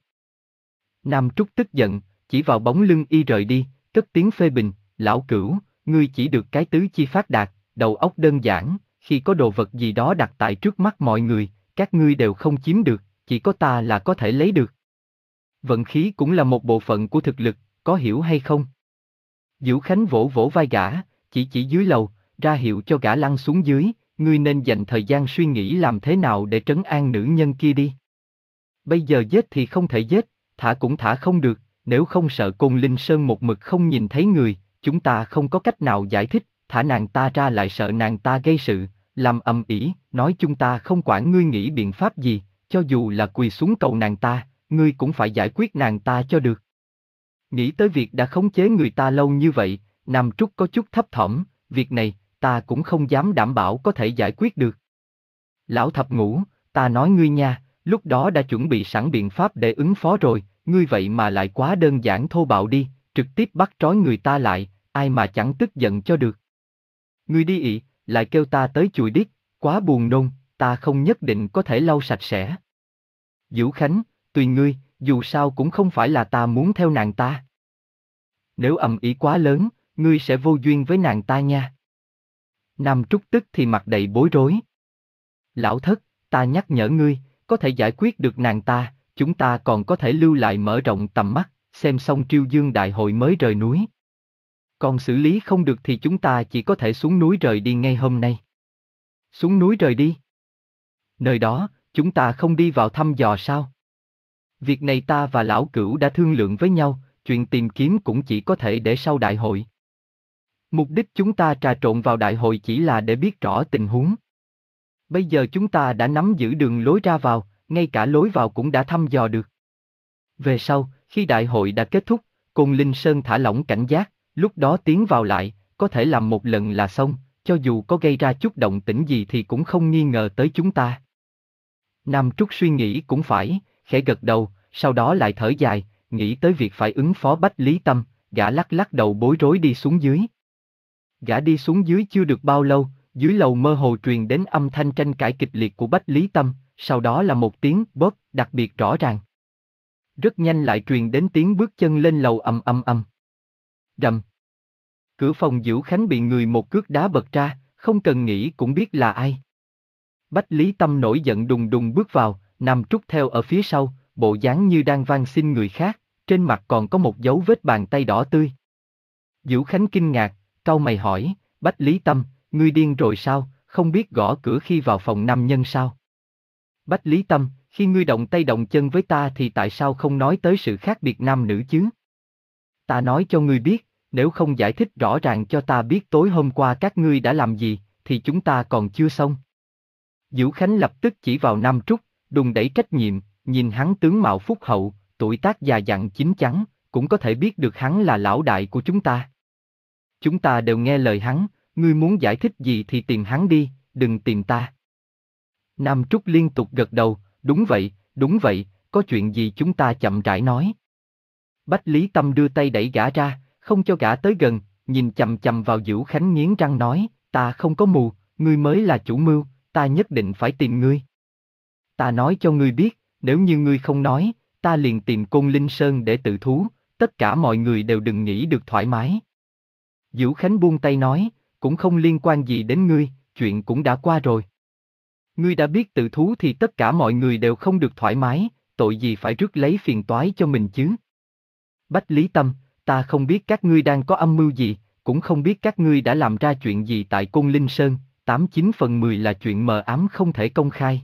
Nam Trúc tức giận, chỉ vào bóng lưng y rời đi, cất tiếng phê bình, lão Cửu, ngươi chỉ được cái tứ chi phát đạt, đầu óc đơn giản, khi có đồ vật gì đó đặt tại trước mắt mọi người, các ngươi đều không chiếm được, chỉ có ta là có thể lấy được. Vận khí cũng là một bộ phận của thực lực, có hiểu hay không? Dữu Khánh vỗ vỗ vai gã, chỉ chỉ dưới lầu, ra hiệu cho gã lăn xuống dưới, ngươi nên dành thời gian suy nghĩ làm thế nào để trấn an nữ nhân kia đi. Bây giờ giết thì không thể giết, thả cũng thả không được, nếu không sợ Côn Linh Sơn một mực không nhìn thấy người, chúng ta không có cách nào giải thích, thả nàng ta ra lại sợ nàng ta gây sự, làm ầm ĩ, nói chúng ta không quản ngươi nghĩ biện pháp gì, cho dù là quỳ xuống cầu nàng ta, ngươi cũng phải giải quyết nàng ta cho được. Nghĩ tới việc đã khống chế người ta lâu như vậy, Nam Trúc có chút thấp thỏm, việc này, ta cũng không dám đảm bảo có thể giải quyết được. Lão Thập Ngũ, ta nói ngươi nha, lúc đó đã chuẩn bị sẵn biện pháp để ứng phó rồi, ngươi vậy mà lại quá đơn giản thô bạo đi, trực tiếp bắt trói người ta lại, ai mà chẳng tức giận cho được. Ngươi đi ị, lại kêu ta tới chùi điếc, quá buồn nôn, ta không nhất định có thể lau sạch sẽ. Vũ Khánh, tùy ngươi, dù sao cũng không phải là ta muốn theo nàng ta. Nếu ầm ĩ quá lớn, ngươi sẽ vô duyên với nàng ta nha. Nam Trúc tức thì mặt đầy bối rối. Lão thất, ta nhắc nhở ngươi, có thể giải quyết được nàng ta, chúng ta còn có thể lưu lại mở rộng tầm mắt, xem xong Triêu Dương đại hội mới rời núi. Còn xử lý không được thì chúng ta chỉ có thể xuống núi rời đi ngay hôm nay. Xuống núi rời đi? Nơi đó, chúng ta không đi vào thăm dò sao? Việc này ta và lão cửu đã thương lượng với nhau, chuyện tìm kiếm cũng chỉ có thể để sau đại hội. Mục đích chúng ta trà trộn vào đại hội chỉ là để biết rõ tình huống. Bây giờ chúng ta đã nắm giữ đường lối ra vào, ngay cả lối vào cũng đã thăm dò được. Về sau, khi đại hội đã kết thúc, Côn Linh Sơn thả lỏng cảnh giác, lúc đó tiến vào lại, có thể làm một lần là xong, cho dù có gây ra chút động tĩnh gì thì cũng không nghi ngờ tới chúng ta. Nam Trúc suy nghĩ cũng phải, khẽ gật đầu, sau đó lại thở dài, nghĩ tới việc phải ứng phó Bách Lý Tâm, gã lắc lắc đầu bối rối đi xuống dưới. Gã đi xuống dưới chưa được bao lâu, dưới lầu mơ hồ truyền đến âm thanh tranh cãi kịch liệt của Bách Lý Tâm, sau đó là một tiếng bóp đặc biệt rõ ràng. Rất nhanh lại truyền đến tiếng bước chân lên lầu ầm ầm ầm. Rầm. Cửa phòng Vũ Khánh bị người một cước đá bật ra, không cần nghĩ cũng biết là ai. Bách Lý Tâm nổi giận đùng đùng bước vào, Nam Trúc theo ở phía sau, bộ dáng như đang van xin người khác, trên mặt còn có một dấu vết bàn tay đỏ tươi. Vũ Khánh kinh ngạc, cau mày hỏi, Bách Lý Tâm, ngươi điên rồi sao, không biết gõ cửa khi vào phòng nam nhân sao? Bách Lý Tâm, khi ngươi động tay động chân với ta thì tại sao không nói tới sự khác biệt nam nữ chứ? Ta nói cho ngươi biết, nếu không giải thích rõ ràng cho ta biết tối hôm qua các ngươi đã làm gì, thì chúng ta còn chưa xong. Vũ Khánh lập tức chỉ vào Nam Trúc, đùng đẩy trách nhiệm, nhìn hắn tướng mạo phúc hậu, tuổi tác già dặn chín chắn, cũng có thể biết được hắn là lão đại của chúng ta. Chúng ta đều nghe lời hắn, ngươi muốn giải thích gì thì tìm hắn đi, đừng tìm ta. Nam Trúc liên tục gật đầu, đúng vậy, đúng vậy, có chuyện gì chúng ta chậm rãi nói. Bách Lý Tâm đưa tay đẩy gã ra, không cho gã tới gần, nhìn chằm chằm vào Vũ Khánh nghiến răng nói, ta không có mù, ngươi mới là chủ mưu, ta nhất định phải tìm ngươi. Ta nói cho ngươi biết, nếu như ngươi không nói, ta liền tìm Côn Linh Sơn để tự thú, tất cả mọi người đều đừng nghĩ được thoải mái. Vũ Khánh buông tay nói, cũng không liên quan gì đến ngươi, chuyện cũng đã qua rồi. Ngươi đã biết tự thú thì tất cả mọi người đều không được thoải mái, tội gì phải rước lấy phiền toái cho mình chứ. Bách Lý Tâm, ta không biết các ngươi đang có âm mưu gì, cũng không biết các ngươi đã làm ra chuyện gì tại Côn Linh Sơn, tám chín phần mười là chuyện mờ ám không thể công khai.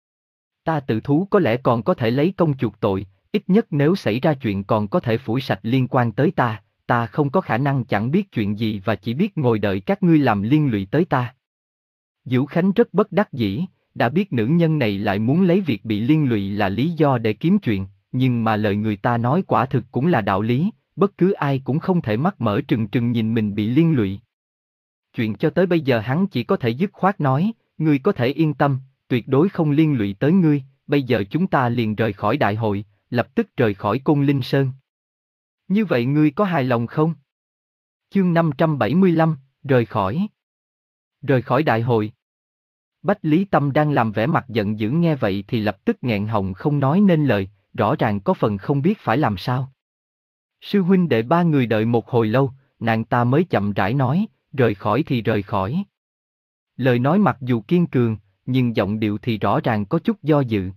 Ta tự thú có lẽ còn có thể lấy công chuộc tội, ít nhất nếu xảy ra chuyện còn có thể phủi sạch liên quan tới ta, ta không có khả năng chẳng biết chuyện gì và chỉ biết ngồi đợi các ngươi làm liên lụy tới ta. Vũ Khánh rất bất đắc dĩ, đã biết nữ nhân này lại muốn lấy việc bị liên lụy là lý do để kiếm chuyện, nhưng mà lời người ta nói quả thực cũng là đạo lý, bất cứ ai cũng không thể mắt mở trừng trừng nhìn mình bị liên lụy. Chuyện cho tới bây giờ hắn chỉ có thể dứt khoát nói, ngươi có thể yên tâm, tuyệt đối không liên lụy tới ngươi, bây giờ chúng ta liền rời khỏi đại hội, lập tức rời khỏi Côn Linh Sơn. Như vậy ngươi có hài lòng không? Chương năm trăm bảy mươi lăm, rời khỏi. Rời khỏi đại hội. Bách Lý Tâm đang làm vẻ mặt giận dữ nghe vậy thì lập tức nghẹn họng không nói nên lời, rõ ràng có phần không biết phải làm sao. Sư huynh đệ ba người đợi một hồi lâu, nàng ta mới chậm rãi nói, rời khỏi thì rời khỏi. Lời nói mặc dù kiên cường, nhưng giọng điệu thì rõ ràng có chút do dự.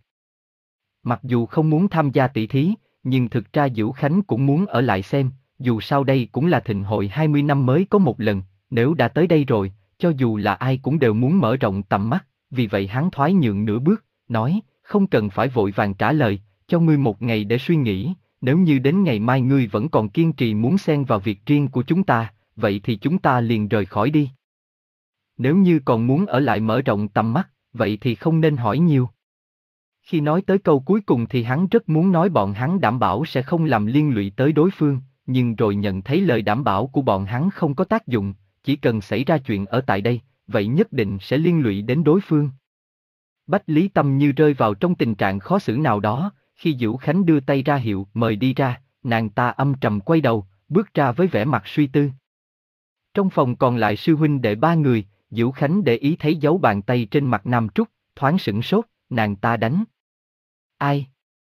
Mặc dù không muốn tham gia tỷ thí, nhưng thực ra Vũ Khánh cũng muốn ở lại xem, dù sao đây cũng là thịnh hội hai mươi năm mới có một lần, nếu đã tới đây rồi, cho dù là ai cũng đều muốn mở rộng tầm mắt, vì vậy hắn thoái nhượng nửa bước, nói, không cần phải vội vàng trả lời, cho ngươi một ngày để suy nghĩ, nếu như đến ngày mai ngươi vẫn còn kiên trì muốn xen vào việc riêng của chúng ta, vậy thì chúng ta liền rời khỏi đi. Nếu như còn muốn ở lại mở rộng tầm mắt, vậy thì không nên hỏi nhiều. Khi nói tới câu cuối cùng thì hắn rất muốn nói bọn hắn đảm bảo sẽ không làm liên lụy tới đối phương, nhưng rồi nhận thấy lời đảm bảo của bọn hắn không có tác dụng, chỉ cần xảy ra chuyện ở tại đây, vậy nhất định sẽ liên lụy đến đối phương. Bách Lý Tâm như rơi vào trong tình trạng khó xử nào đó, Khi Vũ Khánh đưa tay ra hiệu mời đi ra, nàng ta âm trầm quay đầu, bước ra với vẻ mặt suy tư. Trong phòng còn lại sư huynh đệ ba người, Vũ Khánh để ý thấy dấu bàn tay trên mặt Nam Trúc, thoáng sửng sốt, nàng ta đánh. Ai?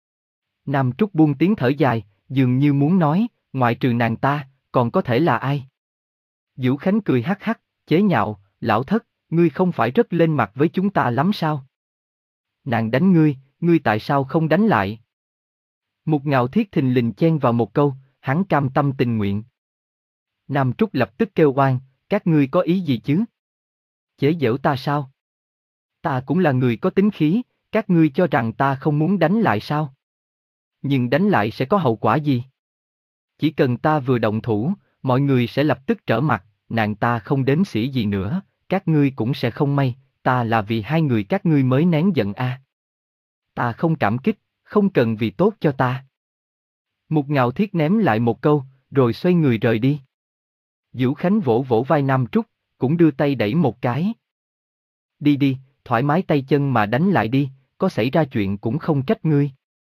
Nam Trúc buông tiếng thở dài, dường như muốn nói, ngoại trừ nàng ta, còn có thể là ai? Vũ Khánh cười hắc hắc, chế nhạo, lão thất, ngươi không phải rất lên mặt với chúng ta lắm sao? Nàng đánh ngươi, ngươi tại sao không đánh lại? Mục Ngạo Thiết thình lình chen vào một câu, hắn cam tâm tình nguyện. Nam Trúc lập tức kêu oan, các ngươi có ý gì chứ? Chế giễu ta sao? Ta cũng là người có tính khí, các ngươi cho rằng ta không muốn đánh lại sao? Nhưng đánh lại sẽ có hậu quả gì? Chỉ cần ta vừa động thủ, mọi người sẽ lập tức trở mặt, nàng ta không đếm xỉa gì nữa, các ngươi cũng sẽ không may, ta là vì hai người các ngươi mới nén giận a. À. Ta không cảm kích, không cần vì tốt cho ta. Mục Ngạo Thiết ném lại một câu, rồi xoay người rời đi. Vũ Khánh vỗ vỗ vai Nam Trúc, cũng đưa tay đẩy một cái. Đi đi, thoải mái tay chân mà đánh lại đi, có xảy ra chuyện cũng không trách ngươi.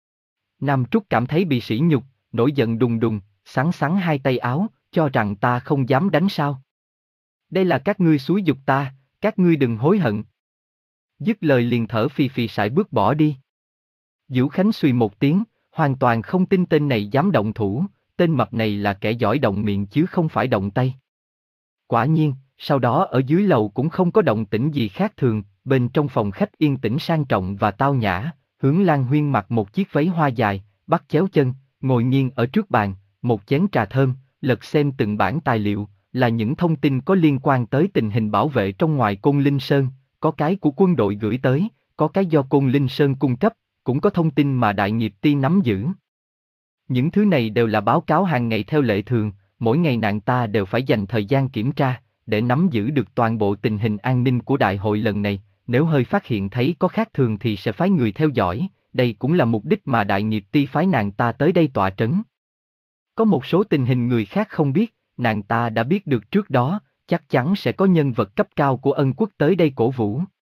Nam Trúc cảm thấy bị sỉ nhục, nổi giận đùng đùng, sắn sắn hai tay áo, cho rằng ta không dám đánh sao. Đây là các ngươi xúi giục ta, các ngươi đừng hối hận. Dứt lời liền thở phì phì sải bước bỏ đi. Vũ Khánh suy một tiếng, hoàn toàn không tin tên này dám động thủ, tên mập này là kẻ giỏi động miệng chứ không phải động tay. Quả nhiên, sau đó ở dưới lầu cũng không có động tĩnh gì khác thường, bên trong phòng khách yên tĩnh sang trọng và tao nhã, Hướng Lan Huyên mặc một chiếc váy hoa dài, bắt chéo chân, ngồi nghiêng ở trước bàn, một chén trà thơm, lật xem từng bản tài liệu, là những thông tin có liên quan tới tình hình bảo vệ trong ngoài Côn Linh Sơn, có cái của quân đội gửi tới, có cái do Côn Linh Sơn cung cấp, cũng có thông tin mà Đại Nghiệp Ti nắm giữ. Những thứ này đều là báo cáo hàng ngày theo lệ thường, mỗi ngày nàng ta đều phải dành thời gian kiểm tra, để nắm giữ được toàn bộ tình hình an ninh của đại hội lần này, nếu hơi phát hiện thấy có khác thường thì sẽ phái người theo dõi, đây cũng là mục đích mà Đại Nghiệp Ti phái nàng ta tới đây tọa trấn. Có một số tình hình người khác không biết, nàng ta đã biết được trước đó, chắc chắn sẽ có nhân vật cấp cao của Ân Quốc tới đây cổ vũ.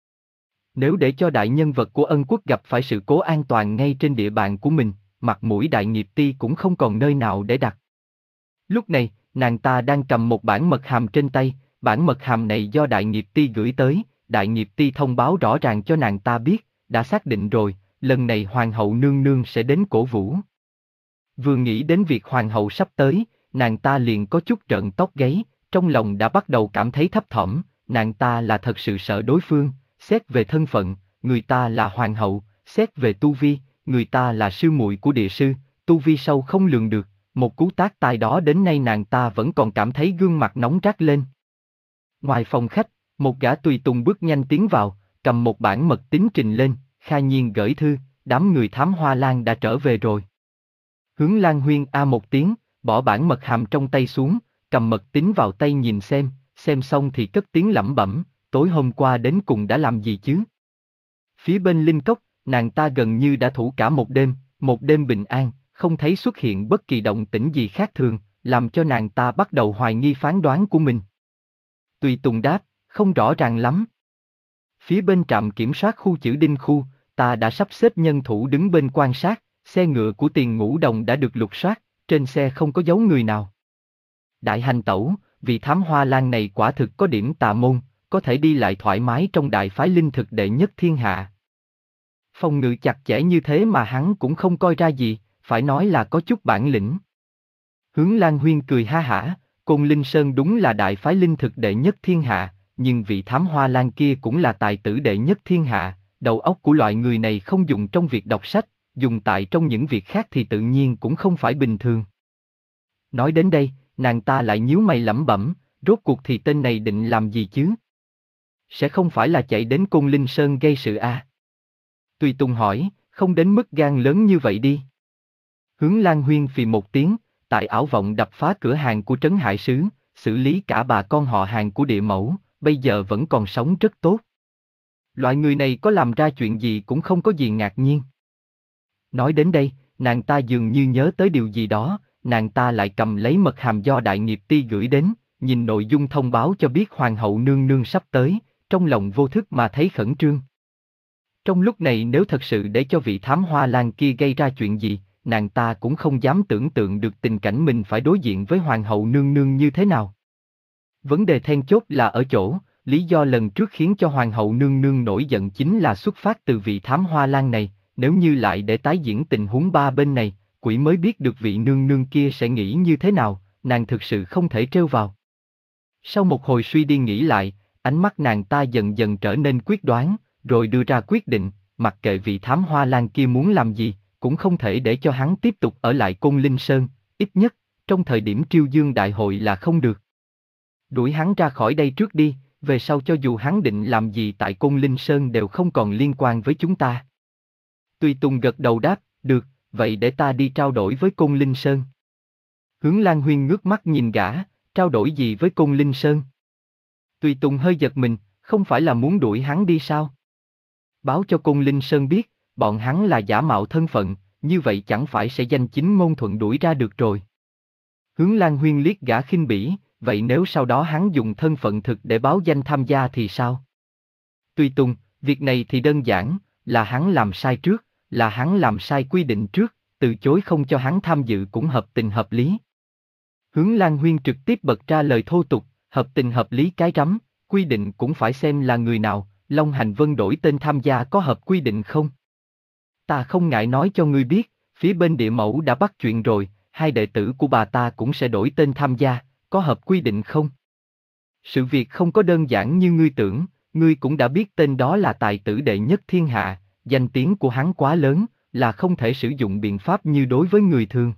Nếu để cho đại nhân vật của Ân Quốc gặp phải sự cố an toàn ngay trên địa bàn của mình, mặt mũi Đại Nghiệp Ti cũng không còn nơi nào để đặt. Lúc này, nàng ta đang cầm một bản mật hàm trên tay, bản mật hàm này do Đại Nghiệp Ti gửi tới, Đại Nghiệp Ti thông báo rõ ràng cho nàng ta biết, đã xác định rồi, lần này Hoàng hậu nương nương sẽ đến cổ vũ. Vừa nghĩ đến việc Hoàng hậu sắp tới, nàng ta liền có chút trợn tóc gáy, trong lòng đã bắt đầu cảm thấy thấp thỏm, nàng ta là thật sự sợ đối phương, xét về thân phận, người ta là Hoàng hậu, xét về tu vi, người ta là sư muội của địa sư, tu vi sâu không lường được, một cú tác tai đó đến nay nàng ta vẫn còn cảm thấy gương mặt nóng rát lên. Ngoài phòng khách, một gã tùy tùng bước nhanh tiến vào, cầm một bản mật tín trình lên, Kha Nhiên gửi thư, đám người thám Hoa Lan đã trở về rồi. Hướng Lan Huyên a một tiếng, bỏ bản mật hàm trong tay xuống, cầm mật tín vào tay nhìn xem, xem xong thì cất tiếng lẩm bẩm, tối hôm qua đến cùng đã làm gì chứ? Phía bên Linh Cốc, nàng ta gần như đã thủ cả một đêm, một đêm bình an, không thấy xuất hiện bất kỳ động tĩnh gì khác thường, làm cho nàng ta bắt đầu hoài nghi phán đoán của mình. Tùy Tùng đáp, không rõ ràng lắm. Phía bên trạm kiểm soát khu Chữ Đinh khu, ta đã sắp xếp nhân thủ đứng bên quan sát, xe ngựa của Tiền Ngũ Đồng đã được lục soát, trên xe không có dấu người nào. Đại hành tẩu, vị thám Hoa Lan này quả thực có điểm tà môn, có thể đi lại thoải mái trong đại phái linh thực đệ nhất thiên hạ. Phòng ngự chặt chẽ như thế mà hắn cũng không coi ra gì, phải nói là có chút bản lĩnh. Hướng Lan Huyên cười ha hả, Côn Linh Sơn đúng là đại phái linh thực đệ nhất thiên hạ, nhưng vị thám Hoa Lan kia cũng là tài tử đệ nhất thiên hạ, đầu óc của loại người này không dùng trong việc đọc sách, dùng tại trong những việc khác thì tự nhiên cũng không phải bình thường. Nói đến đây, nàng ta lại nhíu mày lẩm bẩm, rốt cuộc thì tên này định làm gì chứ? Sẽ không phải là chạy đến Côn Linh Sơn gây sự à? Tùy Tùng hỏi, không đến mức gan lớn như vậy đi. Hướng Lan Huyên phì một tiếng, tại ảo vọng đập phá cửa hàng của Trấn Hải Sứ, xử lý cả bà con họ hàng của địa mẫu, bây giờ vẫn còn sống rất tốt. Loại người này có làm ra chuyện gì cũng không có gì ngạc nhiên. Nói đến đây, nàng ta dường như nhớ tới điều gì đó, nàng ta lại cầm lấy mật hàm do Đại Nghiệp Ti gửi đến, nhìn nội dung thông báo cho biết Hoàng hậu nương nương sắp tới, trong lòng vô thức mà thấy khẩn trương. Trong lúc này nếu thật sự để cho vị thám hoa lan kia gây ra chuyện gì, nàng ta cũng không dám tưởng tượng được tình cảnh mình phải đối diện với hoàng hậu nương nương như thế nào. Vấn đề then chốt là ở chỗ, lý do lần trước khiến cho hoàng hậu nương nương nổi giận chính là xuất phát từ vị thám hoa lan này, nếu như lại để tái diễn tình huống ba bên này, quỷ mới biết được vị nương nương kia sẽ nghĩ như thế nào, nàng thực sự không thể trêu vào. Sau một hồi suy đi nghĩ lại, ánh mắt nàng ta dần dần trở nên quyết đoán, rồi đưa ra quyết định, mặc kệ vị thám hoa lan kia muốn làm gì, cũng không thể để cho hắn tiếp tục ở lại Côn Linh Sơn, ít nhất, trong thời điểm Triêu Dương Đại hội là không được. Đuổi hắn ra khỏi đây trước đi, về sau cho dù hắn định làm gì tại Côn Linh Sơn đều không còn liên quan với chúng ta. Tùy Tùng gật đầu đáp, được, vậy để ta đi trao đổi với Côn Linh Sơn. Hướng Lan Huyên ngước mắt nhìn gã, trao đổi gì với Côn Linh Sơn? Tùy Tùng hơi giật mình, không phải là muốn đuổi hắn đi sao? Báo cho Côn Linh Sơn biết, bọn hắn là giả mạo thân phận, như vậy chẳng phải sẽ danh chính ngôn thuận đuổi ra được rồi. Hướng Lan Huyên liếc gã khinh bỉ, vậy nếu sau đó hắn dùng thân phận thực để báo danh tham gia thì sao? Tùy Tùng, việc này thì đơn giản, là hắn làm sai trước, là hắn làm sai quy định trước, từ chối không cho hắn tham dự cũng hợp tình hợp lý. Hướng Lan Huyên trực tiếp bật ra lời thô tục, hợp tình hợp lý cái rắm, quy định cũng phải xem là người nào, Long Hành Vân đổi tên tham gia có hợp quy định không? Ta không ngại nói cho ngươi biết, phía bên địa mẫu đã bắt chuyện rồi, hai đệ tử của bà ta cũng sẽ đổi tên tham gia, có hợp quy định không? Sự việc không có đơn giản như ngươi tưởng, ngươi cũng đã biết tên đó là tài tử đệ nhất thiên hạ, danh tiếng của hắn quá lớn, là không thể sử dụng biện pháp như đối với người thường.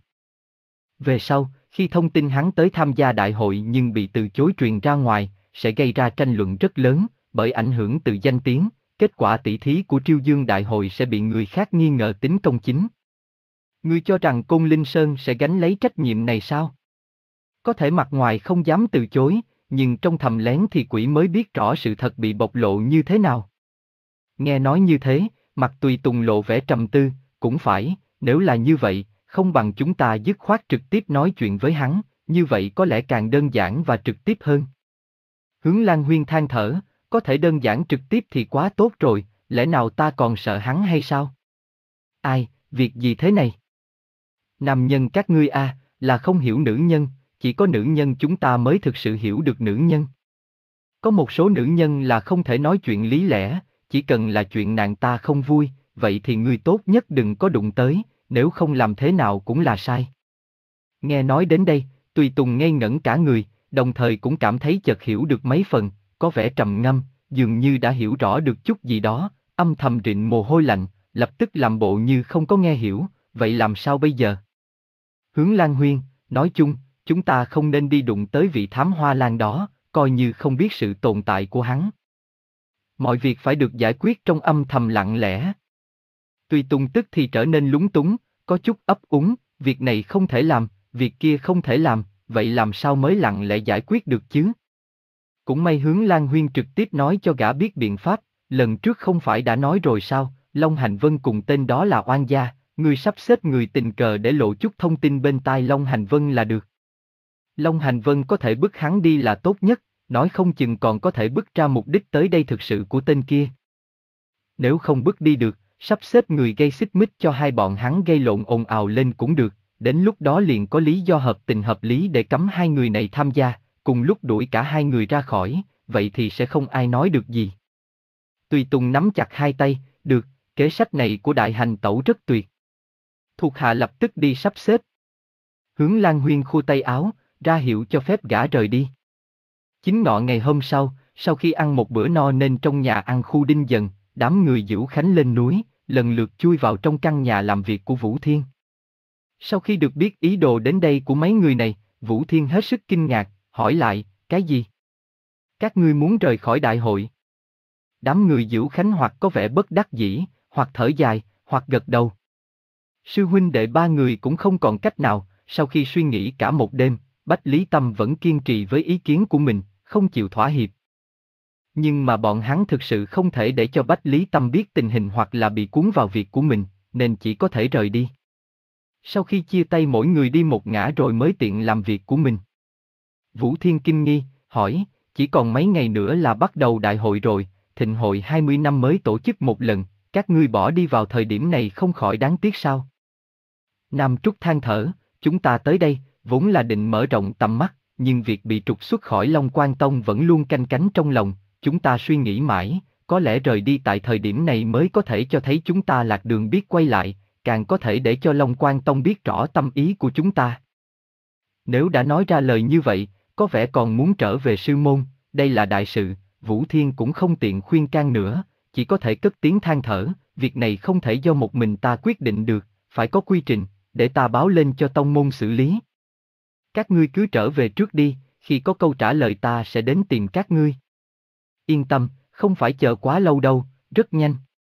Về sau, khi thông tin hắn tới tham gia đại hội nhưng bị từ chối truyền ra ngoài, sẽ gây ra tranh luận rất lớn, bởi ảnh hưởng từ danh tiếng, kết quả tỷ thí của Triêu Dương đại hội sẽ bị người khác nghi ngờ tính công chính. Ngươi cho rằng Côn Linh Sơn sẽ gánh lấy trách nhiệm này sao? Có thể mặt ngoài không dám từ chối, nhưng trong thầm lén thì quỷ mới biết rõ sự thật bị bộc lộ như thế nào. Nghe nói như thế, mặt Tùy Tùng lộ vẻ trầm tư, cũng phải, nếu là như vậy, không bằng chúng ta dứt khoát trực tiếp nói chuyện với hắn, như vậy có lẽ càng đơn giản và trực tiếp hơn. Hướng Lan Huyên than thở, có thể đơn giản trực tiếp thì quá tốt rồi, lẽ nào ta còn sợ hắn hay sao? Ai, việc gì thế này? Nam nhân các ngươi a, là không hiểu nữ nhân, chỉ có nữ nhân chúng ta mới thực sự hiểu được nữ nhân. Có một số nữ nhân là không thể nói chuyện lý lẽ, chỉ cần là chuyện nàng ta không vui, vậy thì ngươi tốt nhất đừng có đụng tới, nếu không làm thế nào cũng là sai. Nghe nói đến đây, Tùy Tùng ngây ngẩn cả người, đồng thời cũng cảm thấy chợt hiểu được mấy phần, có vẻ trầm ngâm, dường như đã hiểu rõ được chút gì đó, âm thầm rịn mồ hôi lạnh, lập tức làm bộ như không có nghe hiểu, vậy làm sao bây giờ? Hướng Lan Huyên, nói chung, chúng ta không nên đi đụng tới vị thám hoa lan đó, coi như không biết sự tồn tại của hắn. Mọi việc phải được giải quyết trong âm thầm lặng lẽ. Tùy Tùng tức thì trở nên lúng túng, có chút ấp úng, việc này không thể làm, việc kia không thể làm, vậy làm sao mới lặng lẽ giải quyết được chứ? Cũng may Hướng Lan Huyên trực tiếp nói cho gã biết biện pháp, lần trước không phải đã nói rồi sao, Long Hành Vân cùng tên đó là oan gia, người sắp xếp người tình cờ để lộ chút thông tin bên tai Long Hành Vân là được. Long Hành Vân có thể bức hắn đi là tốt nhất, nói không chừng còn có thể bức ra mục đích tới đây thực sự của tên kia. Nếu không bức đi được, sắp xếp người gây xích mích cho hai bọn hắn gây lộn ồn ào lên cũng được, đến lúc đó liền có lý do hợp tình hợp lý để cấm hai người này tham gia, cùng lúc đuổi cả hai người ra khỏi, vậy thì sẽ không ai nói được gì. Tùy Tùng nắm chặt hai tay, được, kế sách này của Đại Hành Tẩu rất tuyệt. Thuộc hạ lập tức đi sắp xếp. Hướng Lan Huyên khua tay áo, ra hiệu cho phép gã rời đi. Chính ngọ ngày hôm sau, sau khi ăn một bữa no nên trong nhà ăn khu Đinh Dần, đám người Dữu Khánh lên núi, lần lượt chui vào trong căn nhà làm việc của Vũ Thiên. Sau khi được biết ý đồ đến đây của mấy người này, Vũ Thiên hết sức kinh ngạc, hỏi lại, cái gì? Các ngươi muốn rời khỏi đại hội? Đám người Dữu Khánh hoặc có vẻ bất đắc dĩ, hoặc thở dài, hoặc gật đầu. Sư huynh đệ ba người cũng không còn cách nào, sau khi suy nghĩ cả một đêm, Bách Lý Tâm vẫn kiên trì với ý kiến của mình, không chịu thỏa hiệp. Nhưng mà bọn hắn thực sự không thể để cho Bách Lý Tâm biết tình hình hoặc là bị cuốn vào việc của mình, nên chỉ có thể rời đi. Sau khi chia tay mỗi người đi một ngả rồi mới tiện làm việc của mình. Vũ Thiên kinh nghi, hỏi, chỉ còn mấy ngày nữa là bắt đầu đại hội rồi, thịnh hội hai mươi năm mới tổ chức một lần, các ngươi bỏ đi vào thời điểm này không khỏi đáng tiếc sao? Nam Trúc than thở, chúng ta tới đây, vốn là định mở rộng tầm mắt, nhưng việc bị trục xuất khỏi Long Quan Tông vẫn luôn canh cánh trong lòng, chúng ta suy nghĩ mãi, có lẽ rời đi tại thời điểm này mới có thể cho thấy chúng ta lạc đường biết quay lại, càng có thể để cho Long Quan Tông biết rõ tâm ý của chúng ta. Nếu đã nói ra lời như vậy, có vẻ còn muốn trở về sư môn, đây là đại sự, Vũ Thiên cũng không tiện khuyên can nữa, chỉ có thể cất tiếng than thở, việc này không thể do một mình ta quyết định được, phải có quy trình, để ta báo lên cho tông môn xử lý. Các ngươi cứ trở về trước đi, khi có câu trả lời ta sẽ đến tìm các ngươi. Yên tâm, không phải chờ quá lâu đâu, rất nhanh.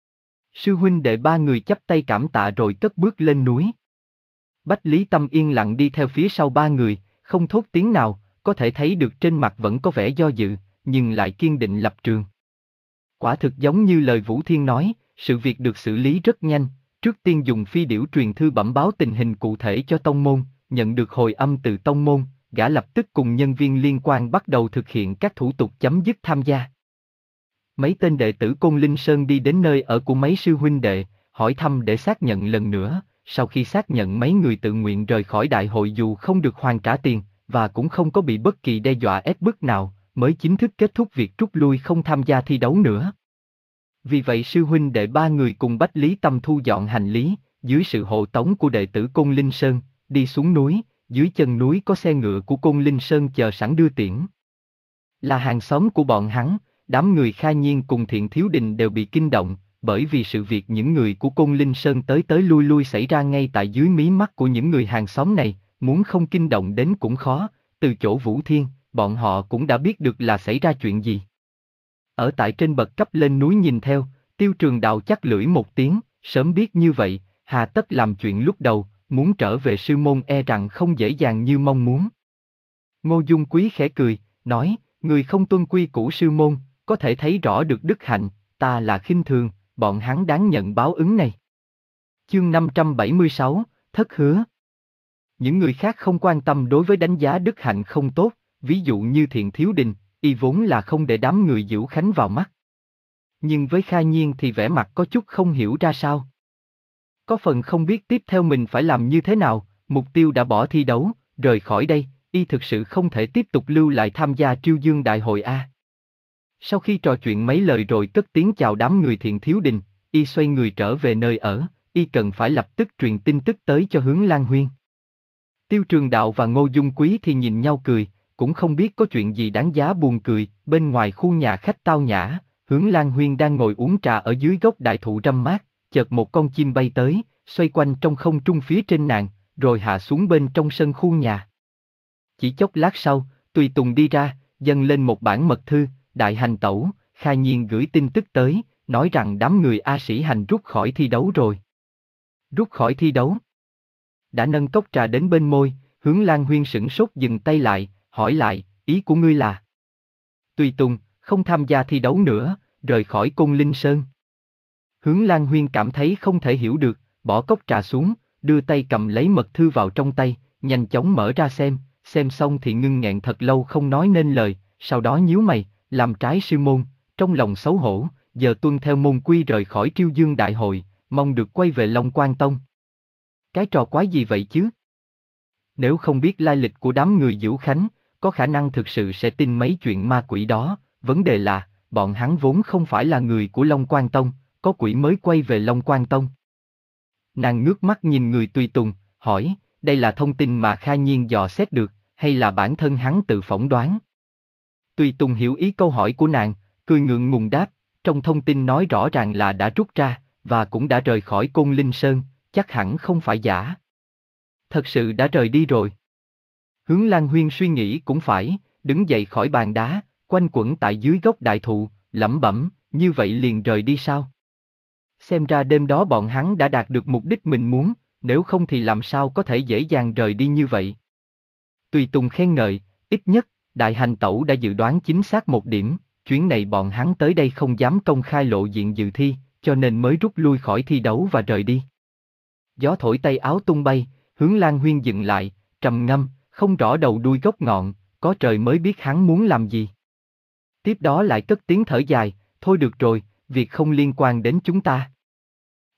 Sư huynh đệ ba người chắp tay cảm tạ rồi cất bước lên núi. Bách Lý Tâm yên lặng đi theo phía sau ba người, không thốt tiếng nào, có thể thấy được trên mặt vẫn có vẻ do dự, nhưng lại kiên định lập trường. Quả thực giống như lời Vũ Thiên nói, sự việc được xử lý rất nhanh, trước tiên dùng phi điểu truyền thư bẩm báo tình hình cụ thể cho tông môn, nhận được hồi âm từ tông môn, gã lập tức cùng nhân viên liên quan bắt đầu thực hiện các thủ tục chấm dứt tham gia. Mấy tên đệ tử Côn Linh Sơn đi đến nơi ở của mấy sư huynh đệ, hỏi thăm để xác nhận lần nữa, sau khi xác nhận mấy người tự nguyện rời khỏi đại hội dù không được hoàn trả tiền, và cũng không có bị bất kỳ đe dọa ép bức nào, mới chính thức kết thúc việc rút lui không tham gia thi đấu nữa. Vì vậy sư huynh đệ ba người cùng Bách Lý Tâm thu dọn hành lý, dưới sự hộ tống của đệ tử Côn Linh Sơn, đi xuống núi, dưới chân núi có xe ngựa của Côn Linh Sơn chờ sẵn đưa tiễn. Là hàng xóm của bọn hắn, đám người Kha Nhiên cùng Thiện Thiếu Đình đều bị kinh động, bởi vì sự việc những người của Côn Linh Sơn tới tới lui lui xảy ra ngay tại dưới mí mắt của những người hàng xóm này, muốn không kinh động đến cũng khó, từ chỗ Vũ Thiên, bọn họ cũng đã biết được là xảy ra chuyện gì. Ở tại trên bậc cấp lên núi nhìn theo, Tiêu Trường Đạo chắc lưỡi một tiếng, sớm biết như vậy, hà tất làm chuyện lúc đầu, muốn trở về sư môn e rằng không dễ dàng như mong muốn. Ngô Dung Quý khẽ cười, nói, người không tuân quy củ sư môn, có thể thấy rõ được đức hạnh, ta là khinh thường, bọn hắn đáng nhận báo ứng này. Chương năm trăm bảy mươi sáu, Thất Hứa. Những người khác không quan tâm đối với đánh giá đức hạnh không tốt, ví dụ như Thiện Thiếu Đình, y vốn là không để đám người Diễu Khánh vào mắt. Nhưng với Kha Nhiên thì vẻ mặt có chút không hiểu ra sao. Có phần không biết tiếp theo mình phải làm như thế nào, mục tiêu đã bỏ thi đấu, rời khỏi đây, y thực sự không thể tiếp tục lưu lại tham gia Triêu Dương Đại hội A. Sau khi trò chuyện mấy lời rồi cất tiếng chào đám người Thiện Thiếu Đình, y xoay người trở về nơi ở, y cần phải lập tức truyền tin tức tới cho Hướng Lan Huyên. Tiêu Trường Đạo và Ngô Dung Quý thì nhìn nhau cười, cũng không biết có chuyện gì đáng giá buồn cười. Bên ngoài khu nhà khách tao nhã, Hướng Lan Huyên đang ngồi uống trà ở dưới gốc đại thụ râm mát, chợt một con chim bay tới, xoay quanh trong không trung phía trên nàng, rồi hạ xuống bên trong sân khu nhà. Chỉ chốc lát sau, Tùy Tùng đi ra, dâng lên một bản mật thư, đại hành tẩu, Kha Nhiên gửi tin tức tới, nói rằng đám người A Sĩ Hành rút khỏi thi đấu rồi. Rút khỏi thi đấu? Đã nâng cốc trà đến bên môi, Hướng Lan Huyên sửng sốt dừng tay lại, hỏi lại, ý của ngươi là? Tùy Tùng, không tham gia thi đấu nữa, rời khỏi Côn Linh Sơn. Hướng Lan Huyên cảm thấy không thể hiểu được, bỏ cốc trà xuống, đưa tay cầm lấy mật thư vào trong tay, nhanh chóng mở ra xem, xem xong thì ngưng nghẹn thật lâu không nói nên lời, sau đó nhíu mày, làm trái sư môn, trong lòng xấu hổ, giờ tuân theo môn quy rời khỏi Triêu Dương Đại hội, mong được quay về Long Quan Tông. Cái trò quái gì vậy chứ? Nếu không biết lai lịch của đám người Diễu Khánh, có khả năng thực sự sẽ tin mấy chuyện ma quỷ đó, vấn đề là, bọn hắn vốn không phải là người của Long Quan Tông, có quỷ mới quay về Long Quan Tông. Nàng ngước mắt nhìn người Tùy Tùng, hỏi, đây là thông tin mà Kha Nhiên dò xét được, hay là bản thân hắn tự phỏng đoán? Tùy Tùng hiểu ý câu hỏi của nàng, cười ngượng ngùng đáp, trong thông tin nói rõ ràng là đã rút ra, và cũng đã rời khỏi Côn Linh Sơn, chắc hẳn không phải giả. Thật sự đã rời đi rồi. Hướng Lan Huyên suy nghĩ cũng phải, đứng dậy khỏi bàn đá, quanh quẩn tại dưới gốc đại thụ, lẩm bẩm, như vậy liền rời đi sao? Xem ra đêm đó bọn hắn đã đạt được mục đích mình muốn, nếu không thì làm sao có thể dễ dàng rời đi như vậy. Tùy Tùng khen ngợi, ít nhất, Đại Hành Tẩu đã dự đoán chính xác một điểm, chuyến này bọn hắn tới đây không dám công khai lộ diện dự thi, cho nên mới rút lui khỏi thi đấu và rời đi. Gió thổi tay áo tung bay, Hướng Lan Huyên dừng lại, trầm ngâm, không rõ đầu đuôi gốc ngọn, có trời mới biết hắn muốn làm gì. Tiếp đó lại cất tiếng thở dài, thôi được rồi, việc không liên quan đến chúng ta.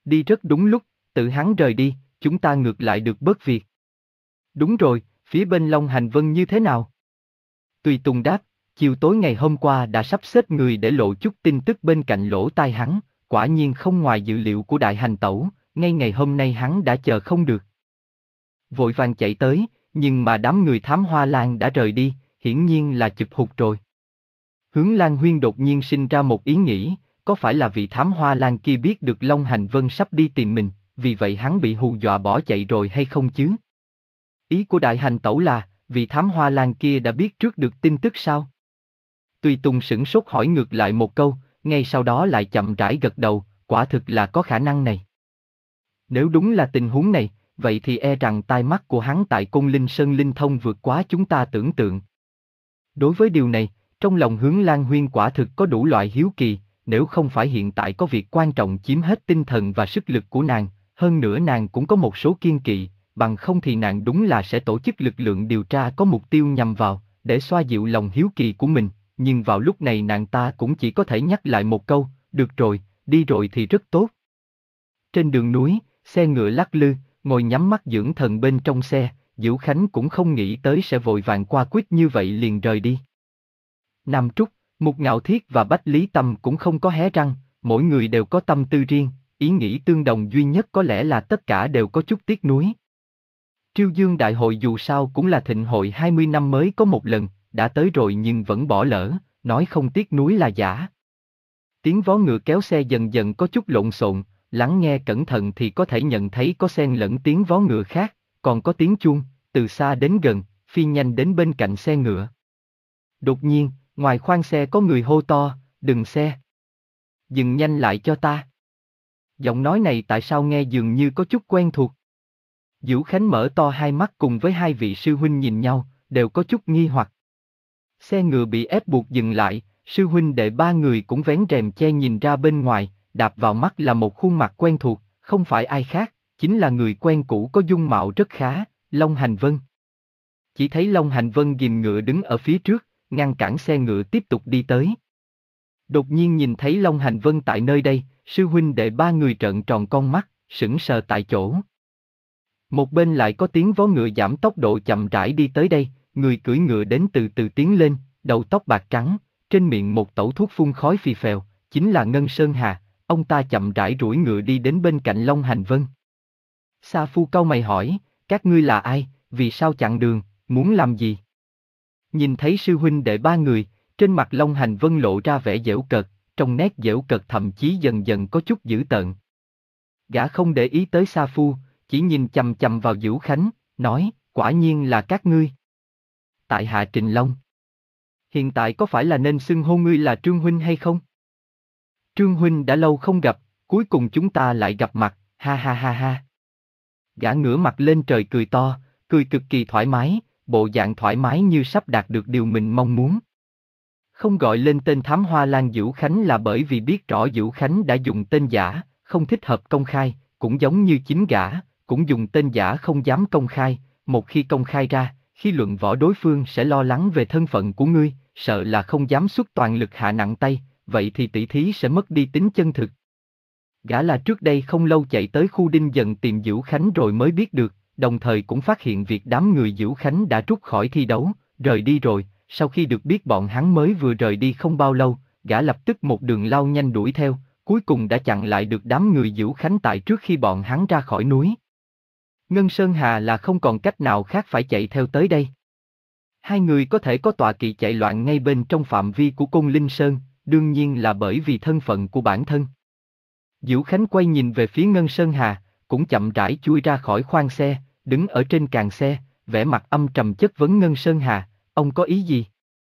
Đi rất đúng lúc, tự hắn rời đi, chúng ta ngược lại được bớt việc. Đúng rồi, phía bên Long Hành Vân như thế nào? Tùy Tùng đáp, chiều tối ngày hôm qua đã sắp xếp người để lộ chút tin tức bên cạnh lỗ tai hắn, quả nhiên không ngoài dự liệu của đại hành tẩu, ngay ngày hôm nay hắn đã chờ không được. Vội vàng chạy tới, nhưng mà đám người thám hoa lan đã rời đi, hiển nhiên là chụp hụt rồi. Hướng Lan Huyên đột nhiên sinh ra một ý nghĩ, có phải là vị thám hoa lan kia biết được Long Hành Vân sắp đi tìm mình, vì vậy hắn bị hù dọa bỏ chạy rồi hay không chứ? Ý của đại hành tẩu là, vị thám hoa lan kia đã biết trước được tin tức sao? Tùy Tùng sửng sốt hỏi ngược lại một câu, ngay sau đó lại chậm rãi gật đầu, quả thực là có khả năng này. Nếu đúng là tình huống này, vậy thì e rằng tai mắt của hắn tại Côn Linh Sơn linh thông vượt quá chúng ta tưởng tượng. Đối với điều này, trong lòng Hướng Lan Huyên quả thực có đủ loại hiếu kỳ, nếu không phải hiện tại có việc quan trọng chiếm hết tinh thần và sức lực của nàng, hơn nữa nàng cũng có một số kiên kỵ, bằng không thì nàng đúng là sẽ tổ chức lực lượng điều tra có mục tiêu nhằm vào, để xoa dịu lòng hiếu kỳ của mình, nhưng vào lúc này nàng ta cũng chỉ có thể nhắc lại một câu, được rồi, đi rồi thì rất tốt. Trên đường núi, xe ngựa lắc lư, ngồi nhắm mắt dưỡng thần bên trong xe, Dữu Khánh cũng không nghĩ tới sẽ vội vàng qua quyết như vậy liền rời đi. Nam Trúc, Mục Ngạo Thiết và Bách Lý Tâm cũng không có hé răng, mỗi người đều có tâm tư riêng, ý nghĩ tương đồng duy nhất có lẽ là tất cả đều có chút tiếc nuối. Triêu Dương Đại hội dù sao cũng là thịnh hội hai mươi năm mới có một lần, đã tới rồi nhưng vẫn bỏ lỡ, nói không tiếc nuối là giả. Tiếng vó ngựa kéo xe dần dần có chút lộn xộn, lắng nghe cẩn thận thì có thể nhận thấy có xen lẫn tiếng vó ngựa khác, còn có tiếng chuông, từ xa đến gần, phi nhanh đến bên cạnh xe ngựa. Đột nhiên, ngoài khoang xe có người hô to, đừng xe. Dừng nhanh lại cho ta. Giọng nói này tại sao nghe dường như có chút quen thuộc. Dữu Khánh mở to hai mắt cùng với hai vị sư huynh nhìn nhau, đều có chút nghi hoặc. Xe ngựa bị ép buộc dừng lại, sư huynh đệ ba người cũng vén rèm che nhìn ra bên ngoài, đạp vào mắt là một khuôn mặt quen thuộc, không phải ai khác, chính là người quen cũ có dung mạo rất khá, Long Hành Vân. Chỉ thấy Long Hành Vân ghìm ngựa đứng ở phía trước, ngăn cản xe ngựa tiếp tục đi tới. Đột nhiên nhìn thấy Long Hành Vân tại nơi đây, sư huynh đệ ba người trợn tròn con mắt, sững sờ tại chỗ. Một bên lại có tiếng vó ngựa giảm tốc độ chậm rãi đi tới đây, người cưỡi ngựa đến từ từ tiến lên, đầu tóc bạc trắng, trên miệng một tẩu thuốc phun khói phì phèo, chính là Ngân Sơn Hà, ông ta chậm rãi duỗi ngựa đi đến bên cạnh Long Hành Vân. Sa Phu cau mày hỏi, các ngươi là ai, vì sao chặn đường, muốn làm gì? Nhìn thấy sư huynh đệ ba người, trên mặt Long Hành Vân lộ ra vẻ giễu cợt, trong nét giễu cợt thậm chí dần dần có chút dữ tợn. Gã không để ý tới Sa Phu, chỉ nhìn chằm chằm vào Dữu Khánh, nói, quả nhiên là các ngươi. Tại hạ Trình Long. Hiện tại có phải là nên xưng hô ngươi là Trương Huynh hay không? Trương Huynh đã lâu không gặp, cuối cùng chúng ta lại gặp mặt, ha ha ha ha. Gã ngửa mặt lên trời cười to, cười cực kỳ thoải mái, bộ dạng thoải mái như sắp đạt được điều mình mong muốn. Không gọi lên tên thám hoa lan Dữu Khánh là bởi vì biết rõ Dữu Khánh đã dùng tên giả, không thích hợp công khai, cũng giống như chính gã, cũng dùng tên giả không dám công khai, một khi công khai ra, khi luận võ đối phương sẽ lo lắng về thân phận của ngươi, sợ là không dám xuất toàn lực hạ nặng tay, vậy thì tỷ thí sẽ mất đi tính chân thực. Gã là trước đây không lâu chạy tới khu Đinh Dần tìm Dữu Khánh rồi mới biết được, đồng thời cũng phát hiện việc đám người Dữu Khánh đã rút khỏi thi đấu, rời đi rồi, sau khi được biết bọn hắn mới vừa rời đi không bao lâu, gã lập tức một đường lao nhanh đuổi theo, cuối cùng đã chặn lại được đám người Dữu Khánh tại trước khi bọn hắn ra khỏi núi. Ngân Sơn Hà là không còn cách nào khác phải chạy theo tới đây. Hai người có thể có tọa kỵ chạy loạn ngay bên trong phạm vi của Côn Linh Sơn, đương nhiên là bởi vì thân phận của bản thân. Dữu Khánh quay nhìn về phía Ngân Sơn Hà, cũng chậm rãi chui ra khỏi khoang xe, đứng ở trên càng xe, vẻ mặt âm trầm chất vấn Ngân Sơn Hà, ông có ý gì?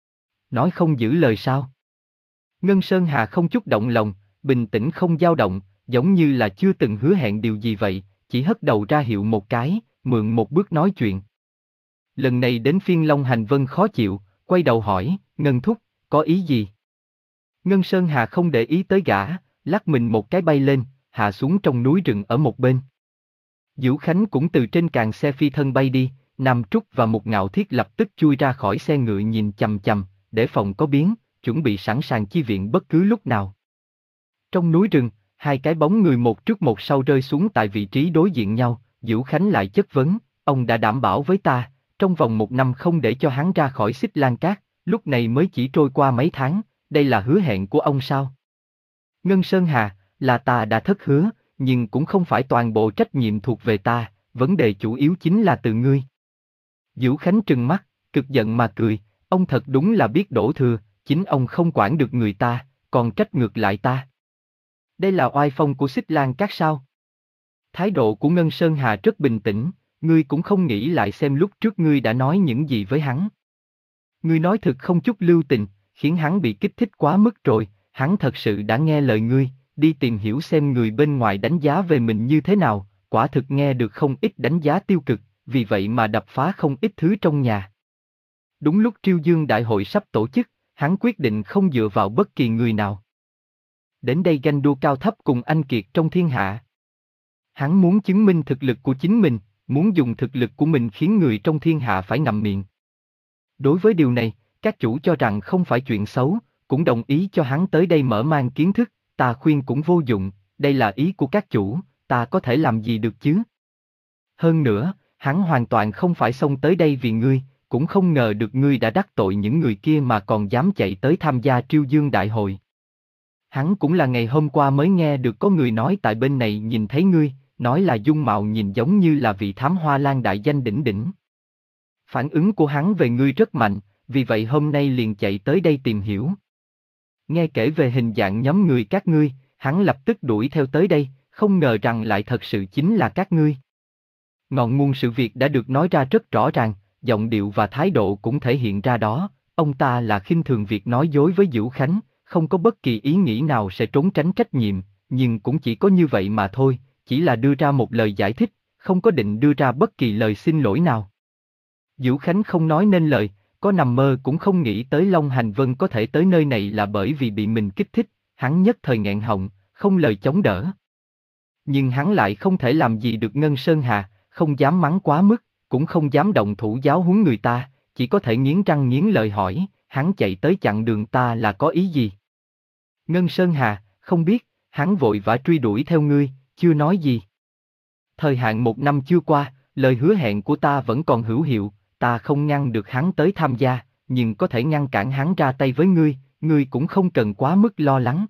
Nói không giữ lời sao? Ngân Sơn Hà không chút động lòng, bình tĩnh không dao động, giống như là chưa từng hứa hẹn điều gì vậy, chỉ hất đầu ra hiệu một cái, mượn một bước nói chuyện. Lần này đến phiên Long Hành Vân khó chịu, quay đầu hỏi, Ngân Thúc, có ý gì? Ngân Sơn Hà không để ý tới gã, lắc mình một cái bay lên, hạ xuống trong núi rừng ở một bên. Dữu Khánh cũng từ trên càng xe phi thân bay đi, Nam Trúc và Mục Ngạo Thiết lập tức chui ra khỏi xe ngựa nhìn chằm chằm, để phòng có biến, chuẩn bị sẵn sàng chi viện bất cứ lúc nào. Trong núi rừng, Hai cái bóng người một trước một sau rơi xuống tại vị trí đối diện nhau, Dữu Khánh lại chất vấn, ông đã đảm bảo với ta, trong vòng một năm không để cho hắn ra khỏi Xích Lan Cát, lúc này mới chỉ trôi qua mấy tháng, đây là hứa hẹn của ông sao? Ngân Sơn Hà, là ta đã thất hứa, nhưng cũng không phải toàn bộ trách nhiệm thuộc về ta, vấn đề chủ yếu chính là từ ngươi. Dữu Khánh trừng mắt, cực giận mà cười, ông thật đúng là biết đổ thừa, chính ông không quản được người ta, còn trách ngược lại ta. Đây là oai phong của Xích Lan Cát sao? Thái độ của Ngân Sơn Hà rất bình tĩnh, ngươi cũng không nghĩ lại xem lúc trước ngươi đã nói những gì với hắn. Ngươi nói thực không chút lưu tình, khiến hắn bị kích thích quá mức rồi, hắn thật sự đã nghe lời ngươi, đi tìm hiểu xem người bên ngoài đánh giá về mình như thế nào, quả thực nghe được không ít đánh giá tiêu cực, vì vậy mà đập phá không ít thứ trong nhà. Đúng lúc Triêu Dương Đại hội sắp tổ chức, hắn quyết định không dựa vào bất kỳ người nào. Đến đây ganh đua cao thấp cùng anh kiệt trong thiên hạ. Hắn muốn chứng minh thực lực của chính mình, muốn dùng thực lực của mình khiến người trong thiên hạ phải ngậm miệng. Đối với điều này, các chủ cho rằng không phải chuyện xấu, cũng đồng ý cho hắn tới đây mở mang kiến thức, ta khuyên cũng vô dụng, đây là ý của các chủ, ta có thể làm gì được chứ? Hơn nữa, hắn hoàn toàn không phải xông tới đây vì ngươi, cũng không ngờ được ngươi đã đắc tội những người kia mà còn dám chạy tới tham gia Triêu Dương Đại hội. Hắn cũng là ngày hôm qua mới nghe được có người nói tại bên này nhìn thấy ngươi, nói là dung mạo nhìn giống như là vị thám hoa lan đại danh đỉnh đỉnh. Phản ứng của hắn về ngươi rất mạnh, vì vậy hôm nay liền chạy tới đây tìm hiểu. Nghe kể về hình dạng nhóm người các ngươi, hắn lập tức đuổi theo tới đây, không ngờ rằng lại thật sự chính là các ngươi. Ngọn nguồn sự việc đã được nói ra rất rõ ràng, giọng điệu và thái độ cũng thể hiện ra đó, ông ta là khinh thường việc nói dối với Dữu Khánh, không có bất kỳ ý nghĩ nào sẽ trốn tránh trách nhiệm, nhưng cũng chỉ có như vậy mà thôi, chỉ là đưa ra một lời giải thích, không có định đưa ra bất kỳ lời xin lỗi nào. Dữu Khánh không nói nên lời, có nằm mơ cũng không nghĩ tới Long Hành Vân có thể tới nơi này là bởi vì bị mình kích thích, hắn nhất thời nghẹn họng, không lời chống đỡ. Nhưng hắn lại không thể làm gì được Ngân Sơn Hà, không dám mắng quá mức, cũng không dám động thủ giáo huấn người ta, chỉ có thể nghiến răng nghiến lợi hỏi, hắn chạy tới chặn đường ta là có ý gì? Ngân Sơn Hà, không biết, hắn vội vã truy đuổi theo ngươi, chưa nói gì. Thời hạn một năm chưa qua, lời hứa hẹn của ta vẫn còn hữu hiệu, ta không ngăn được hắn tới tham gia, nhưng có thể ngăn cản hắn ra tay với ngươi, ngươi cũng không cần quá mức lo lắng.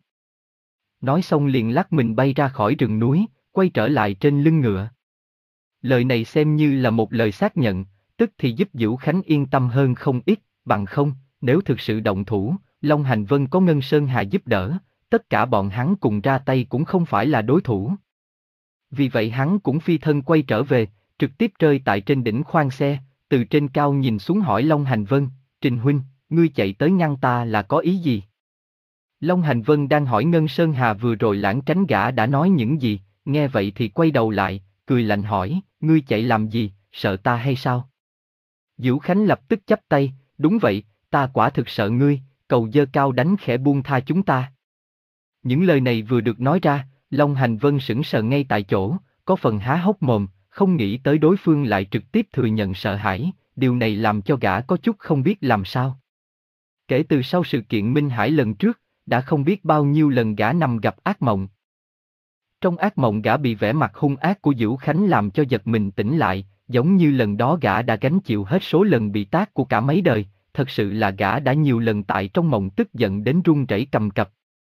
Nói xong liền lắc mình bay ra khỏi rừng núi, quay trở lại trên lưng ngựa. Lời này xem như là một lời xác nhận, tức thì giúp Dữu Khánh yên tâm hơn không ít, bằng không, nếu thực sự động thủ, Long Hành Vân có Ngân Sơn Hà giúp đỡ, tất cả bọn hắn cùng ra tay cũng không phải là đối thủ. Vì vậy hắn cũng phi thân quay trở về, trực tiếp rơi tại trên đỉnh khoang xe, từ trên cao nhìn xuống hỏi Long Hành Vân, Trình huynh, ngươi chạy tới ngăn ta là có ý gì? Long Hành Vân đang hỏi Ngân Sơn Hà vừa rồi lãng tránh gã đã nói những gì, nghe vậy thì quay đầu lại, cười lạnh hỏi, ngươi chạy làm gì, sợ ta hay sao? Dữu Khánh lập tức chắp tay, đúng vậy, ta quả thực sợ ngươi, cầu giơ cao đánh khẽ buông tha chúng ta. Những lời này vừa được nói ra, Long Hành Vân sững sờ ngay tại chỗ, có phần há hốc mồm, không nghĩ tới đối phương lại trực tiếp thừa nhận sợ hãi, điều này làm cho gã có chút không biết làm sao. Kể từ sau sự kiện Minh Hải lần trước, đã không biết bao nhiêu lần gã nằm gặp ác mộng. Trong ác mộng gã bị vẻ mặt hung ác của Dữu Khánh làm cho giật mình tỉnh lại, giống như lần đó gã đã gánh chịu hết số lần bị tát của cả mấy đời, thật sự là gã đã nhiều lần tại trong mộng tức giận đến run rẩy cầm cập.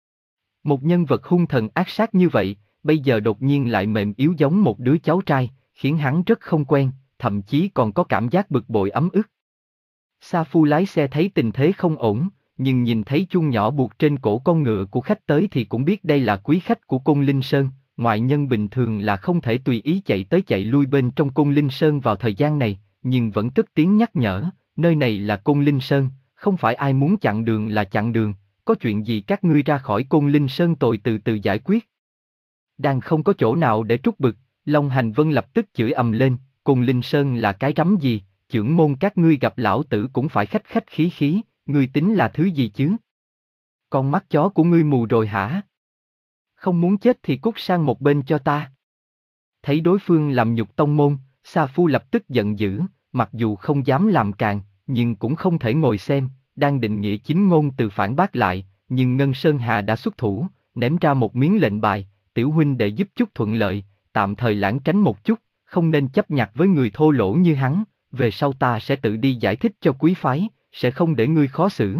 Một nhân vật hung thần ác sát như vậy, bây giờ đột nhiên lại mềm yếu giống một đứa cháu trai, khiến hắn rất không quen, thậm chí còn có cảm giác bực bội ấm ức. Sa Phu lái xe thấy tình thế không ổn, nhưng nhìn thấy chuông nhỏ buộc trên cổ con ngựa của khách tới thì cũng biết đây là quý khách của Côn Linh Sơn, ngoại nhân bình thường là không thể tùy ý chạy tới chạy lui bên trong Côn Linh Sơn vào thời gian này, nhưng vẫn cất tiếng nhắc nhở, nơi này là Côn Linh Sơn, không phải ai muốn chặn đường là chặn đường, có chuyện gì các ngươi ra khỏi Côn Linh Sơn tôi từ từ giải quyết. Đang không có chỗ nào để trút bực, Long Hành Vân lập tức chửi ầm lên, Côn Linh Sơn là cái rắm gì, chưởng môn các ngươi gặp lão tử cũng phải khách khách khí khí, ngươi tính là thứ gì chứ? Con mắt chó của ngươi mù rồi hả? Không muốn chết thì cút sang một bên cho ta. Thấy đối phương làm nhục tông môn, Sa Phu lập tức giận dữ, mặc dù không dám làm càng, nhưng cũng không thể ngồi xem, đang định nghĩa chính ngôn từ phản bác lại, nhưng Ngân Sơn Hà đã xuất thủ, ném ra một miếng lệnh bài, tiểu huynh đệ giúp chút thuận lợi, tạm thời lãng tránh một chút, không nên chấp nhặt với người thô lỗ như hắn, về sau ta sẽ tự đi giải thích cho quý phái, sẽ không để ngươi khó xử.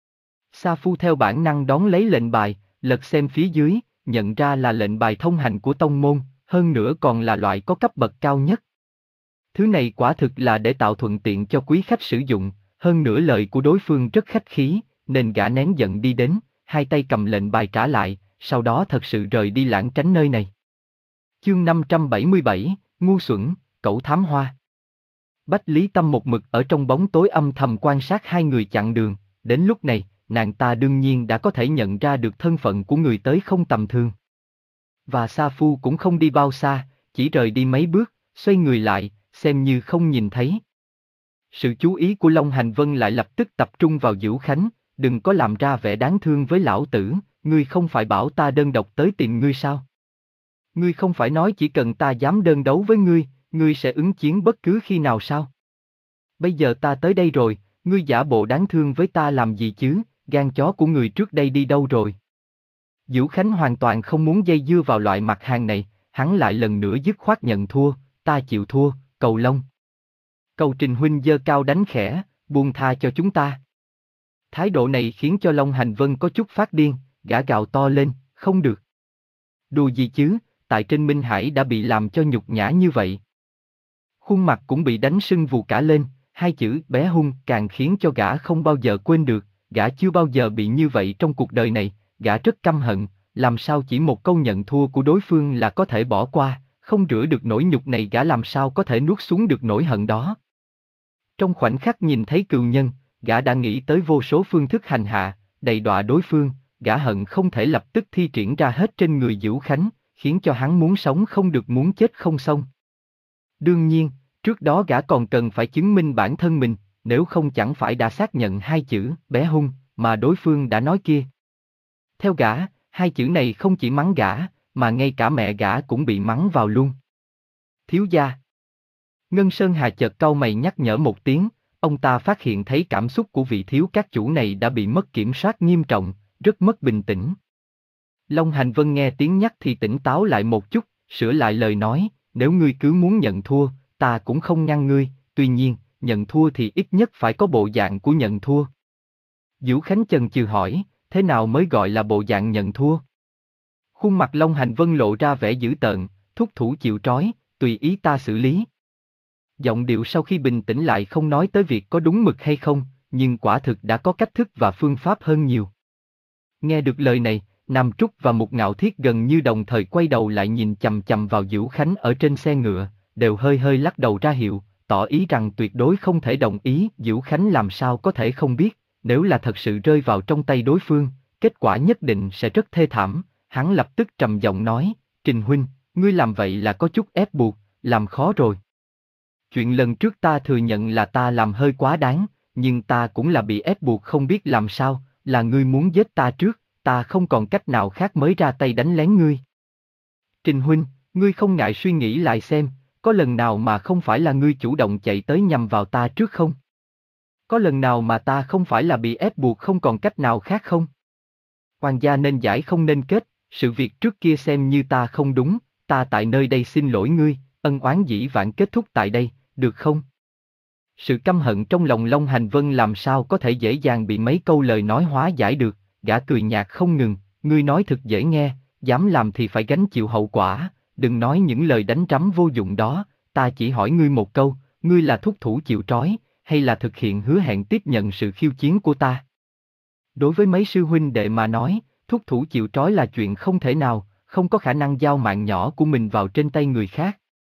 Sa Phu theo bản năng đón lấy lệnh bài, lật xem phía dưới, nhận ra là lệnh bài thông hành của tông môn, hơn nữa còn là loại có cấp bậc cao nhất. Thứ này quả thực là để tạo thuận tiện cho quý khách sử dụng, hơn nữa lời của đối phương rất khách khí, nên gã nén giận đi đến, hai tay cầm lệnh bài trả lại, sau đó thật sự rời đi lãng tránh nơi này. Chương năm trăm bảy mươi bảy, ngu xuẩn, cẩu thám hoa. Bách Lý Tâm một mực ở trong bóng tối âm thầm quan sát hai người chặn đường, đến lúc này, nàng ta đương nhiên đã có thể nhận ra được thân phận của người tới không tầm thường. Và Sa Phu cũng không đi bao xa, chỉ rời đi mấy bước, xoay người lại, xem như không nhìn thấy. Sự chú ý của Long Hành Vân lại lập tức tập trung vào Dữu Khánh, đừng có làm ra vẻ đáng thương với lão tử, ngươi không phải bảo ta đơn độc tới tìm ngươi sao? Ngươi không phải nói chỉ cần ta dám đơn đấu với ngươi, ngươi sẽ ứng chiến bất cứ khi nào sao? Bây giờ ta tới đây rồi, ngươi giả bộ đáng thương với ta làm gì chứ, gan chó của người trước đây đi đâu rồi? Dữu Khánh hoàn toàn không muốn dây dưa vào loại mặt hàng này, hắn lại lần nữa dứt khoát nhận thua, ta chịu thua, cầu Long. Cầu Trình huynh giơ cao đánh khẽ, buông tha cho chúng ta. Thái độ này khiến cho Long Hành Vân có chút phát điên, gã gào to lên, không được. Đùa gì chứ, tại trên Minh Hải đã bị làm cho nhục nhã như vậy. Khuôn mặt cũng bị đánh sưng vù cả lên, hai chữ bé hung càng khiến cho gã không bao giờ quên được, gã chưa bao giờ bị như vậy trong cuộc đời này, gã rất căm hận, làm sao chỉ một câu nhận thua của đối phương là có thể bỏ qua, không rửa được nỗi nhục này gã làm sao có thể nuốt xuống được nỗi hận đó. Trong khoảnh khắc nhìn thấy cừu nhân, gã đã nghĩ tới vô số phương thức hành hạ, đầy đọa đối phương, gã hận không thể lập tức thi triển ra hết trên người Dữu Khánh, khiến cho hắn muốn sống không được muốn chết không xong. Đương nhiên, trước đó gã còn cần phải chứng minh bản thân mình, nếu không chẳng phải đã xác nhận hai chữ bé hung mà đối phương đã nói kia. Theo gã, hai chữ này không chỉ mắng gã, mà ngay cả mẹ gã cũng bị mắng vào luôn. Thiếu gia. Ngân Sơn Hà chợt cau mày nhắc nhở một tiếng, ông ta phát hiện thấy cảm xúc của vị thiếu các chủ này đã bị mất kiểm soát nghiêm trọng, rất mất bình tĩnh. Long Hành Vân nghe tiếng nhắc thì tỉnh táo lại một chút, sửa lại lời nói, nếu ngươi cứ muốn nhận thua, ta cũng không ngăn ngươi, tuy nhiên, nhận thua thì ít nhất phải có bộ dạng của nhận thua. Dữu Khánh chần chừ hỏi, thế nào mới gọi là bộ dạng nhận thua? Khuôn mặt Long Hành Vân lộ ra vẻ dữ tợn, thúc thủ chịu trói, tùy ý ta xử lý. Giọng điệu sau khi bình tĩnh lại không nói tới việc có đúng mực hay không, nhưng quả thực đã có cách thức và phương pháp hơn nhiều. Nghe được lời này, Nam Trúc và Mục Ngạo Thiết gần như đồng thời quay đầu lại nhìn chằm chằm vào Dữu Khánh ở trên xe ngựa, đều hơi hơi lắc đầu ra hiệu, tỏ ý rằng tuyệt đối không thể đồng ý. Dữu Khánh làm sao có thể không biết, nếu là thật sự rơi vào trong tay đối phương, kết quả nhất định sẽ rất thê thảm. Hắn lập tức trầm giọng nói, Trình huynh, ngươi làm vậy là có chút ép buộc, làm khó rồi. Chuyện lần trước ta thừa nhận là ta làm hơi quá đáng, nhưng ta cũng là bị ép buộc không biết làm sao, là ngươi muốn giết ta trước, ta không còn cách nào khác mới ra tay đánh lén ngươi. Trình huynh, ngươi không ngại suy nghĩ lại xem, có lần nào mà không phải là ngươi chủ động chạy tới nhằm vào ta trước không? Có lần nào mà ta không phải là bị ép buộc không còn cách nào khác không? Hoàng gia nên giải không nên kết, sự việc trước kia xem như ta không đúng, ta tại nơi đây xin lỗi ngươi, ân oán dĩ vãng kết thúc tại đây, được không? Sự căm hận trong lòng Long Hành Vân làm sao có thể dễ dàng bị mấy câu lời nói hóa giải được, gã cười nhạt không ngừng, ngươi nói thật dễ nghe, dám làm thì phải gánh chịu hậu quả, đừng nói những lời đánh trắm vô dụng đó, ta chỉ hỏi ngươi một câu, ngươi là thúc thủ chịu trói, hay là thực hiện hứa hẹn tiếp nhận sự khiêu chiến của ta? Đối với mấy sư huynh đệ mà nói, thúc thủ chịu trói là chuyện không thể nào, không có khả năng giao mạng nhỏ của mình vào trên tay người khác.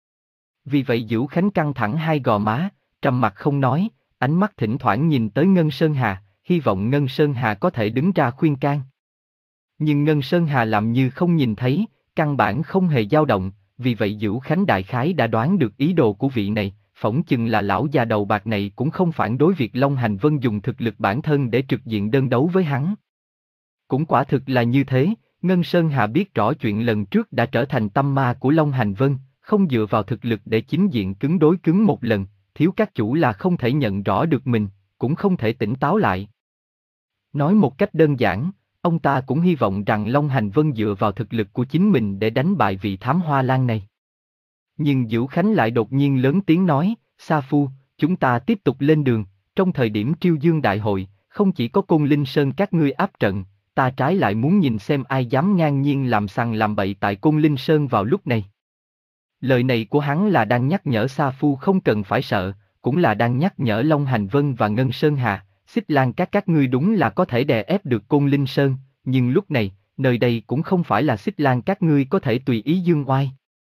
Vì vậy Dữu Khánh căng thẳng hai gò má, trầm mặt không nói, ánh mắt thỉnh thoảng nhìn tới Ngân Sơn Hà, hy vọng Ngân Sơn Hà có thể đứng ra khuyên can. Nhưng Ngân Sơn Hà làm như không nhìn thấy, căn bản không hề dao động, vì vậy Dữu Khánh đại khái đã đoán được ý đồ của vị này, phỏng chừng là lão già đầu bạc này cũng không phản đối việc Long Hành Vân dùng thực lực bản thân để trực diện đơn đấu với hắn. Cũng quả thực là như thế, Ngân Sơn Hà biết rõ chuyện lần trước đã trở thành tâm ma của Long Hành Vân, không dựa vào thực lực để chính diện cứng đối cứng một lần, thiếu các chủ là không thể nhận rõ được mình, cũng không thể tỉnh táo lại. Nói một cách đơn giản, Ông ta cũng hy vọng rằng Long Hành Vân dựa vào thực lực của chính mình để đánh bại vị thám hoa lang này. Nhưng Dữu Khánh lại đột nhiên lớn tiếng nói, Sa Phu, chúng ta tiếp tục lên đường, trong thời điểm Triêu Dương Đại hội, không chỉ có Côn Linh Sơn các ngươi áp trận, ta trái lại muốn nhìn xem ai dám ngang nhiên làm sằng làm bậy tại Côn Linh Sơn vào lúc này. Lời này của hắn là đang nhắc nhở Sa Phu không cần phải sợ, cũng là đang nhắc nhở Long Hành Vân và Ngân Sơn Hà, Xích Lan các các ngươi đúng là có thể đè ép được Côn Linh Sơn, nhưng lúc này, nơi đây cũng không phải là Xích Lan các ngươi có thể tùy ý dương oai.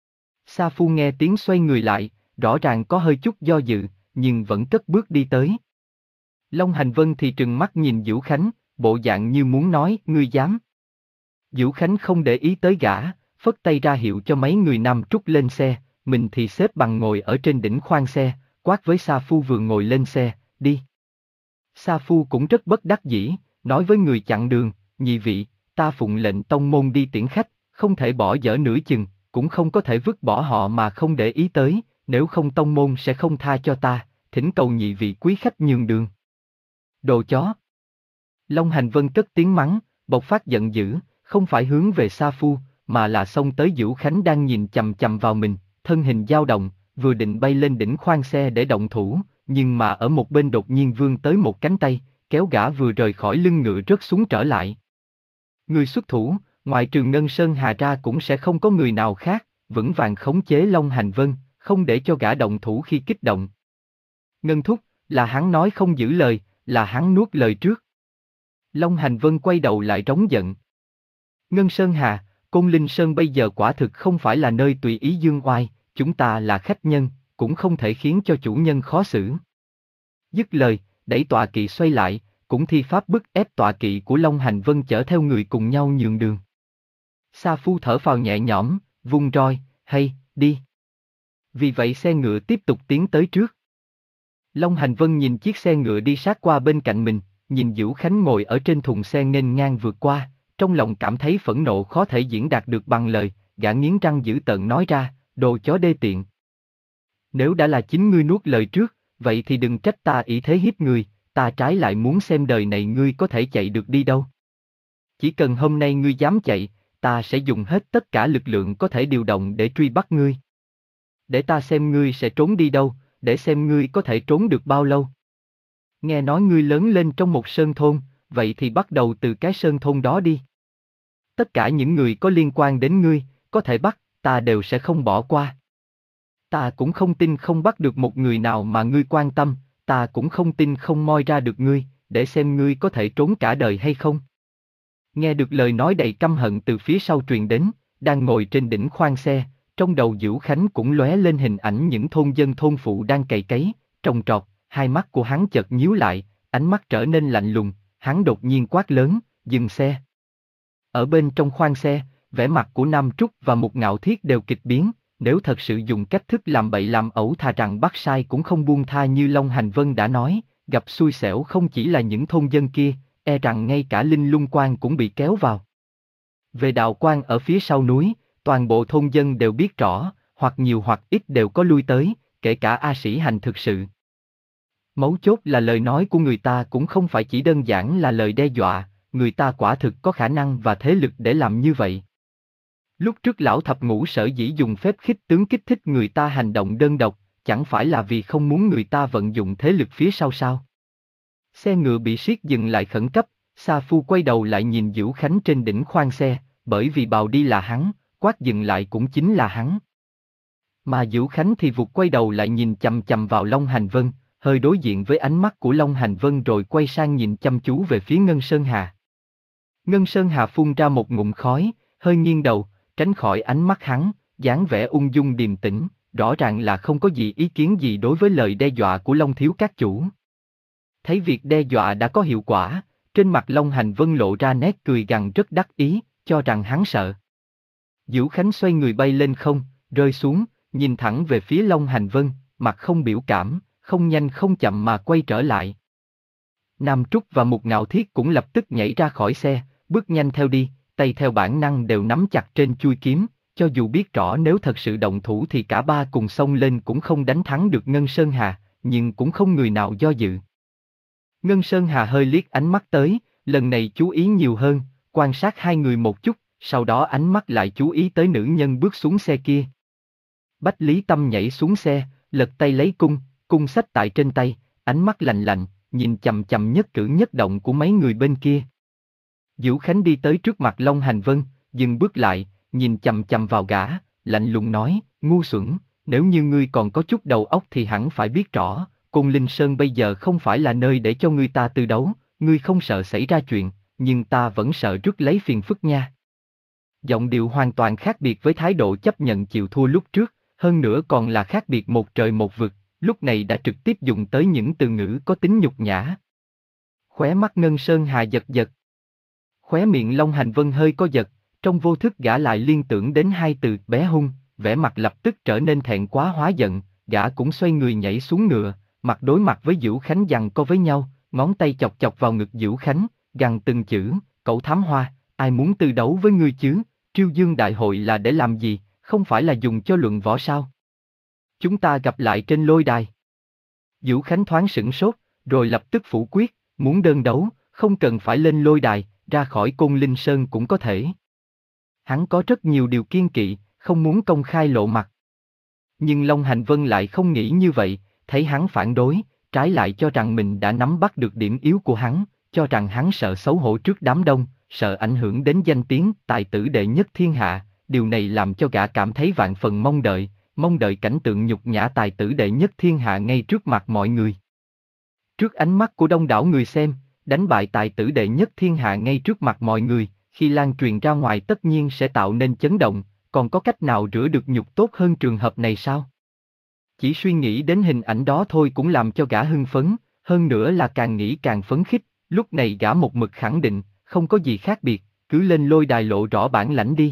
Sa Phu nghe tiếng xoay người lại, rõ ràng có hơi chút do dự, nhưng vẫn cất bước đi tới. Long Hành Vân thì trừng mắt nhìn Dữu Khánh, bộ dạng như muốn nói, ngươi dám. Dữu Khánh không để ý tới gã, phất tay ra hiệu cho mấy người Nam Trúc lên xe, mình thì xếp bằng ngồi ở trên đỉnh khoang xe, quát với Sa Phu vừa ngồi lên xe, đi. Sa Phu cũng rất bất đắc dĩ, nói với người chặn đường, nhị vị, ta phụng lệnh tông môn đi tiễn khách, không thể bỏ dở nửa chừng, cũng không có thể vứt bỏ họ mà không để ý tới, nếu không tông môn sẽ không tha cho ta, thỉnh cầu nhị vị quý khách nhường đường. Đồ chó. Long Hành Vân cất tiếng mắng, bộc phát giận dữ, không phải hướng về Sa Phu, mà là xông tới Dữu Khánh đang nhìn chằm chằm vào mình, thân hình dao động, vừa định bay lên đỉnh khoang xe để động thủ, nhưng mà ở một bên đột nhiên vươn tới một cánh tay, kéo gã vừa rời khỏi lưng ngựa rớt xuống trở lại. Người xuất thủ, ngoại trừ Ngân Sơn Hà ra cũng sẽ không có người nào khác, vững vàng khống chế Long Hành Vân, không để cho gã động thủ khi kích động. Ngân thúc, là hắn nói không giữ lời, là hắn nuốt lời trước. Long Hành Vân quay đầu lại trống giận. Ngân Sơn Hà, Côn Linh Sơn bây giờ quả thực không phải là nơi tùy ý dương oai, chúng ta là khách nhân, cũng không thể khiến cho chủ nhân khó xử. Dứt lời, đẩy tọa kỵ xoay lại, cũng thi pháp bức ép tọa kỵ của Long Hành Vân chở theo người cùng nhau nhường đường. Sa Phu thở phào nhẹ nhõm, vung roi, hay, đi. Vì vậy xe ngựa tiếp tục tiến tới trước. Long Hành Vân nhìn chiếc xe ngựa đi sát qua bên cạnh mình, nhìn Dữu Khánh ngồi ở trên thùng xe nghênh ngang vượt qua, trong lòng cảm thấy phẫn nộ khó thể diễn đạt được bằng lời, gã nghiến răng dữ tợn nói ra, đồ chó đê tiện. Nếu đã là chính ngươi nuốt lời trước, vậy thì đừng trách ta ỷ thế hiếp người, ta trái lại muốn xem đời này ngươi có thể chạy được đi đâu. Chỉ cần hôm nay ngươi dám chạy, ta sẽ dùng hết tất cả lực lượng có thể điều động để truy bắt ngươi. Để ta xem ngươi sẽ trốn đi đâu, để xem ngươi có thể trốn được bao lâu. Nghe nói ngươi lớn lên trong một sơn thôn, vậy thì bắt đầu từ cái sơn thôn đó đi. Tất cả những người có liên quan đến ngươi, có thể bắt, ta đều sẽ không bỏ qua. Ta cũng không tin không bắt được một người nào mà ngươi quan tâm, ta cũng không tin không moi ra được ngươi, để xem ngươi có thể trốn cả đời hay không. Nghe được lời nói đầy căm hận từ phía sau truyền đến, đang ngồi trên đỉnh khoang xe, trong đầu Dữu Khánh cũng lóe lên hình ảnh những thôn dân thôn phụ đang cày cấy, trồng trọt, hai mắt của hắn chợt nhíu lại, ánh mắt trở nên lạnh lùng, hắn đột nhiên quát lớn, dừng xe. Ở bên trong khoang xe, vẻ mặt của Nam Trúc và Mục Ngạo Thiết đều kịch biến, nếu thật sự dùng cách thức làm bậy làm ẩu thà rằng bắt sai cũng không buông tha như Long Hành Vân đã nói, gặp xui xẻo không chỉ là những thôn dân kia, e rằng ngay cả Linh Lung Quan cũng bị kéo vào. Về đạo quan ở phía sau núi, toàn bộ thôn dân đều biết rõ, hoặc nhiều hoặc ít đều có lui tới, kể cả A Sĩ Hành thực sự. Mấu chốt là lời nói của người ta cũng không phải chỉ đơn giản là lời đe dọa, người ta quả thực có khả năng và thế lực để làm như vậy. Lúc trước lão thập ngũ sở dĩ dùng phép khích tướng kích thích người ta hành động đơn độc, chẳng phải là vì không muốn người ta vận dụng thế lực phía sau sao? Xe ngựa bị siết dừng lại khẩn cấp, Sa Phu quay đầu lại nhìn Dữu Khánh trên đỉnh khoang xe, bởi vì bào đi là hắn, quát dừng lại cũng chính là hắn. Mà Dữu Khánh thì vụt quay đầu lại nhìn chằm chằm vào Long Hành Vân, hơi đối diện với ánh mắt của Long Hành Vân rồi quay sang nhìn chăm chú về phía Ngân Sơn Hà. Ngân Sơn Hà phun ra một ngụm khói, hơi nghiêng đầu, tránh khỏi ánh mắt hắn, dáng vẻ ung dung điềm tĩnh, rõ ràng là không có gì ý kiến gì đối với lời đe dọa của Long thiếu các chủ. Thấy việc đe dọa đã có hiệu quả, trên mặt Long Hành Vân lộ ra nét cười gằn rất đắc ý, cho rằng hắn sợ. Dữu Khánh xoay người bay lên không, rơi xuống, nhìn thẳng về phía Long Hành Vân, mặt không biểu cảm, không nhanh không chậm mà quay trở lại. Nam Trúc và Mục Ngạo Thiết cũng lập tức nhảy ra khỏi xe, bước nhanh theo đi, tay theo bản năng đều nắm chặt trên chuôi kiếm, cho dù biết rõ nếu thật sự động thủ thì cả ba cùng xông lên cũng không đánh thắng được Ngân Sơn Hà, nhưng cũng không người nào do dự. Ngân Sơn Hà hơi liếc ánh mắt tới, lần này chú ý nhiều hơn, quan sát hai người một chút, sau đó ánh mắt lại chú ý tới nữ nhân bước xuống xe kia. Bách Lý Tâm nhảy xuống xe, lật tay lấy cung, cung xách tại trên tay, ánh mắt lạnh lạnh, nhìn chằm chằm nhất cử nhất động của mấy người bên kia. Vũ Khánh đi tới trước mặt Long Hành Vân, dừng bước lại, nhìn chằm chằm vào gã, lạnh lùng nói, ngu xuẩn, nếu như ngươi còn có chút đầu óc thì hẳn phải biết rõ, Côn Linh Sơn bây giờ không phải là nơi để cho ngươi ta tư đấu, ngươi không sợ xảy ra chuyện, nhưng ta vẫn sợ rước lấy phiền phức nha. Giọng điệu hoàn toàn khác biệt với thái độ chấp nhận chịu thua lúc trước, hơn nữa còn là khác biệt một trời một vực, lúc này đã trực tiếp dùng tới những từ ngữ có tính nhục nhã. Khóe mắt Ngân Sơn Hà giật giật. Khóe miệng Long Hành Vân hơi co giật, trong vô thức gã lại liên tưởng đến hai từ bé hung, vẻ mặt lập tức trở nên thẹn quá hóa giận, gã cũng xoay người nhảy xuống ngựa, mặt đối mặt với Vũ Khánh giằng co với nhau, ngón tay chọc chọc vào ngực Vũ Khánh, gằn từng chữ, cẩu thám hoa, ai muốn tư đấu với ngươi chứ, Triêu Dương Đại Hội là để làm gì, không phải là dùng cho luận võ sao? Chúng ta gặp lại trên lôi đài. Vũ Khánh thoáng sửng sốt, rồi lập tức phủ quyết, muốn đơn đấu, không cần phải lên lôi đài, ra khỏi Côn Linh Sơn cũng có thể. Hắn có rất nhiều điều kiêng kỵ, không muốn công khai lộ mặt. Nhưng Long Hành Vân lại không nghĩ như vậy, thấy hắn phản đối, trái lại cho rằng mình đã nắm bắt được điểm yếu của hắn, cho rằng hắn sợ xấu hổ trước đám đông, sợ ảnh hưởng đến danh tiếng tài tử đệ nhất thiên hạ, điều này làm cho gã cảm thấy vạn phần mong đợi, mong đợi cảnh tượng nhục nhã tài tử đệ nhất thiên hạ ngay trước mặt mọi người. Trước ánh mắt của đông đảo người xem, đánh bại tài tử đệ nhất thiên hạ ngay trước mặt mọi người, khi lan truyền ra ngoài tất nhiên sẽ tạo nên chấn động, còn có cách nào rửa được nhục tốt hơn trường hợp này sao? Chỉ suy nghĩ đến hình ảnh đó thôi cũng làm cho gã hưng phấn, hơn nữa là càng nghĩ càng phấn khích, lúc này gã một mực khẳng định, không có gì khác biệt, cứ lên lôi đài lộ rõ bản lãnh đi.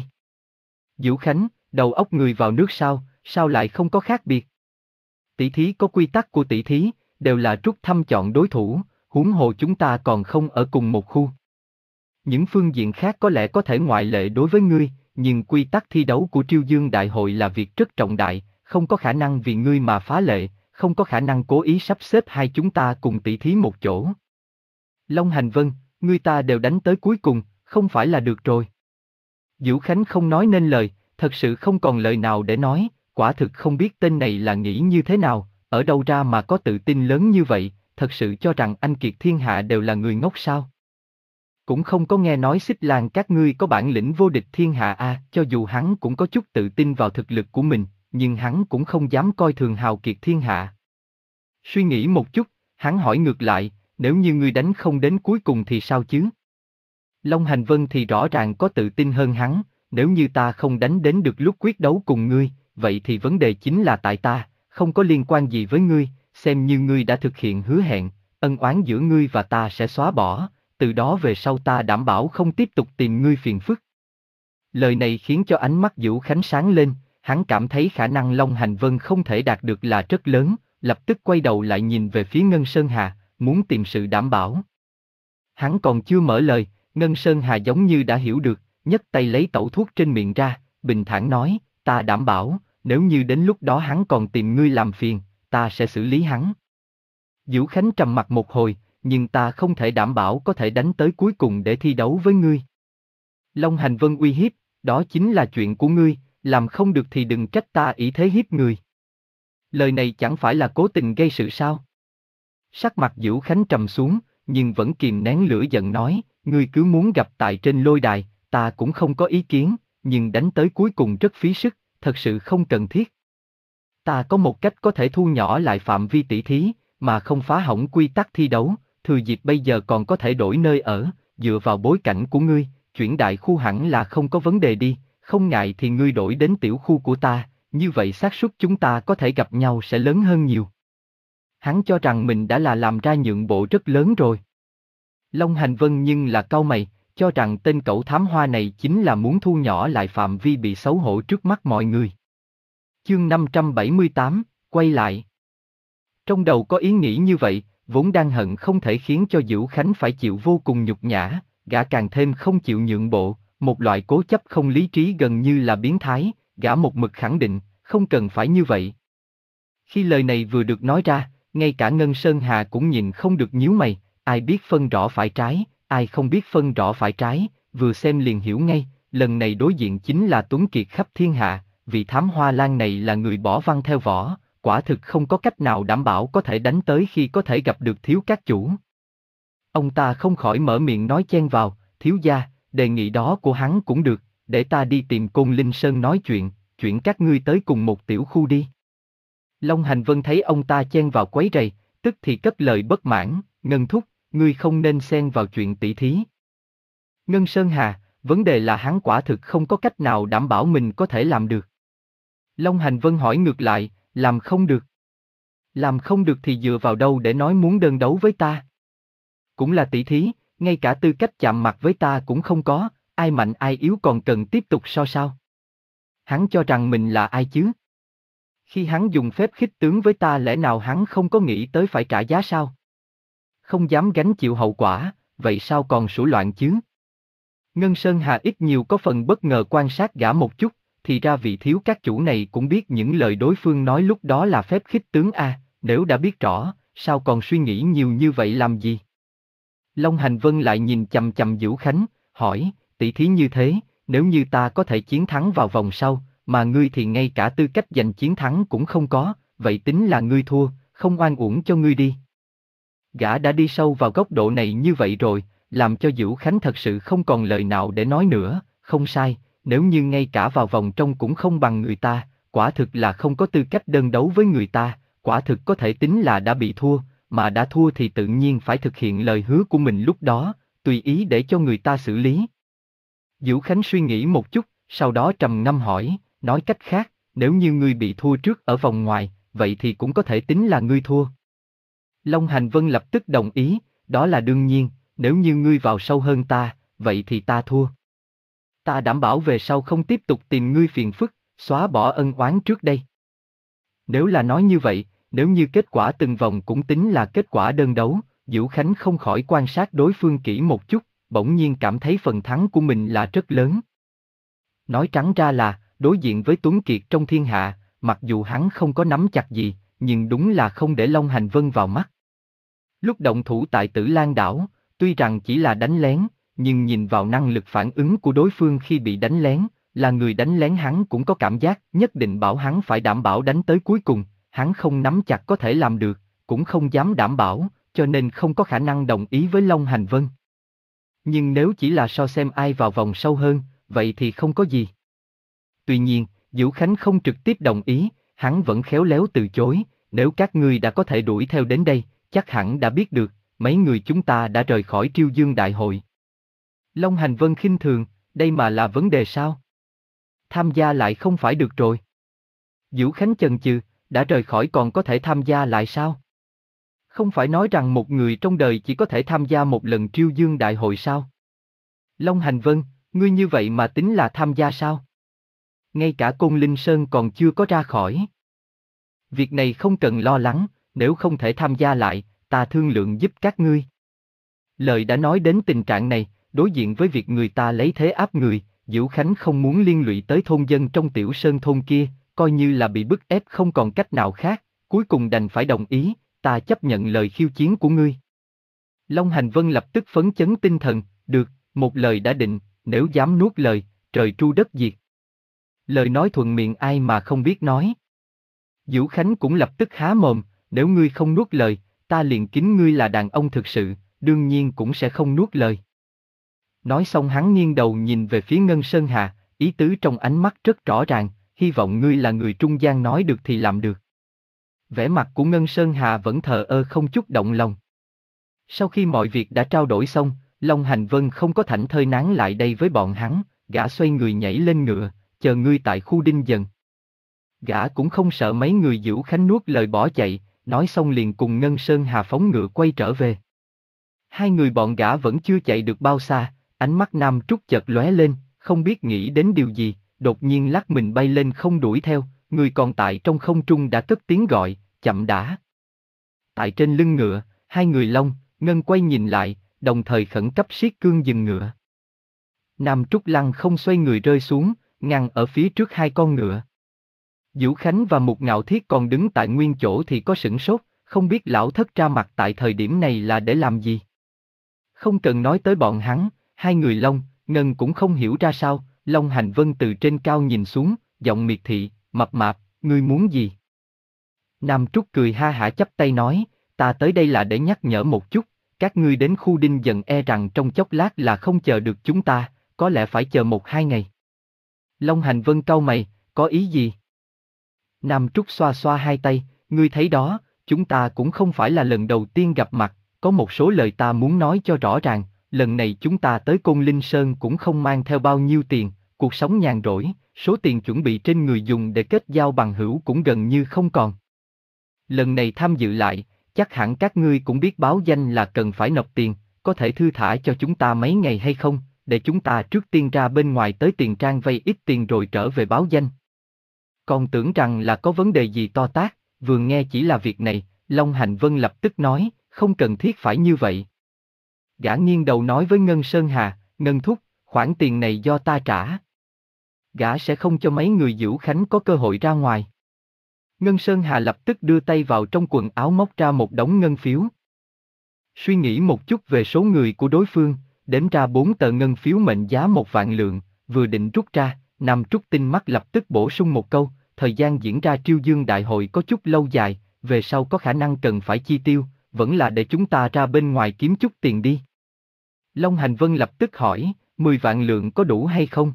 Vũ Khánh, đầu óc người vào nước sao, sao lại không có khác biệt? Tỷ thí có quy tắc của tỷ thí, đều là rút thăm chọn đối thủ, huống hồ chúng ta còn không ở cùng một khu. Những phương diện khác có lẽ có thể ngoại lệ đối với ngươi, nhưng quy tắc thi đấu của Triêu Dương Đại Hội là việc rất trọng đại, không có khả năng vì ngươi mà phá lệ, không có khả năng cố ý sắp xếp hai chúng ta cùng tỷ thí một chỗ. Long Hành Vân, ngươi ta đều đánh tới cuối cùng, không phải là được rồi. Vũ Khánh không nói nên lời, thật sự không còn lời nào để nói, quả thực không biết tên này là nghĩ như thế nào, ở đâu ra mà có tự tin lớn như vậy, thật sự cho rằng anh kiệt thiên hạ đều là người ngốc sao? Cũng không có nghe nói Xích Lang các ngươi có bản lĩnh vô địch thiên hạ a, à, cho dù hắn cũng có chút tự tin vào thực lực của mình, nhưng hắn cũng không dám coi thường hào kiệt thiên hạ. Suy nghĩ một chút, hắn hỏi ngược lại, nếu như ngươi đánh không đến cuối cùng thì sao chứ? Long Hành Vân thì rõ ràng có tự tin hơn hắn, nếu như ta không đánh đến được lúc quyết đấu cùng ngươi, vậy thì vấn đề chính là tại ta, không có liên quan gì với ngươi, xem như ngươi đã thực hiện hứa hẹn, ân oán giữa ngươi và ta sẽ xóa bỏ, từ đó về sau ta đảm bảo không tiếp tục tìm ngươi phiền phức. Lời này khiến cho ánh mắt Vũ Khánh sáng lên, hắn cảm thấy khả năng Long Hành Vân không thể đạt được là rất lớn, lập tức quay đầu lại nhìn về phía Ngân Sơn Hà, muốn tìm sự đảm bảo. Hắn còn chưa mở lời, Ngân Sơn Hà giống như đã hiểu được, nhấc tay lấy tẩu thuốc trên miệng ra, bình thản nói, ta đảm bảo, nếu như đến lúc đó hắn còn tìm ngươi làm phiền, ta sẽ xử lý hắn. Vũ Khánh trầm mặt một hồi, nhưng ta không thể đảm bảo có thể đánh tới cuối cùng để thi đấu với ngươi. Long Hành Vân uy hiếp, đó chính là chuyện của ngươi, làm không được thì đừng trách ta ỷ thế hiếp người. Lời này chẳng phải là cố tình gây sự sao? Sắc mặt Vũ Khánh trầm xuống, nhưng vẫn kìm nén lửa giận nói, ngươi cứ muốn gặp tại trên lôi đài, ta cũng không có ý kiến, nhưng đánh tới cuối cùng rất phí sức, thật sự không cần thiết. Ta có một cách có thể thu nhỏ lại phạm vi tỷ thí, mà không phá hỏng quy tắc thi đấu, thừa dịp bây giờ còn có thể đổi nơi ở, dựa vào bối cảnh của ngươi, chuyển đại khu hẳn là không có vấn đề đi, không ngại thì ngươi đổi đến tiểu khu của ta, như vậy xác suất chúng ta có thể gặp nhau sẽ lớn hơn nhiều. Hắn cho rằng mình đã là làm ra nhượng bộ rất lớn rồi. Long Hành Vân nhưng là cau mày, cho rằng tên cẩu thám hoa này chính là muốn thu nhỏ lại phạm vi bị xấu hổ trước mắt mọi người. Chương năm trăm bảy mươi tám, quay lại. Trong đầu có ý nghĩ như vậy, vốn đang hận không thể khiến cho Vũ Khánh phải chịu vô cùng nhục nhã, gã càng thêm không chịu nhượng bộ, một loại cố chấp không lý trí gần như là biến thái, gã một mực khẳng định, không cần phải như vậy. Khi lời này vừa được nói ra, ngay cả Ngân Sơn Hà cũng nhìn không được nhíu mày, ai biết phân rõ phải trái, ai không biết phân rõ phải trái, vừa xem liền hiểu ngay, lần này đối diện chính là tuấn kiệt khắp thiên hạ, vị thám hoa lan này là người bỏ văn theo võ, quả thực không có cách nào đảm bảo có thể đánh tới khi có thể gặp được thiếu các chủ. Ông ta không khỏi mở miệng nói chen vào, thiếu gia, đề nghị đó của hắn cũng được, để ta đi tìm Côn Linh Sơn nói chuyện, chuyển các ngươi tới cùng một tiểu khu đi. Long Hành Vân thấy ông ta chen vào quấy rầy, tức thì cất lời bất mãn, Ngân thúc, ngươi không nên xen vào chuyện tỷ thí. Ngân Sơn Hà, vấn đề là hắn quả thực không có cách nào đảm bảo mình có thể làm được. Long Hành Vân hỏi ngược lại, làm không được. Làm không được thì dựa vào đâu để nói muốn đơn đấu với ta? Cũng là tỷ thí, ngay cả tư cách chạm mặt với ta cũng không có, ai mạnh ai yếu còn cần tiếp tục so sao? Hắn cho rằng mình là ai chứ? Khi hắn dùng phép khích tướng với ta lẽ nào hắn không có nghĩ tới phải trả giá sao? Không dám gánh chịu hậu quả, vậy sao còn sủa loạn chứ? Ngân Sơn Hà ít nhiều có phần bất ngờ quan sát gã một chút, thì ra vị thiếu các chủ này cũng biết những lời đối phương nói lúc đó là phép khích tướng a, nếu đã biết rõ, sao còn suy nghĩ nhiều như vậy làm gì? Long Hành Vân lại nhìn chằm chằm Vũ Khánh, hỏi, tỷ thí như thế, nếu như ta có thể chiến thắng vào vòng sau, mà ngươi thì ngay cả tư cách giành chiến thắng cũng không có, vậy tính là ngươi thua, không oan uổng cho ngươi đi. Gã đã đi sâu vào góc độ này như vậy rồi, làm cho Vũ Khánh thật sự không còn lời nào để nói nữa, không sai, nếu như ngay cả vào vòng trong cũng không bằng người ta, quả thực là không có tư cách đơn đấu với người ta, quả thực có thể tính là đã bị thua, mà đã thua thì tự nhiên phải thực hiện lời hứa của mình lúc đó, tùy ý để cho người ta xử lý. Vũ Khánh suy nghĩ một chút, sau đó trầm ngâm hỏi, nói cách khác, nếu như ngươi bị thua trước ở vòng ngoài, vậy thì cũng có thể tính là ngươi thua. Long Hành Vân lập tức đồng ý, đó là đương nhiên, nếu như ngươi vào sâu hơn ta, vậy thì ta thua. Ta đảm bảo về sau không tiếp tục tìm ngươi phiền phức, xóa bỏ ân oán trước đây. Nếu là nói như vậy, nếu như kết quả từng vòng cũng tính là kết quả đơn đấu, Vũ Khánh không khỏi quan sát đối phương kỹ một chút, bỗng nhiên cảm thấy phần thắng của mình là rất lớn. Nói trắng ra là, đối diện với Tuấn Kiệt trong thiên hạ, mặc dù hắn không có nắm chặt gì, nhưng đúng là không để Long Hành Vân vào mắt. Lúc động thủ tại Tử Lan đảo, tuy rằng chỉ là đánh lén, nhưng nhìn vào năng lực phản ứng của đối phương khi bị đánh lén, là người đánh lén hắn cũng có cảm giác nhất định bảo hắn phải đảm bảo đánh tới cuối cùng, hắn không nắm chặt có thể làm được, cũng không dám đảm bảo, cho nên không có khả năng đồng ý với Long Hành Vân. Nhưng nếu chỉ là so xem ai vào vòng sâu hơn, vậy thì không có gì. Tuy nhiên, Vũ Khánh không trực tiếp đồng ý, hắn vẫn khéo léo từ chối, nếu các ngươi đã có thể đuổi theo đến đây, chắc hẳn đã biết được, mấy người chúng ta đã rời khỏi Triêu Dương Đại hội. Long Hành Vân khinh thường, đây mà là vấn đề sao? Tham gia lại không phải được rồi. Vũ Khánh chần chừ, đã rời khỏi còn có thể tham gia lại sao? Không phải nói rằng một người trong đời chỉ có thể tham gia một lần Triêu Dương Đại hội sao? Long Hành Vân, ngươi như vậy mà tính là tham gia sao? Ngay cả Côn Linh Sơn còn chưa có ra khỏi. Việc này không cần lo lắng, nếu không thể tham gia lại, ta thương lượng giúp các ngươi. Lời đã nói đến tình trạng này, đối diện với việc người ta lấy thế áp người, Vũ Khánh không muốn liên lụy tới thôn dân trong Tiểu Sơn thôn kia, coi như là bị bức ép không còn cách nào khác, cuối cùng đành phải đồng ý, ta chấp nhận lời khiêu chiến của ngươi. Long Hành Vân lập tức phấn chấn tinh thần, được, một lời đã định, nếu dám nuốt lời, trời tru đất diệt. Lời nói thuận miệng ai mà không biết nói. Vũ Khánh cũng lập tức há mồm, nếu ngươi không nuốt lời, ta liền kính ngươi là đàn ông thực sự, đương nhiên cũng sẽ không nuốt lời. Nói xong hắn nghiêng đầu nhìn về phía Ngân Sơn Hà, ý tứ trong ánh mắt rất rõ ràng, hy vọng ngươi là người trung gian nói được thì làm được. Vẻ mặt của Ngân Sơn Hà vẫn thờ ơ không chút động lòng. Sau khi mọi việc đã trao đổi xong, Long Hành Vân không có thảnh thơi nán lại đây với bọn hắn, gã xoay người nhảy lên ngựa, chờ ngươi tại khu Đinh Dần. Gã cũng không sợ mấy người Vũ Khánh nuốt lời bỏ chạy, nói xong liền cùng Ngân Sơn Hà phóng ngựa quay trở về. Hai người bọn gã vẫn chưa chạy được bao xa, ánh mắt Nam Trúc chợt lóe lên, không biết nghĩ đến điều gì, đột nhiên lắc mình bay lên không đuổi theo, người còn tại trong không trung đã cất tiếng gọi, chậm đã. Tại trên lưng ngựa, hai người Long, Ngân quay nhìn lại, đồng thời khẩn cấp siết cương dừng ngựa. Nam Trúc lăng không xoay người rơi xuống, ngăn ở phía trước hai con ngựa. Vũ Khánh và Mục Ngạo Thiết còn đứng tại nguyên chỗ thì có sửng sốt, không biết lão thất ra mặt tại thời điểm này là để làm gì. Không cần nói tới bọn hắn, hai người Long, Ngân cũng không hiểu ra sao, Long Hành Vân từ trên cao nhìn xuống, giọng miệt thị, mập mạp, ngươi muốn gì? Nam Trúc cười ha hả chắp tay nói, ta tới đây là để nhắc nhở một chút, các ngươi đến khu Đinh Dần e rằng trong chốc lát là không chờ được chúng ta, có lẽ phải chờ một hai ngày. Long Hành Vân cau mày, có ý gì? Nam Trúc xoa xoa hai tay, ngươi thấy đó, chúng ta cũng không phải là lần đầu tiên gặp mặt, có một số lời ta muốn nói cho rõ ràng, lần này chúng ta tới Côn Linh Sơn cũng không mang theo bao nhiêu tiền, cuộc sống nhàn rỗi, số tiền chuẩn bị trên người dùng để kết giao bằng hữu cũng gần như không còn. Lần này tham dự lại, chắc hẳn các ngươi cũng biết báo danh là cần phải nộp tiền, có thể thư thả cho chúng ta mấy ngày hay không, để chúng ta trước tiên ra bên ngoài tới tiền trang vay ít tiền rồi trở về báo danh. Còn tưởng rằng là có vấn đề gì to tát, vừa nghe chỉ là việc này, Long Hành Vân lập tức nói, không cần thiết phải như vậy. Gã nghiêng đầu nói với Ngân Sơn Hà, Ngân thúc, khoản tiền này do ta trả. Gã sẽ không cho mấy người Dữu Khánh có cơ hội ra ngoài. Ngân Sơn Hà lập tức đưa tay vào trong quần áo móc ra một đống ngân phiếu. Suy nghĩ một chút về số người của đối phương, đếm ra bốn tờ ngân phiếu mệnh giá một vạn lượng, vừa định rút ra, Nam Trúc tinh mắt lập tức bổ sung một câu, thời gian diễn ra Triêu Dương Đại hội có chút lâu dài, về sau có khả năng cần phải chi tiêu, vẫn là để chúng ta ra bên ngoài kiếm chút tiền đi. Long Hành Vân lập tức hỏi, mười vạn lượng có đủ hay không?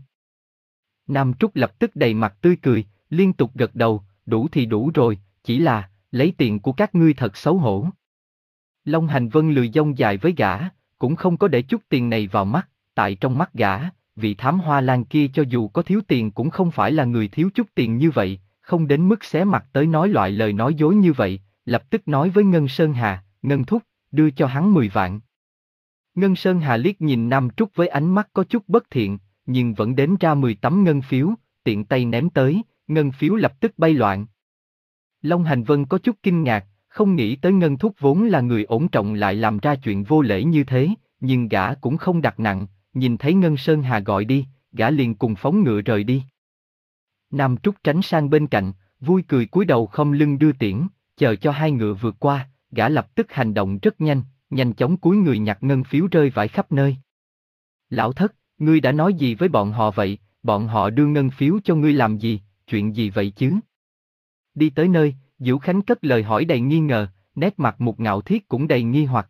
Nam Trúc lập tức đầy mặt tươi cười, liên tục gật đầu, đủ thì đủ rồi, chỉ là, lấy tiền của các ngươi thật xấu hổ. Long Hành Vân lười dông dài với gã, cũng không có để chút tiền này vào mắt, tại trong mắt gã, vị thám hoa lan kia cho dù có thiếu tiền cũng không phải là người thiếu chút tiền như vậy, không đến mức xé mặt tới nói loại lời nói dối như vậy, lập tức nói với Ngân Sơn Hà, Ngân thúc, đưa cho hắn mười vạn. Ngân Sơn Hà liếc nhìn Nam Trúc với ánh mắt có chút bất thiện, nhưng vẫn đếm ra mười tấm ngân phiếu, tiện tay ném tới, ngân phiếu lập tức bay loạn. Long Hành Vân có chút kinh ngạc, không nghĩ tới Ngân thúc vốn là người ổn trọng lại làm ra chuyện vô lễ như thế, nhưng gã cũng không đặt nặng, nhìn thấy Ngân Sơn Hà gọi đi, gã liền cùng phóng ngựa rời đi. Nam Trúc tránh sang bên cạnh, vui cười cúi đầu không lưng đưa tiễn, chờ cho hai ngựa vượt qua, gã lập tức hành động rất nhanh, nhanh chóng cúi người nhặt ngân phiếu rơi vãi khắp nơi. Lão thất, ngươi đã nói gì với bọn họ vậy, bọn họ đưa ngân phiếu cho ngươi làm gì, chuyện gì vậy chứ? Đi tới nơi, Dữu Khánh cất lời hỏi đầy nghi ngờ, nét mặt Mục Ngạo Thiết cũng đầy nghi hoặc.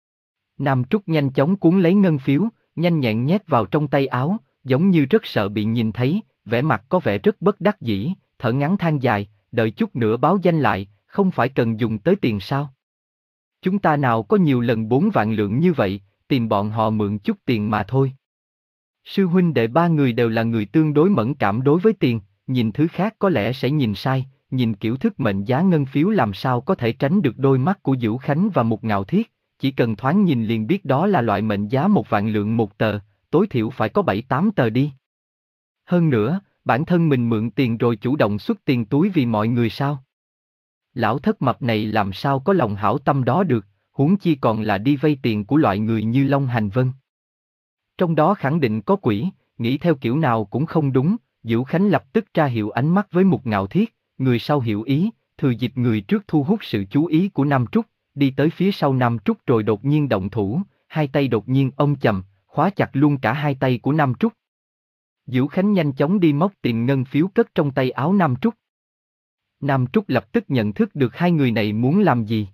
Nam Trúc nhanh chóng cuốn lấy ngân phiếu, nhanh nhẹn nhét vào trong tay áo, giống như rất sợ bị nhìn thấy, vẻ mặt có vẻ rất bất đắc dĩ, thở ngắn than dài, đợi chút nữa báo danh lại, không phải cần dùng tới tiền sao? Chúng ta nào có nhiều lần bốn vạn lượng như vậy, tìm bọn họ mượn chút tiền mà thôi. Sư huynh đệ ba người đều là người tương đối mẫn cảm đối với tiền, nhìn thứ khác có lẽ sẽ nhìn sai, nhìn kiểu thức mệnh giá ngân phiếu làm sao có thể tránh được đôi mắt của Dữu Khánh và Mục Ngạo Thiết, chỉ cần thoáng nhìn liền biết đó là loại mệnh giá một vạn lượng một tờ, tối thiểu phải có bảy tám tờ đi. Hơn nữa, bản thân mình mượn tiền rồi chủ động xuất tiền túi vì mọi người sao? Lão thất mập này làm sao có lòng hảo tâm đó được, huống chi còn là đi vay tiền của loại người như Long Hành Vân. Trong đó khẳng định có quỷ, nghĩ theo kiểu nào cũng không đúng, Dữu Khánh lập tức ra hiệu ánh mắt với Mục Ngạo Thiết, người sau hiểu ý, thừa dịp người trước thu hút sự chú ý của Nam Trúc, đi tới phía sau Nam Trúc rồi đột nhiên động thủ, hai tay đột nhiên ôm chầm, khóa chặt luôn cả hai tay của Nam Trúc. Dữu Khánh nhanh chóng đi móc tiền ngân phiếu cất trong tay áo Nam Trúc. Nam Trúc lập tức nhận thức được hai người này muốn làm gì.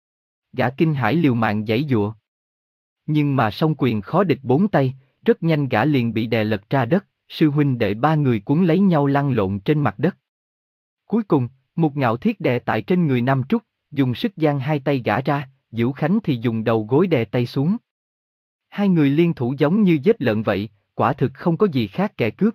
Gã kinh hãi liều mạng giãy giụa. Nhưng mà song quyền khó địch bốn tay, rất nhanh gã liền bị đè lật ra đất, sư huynh đệ ba người cuốn lấy nhau lăn lộn trên mặt đất. Cuối cùng, Mục Ngạo Thiết đè tại trên người Nam Trúc, dùng sức giang hai tay gã ra, Dữu Khánh thì dùng đầu gối đè tay xuống. Hai người liên thủ giống như giết lợn vậy, quả thực không có gì khác kẻ cướp.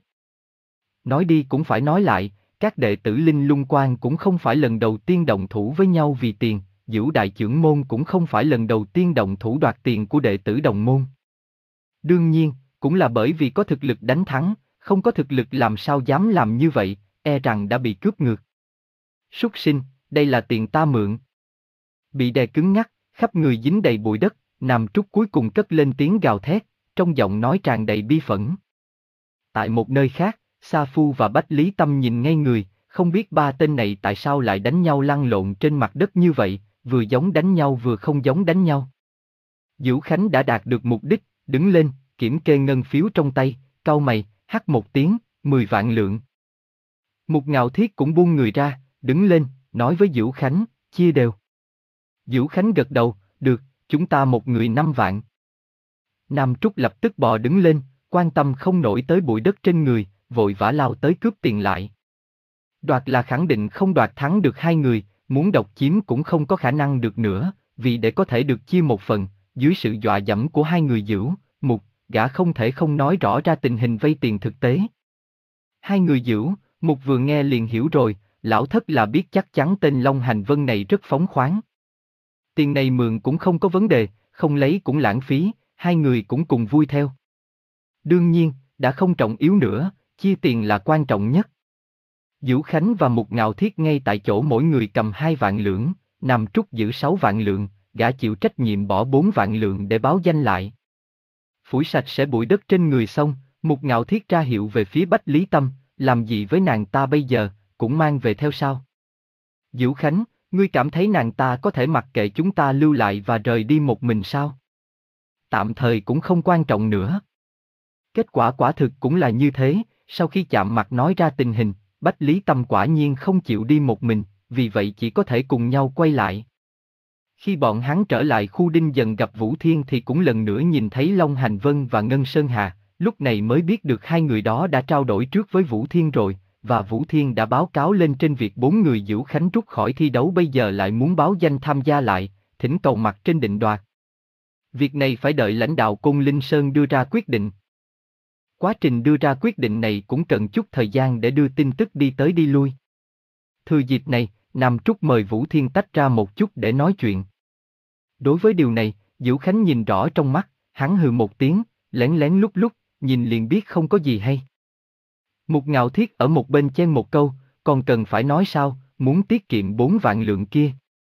Nói đi cũng phải nói lại, các đệ tử Linh Lung Quan cũng không phải lần đầu tiên động thủ với nhau vì tiền, Dữu đại trưởng môn cũng không phải lần đầu tiên động thủ đoạt tiền của đệ tử đồng môn. Đương nhiên, cũng là bởi vì có thực lực đánh thắng, không có thực lực làm sao dám làm như vậy, e rằng đã bị cướp ngược. Súc sinh, đây là tiền ta mượn. Bị đè cứng ngắc, khắp người dính đầy bụi đất, Nam Trúc cuối cùng cất lên tiếng gào thét, trong giọng nói tràn đầy bi phẫn. Tại một nơi khác, Sa Phu và Bách Lý Tâm nhìn ngay người, không biết ba tên này tại sao lại đánh nhau lăn lộn trên mặt đất như vậy, vừa giống đánh nhau vừa không giống đánh nhau. Dữu Khánh đã đạt được mục đích, đứng lên, kiểm kê ngân phiếu trong tay, cau mày, hắt một tiếng, mười vạn lượng. Mục Ngạo Thiết cũng buông người ra, đứng lên, nói với Dữu Khánh, chia đều. Dữu Khánh gật đầu, được, chúng ta một người năm vạn. Nam Trúc lập tức bò đứng lên, quan tâm không nổi tới bụi đất trên người, vội vã lao tới cướp tiền lại. Đoạt là khẳng định không đoạt thắng được hai người, muốn độc chiếm cũng không có khả năng được nữa, vì để có thể được chia một phần, dưới sự dọa dẫm của hai người Dữu, Mục, gã không thể không nói rõ ra tình hình vay tiền thực tế. Hai người Dữu, Mục vừa nghe liền hiểu rồi, lão thất là biết chắc chắn tên Long Hành Vân này rất phóng khoáng. Tiền này mượn cũng không có vấn đề, không lấy cũng lãng phí, hai người cũng cùng vui theo. Đương nhiên, đã không trọng yếu nữa, chia tiền là quan trọng nhất. Dữu Khánh và Mục Ngạo Thiết ngay tại chỗ mỗi người cầm hai vạn lượng, Nam Trúc giữ sáu vạn lượng, gã chịu trách nhiệm bỏ bốn vạn lượng để báo danh lại. Phủi sạch sẽ bụi đất trên người xong, Mục Ngạo Thiết ra hiệu về phía Bách Lý Tâm, làm gì với nàng ta bây giờ, cũng mang về theo sao? Dữu Khánh, ngươi cảm thấy nàng ta có thể mặc kệ chúng ta lưu lại và rời đi một mình sao? Tạm thời cũng không quan trọng nữa. Kết quả quả thực cũng là như thế, sau khi chạm mặt nói ra tình hình, Bách Lý Tâm quả nhiên không chịu đi một mình, vì vậy chỉ có thể cùng nhau quay lại. Khi bọn hắn trở lại khu Đinh Dần gặp Vũ Thiên thì cũng lần nữa nhìn thấy Long Hành Vân và Ngân Sơn Hà, lúc này mới biết được hai người đó đã trao đổi trước với Vũ Thiên rồi, và Vũ Thiên đã báo cáo lên trên việc bốn người Dữu Khánh rút khỏi thi đấu bây giờ lại muốn báo danh tham gia lại, thỉnh cầu mặt trên định đoạt. Việc này phải đợi lãnh đạo Côn Linh Sơn đưa ra quyết định. Quá trình đưa ra quyết định này cũng cần chút thời gian để đưa tin tức đi tới đi lui. Thừa dịp này, Nam Trúc mời Vũ Thiên tách ra một chút để nói chuyện. Đối với điều này, Dữu Khánh nhìn rõ trong mắt, hắn hừ một tiếng, lén lén lúc lúc, nhìn liền biết không có gì hay. Mục Ngạo Thiết ở một bên chen một câu, còn cần phải nói sao, muốn tiết kiệm bốn vạn lượng kia.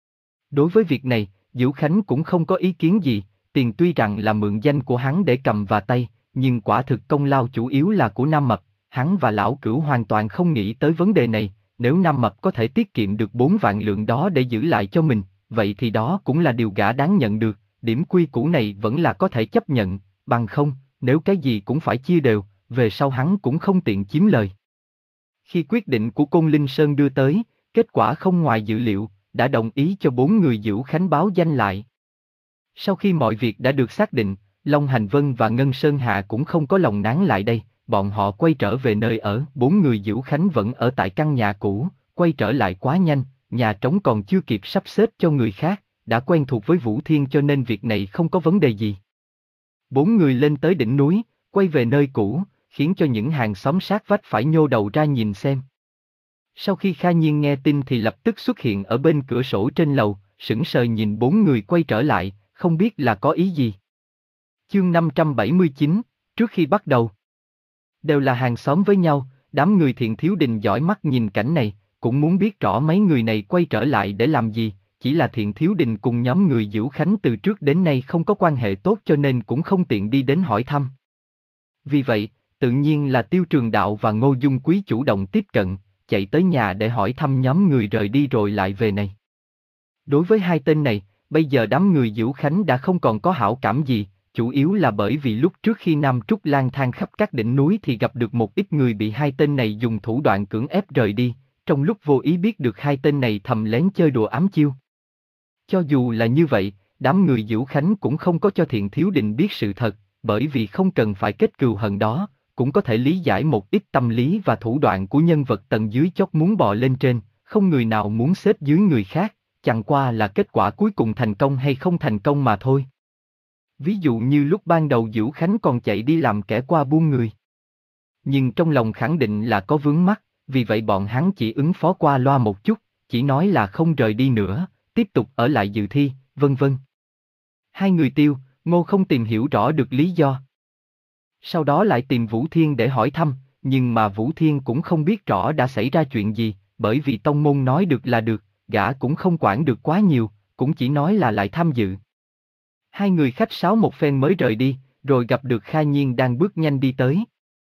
Đối với việc này, Dữu Khánh cũng không có ý kiến gì, tiền tuy rằng là mượn danh của hắn để cầm vào tay, nhưng quả thực công lao chủ yếu là của Nam Mập, hắn và Lão Cửu hoàn toàn không nghĩ tới vấn đề này, nếu Nam Mập có thể tiết kiệm được bốn vạn lượng đó để giữ lại cho mình, vậy thì đó cũng là điều gã đáng nhận được, điểm quy củ này vẫn là có thể chấp nhận, bằng không, nếu cái gì cũng phải chia đều, về sau hắn cũng không tiện chiếm lời. Khi quyết định của Côn Linh Sơn đưa tới, kết quả không ngoài dự liệu, đã đồng ý cho bốn người Dữu Khánh báo danh lại. Sau khi mọi việc đã được xác định, Long Hành Vân và Ngân Sơn Hạ cũng không có lòng nán lại đây, bọn họ quay trở về nơi ở, bốn người Dữu Khánh vẫn ở tại căn nhà cũ, quay trở lại quá nhanh, nhà trống còn chưa kịp sắp xếp cho người khác, đã quen thuộc với Vũ Thiên cho nên việc này không có vấn đề gì. Bốn người lên tới đỉnh núi, quay về nơi cũ, khiến cho những hàng xóm sát vách phải nhô đầu ra nhìn xem. Sau khi Kha Nhiên nghe tin thì lập tức xuất hiện ở bên cửa sổ trên lầu, sững sờ nhìn bốn người quay trở lại, không biết là có ý gì. Chương năm trăm bảy mươi chín, trước khi bắt đầu. Đều là hàng xóm với nhau, đám người Thiện Thiếu Đình dõi mắt nhìn cảnh này, cũng muốn biết rõ mấy người này quay trở lại để làm gì, chỉ là Thiện Thiếu Đình cùng nhóm người Dữu Khánh từ trước đến nay không có quan hệ tốt cho nên cũng không tiện đi đến hỏi thăm. Vì vậy, tự nhiên là Tiêu Trường Đạo và Ngô Dung Quý chủ động tiếp cận, chạy tới nhà để hỏi thăm nhóm người rời đi rồi lại về này. Đối với hai tên này, bây giờ đám người Dữu Khánh đã không còn có hảo cảm gì, chủ yếu là bởi vì lúc trước khi Nam Trúc lang thang khắp các đỉnh núi thì gặp được một ít người bị hai tên này dùng thủ đoạn cưỡng ép rời đi, trong lúc vô ý biết được hai tên này thầm lén chơi đùa ám chiêu. Cho dù là như vậy, đám người Dữu Khánh cũng không có cho Thiện Thiếu Đình biết sự thật, bởi vì không cần phải kết cừu hận đó, cũng có thể lý giải một ít tâm lý và thủ đoạn của nhân vật tầng dưới chót muốn bò lên trên, không người nào muốn xếp dưới người khác, chẳng qua là kết quả cuối cùng thành công hay không thành công mà thôi. Ví dụ như lúc ban đầu Dữu Khánh còn chạy đi làm kẻ qua buôn người. Nhưng trong lòng khẳng định là có vướng mắc, vì vậy bọn hắn chỉ ứng phó qua loa một chút, chỉ nói là không rời đi nữa, tiếp tục ở lại dự thi, vân vân. Hai người Tiêu, Ngô không tìm hiểu rõ được lý do. Sau đó lại tìm Vũ Thiên để hỏi thăm, nhưng mà Vũ Thiên cũng không biết rõ đã xảy ra chuyện gì, bởi vì tông môn nói được là được, gã cũng không quản được quá nhiều, cũng chỉ nói là lại tham dự. Hai người khách sáo một phen mới rời đi, rồi gặp được Kha Nhiên đang bước nhanh đi tới.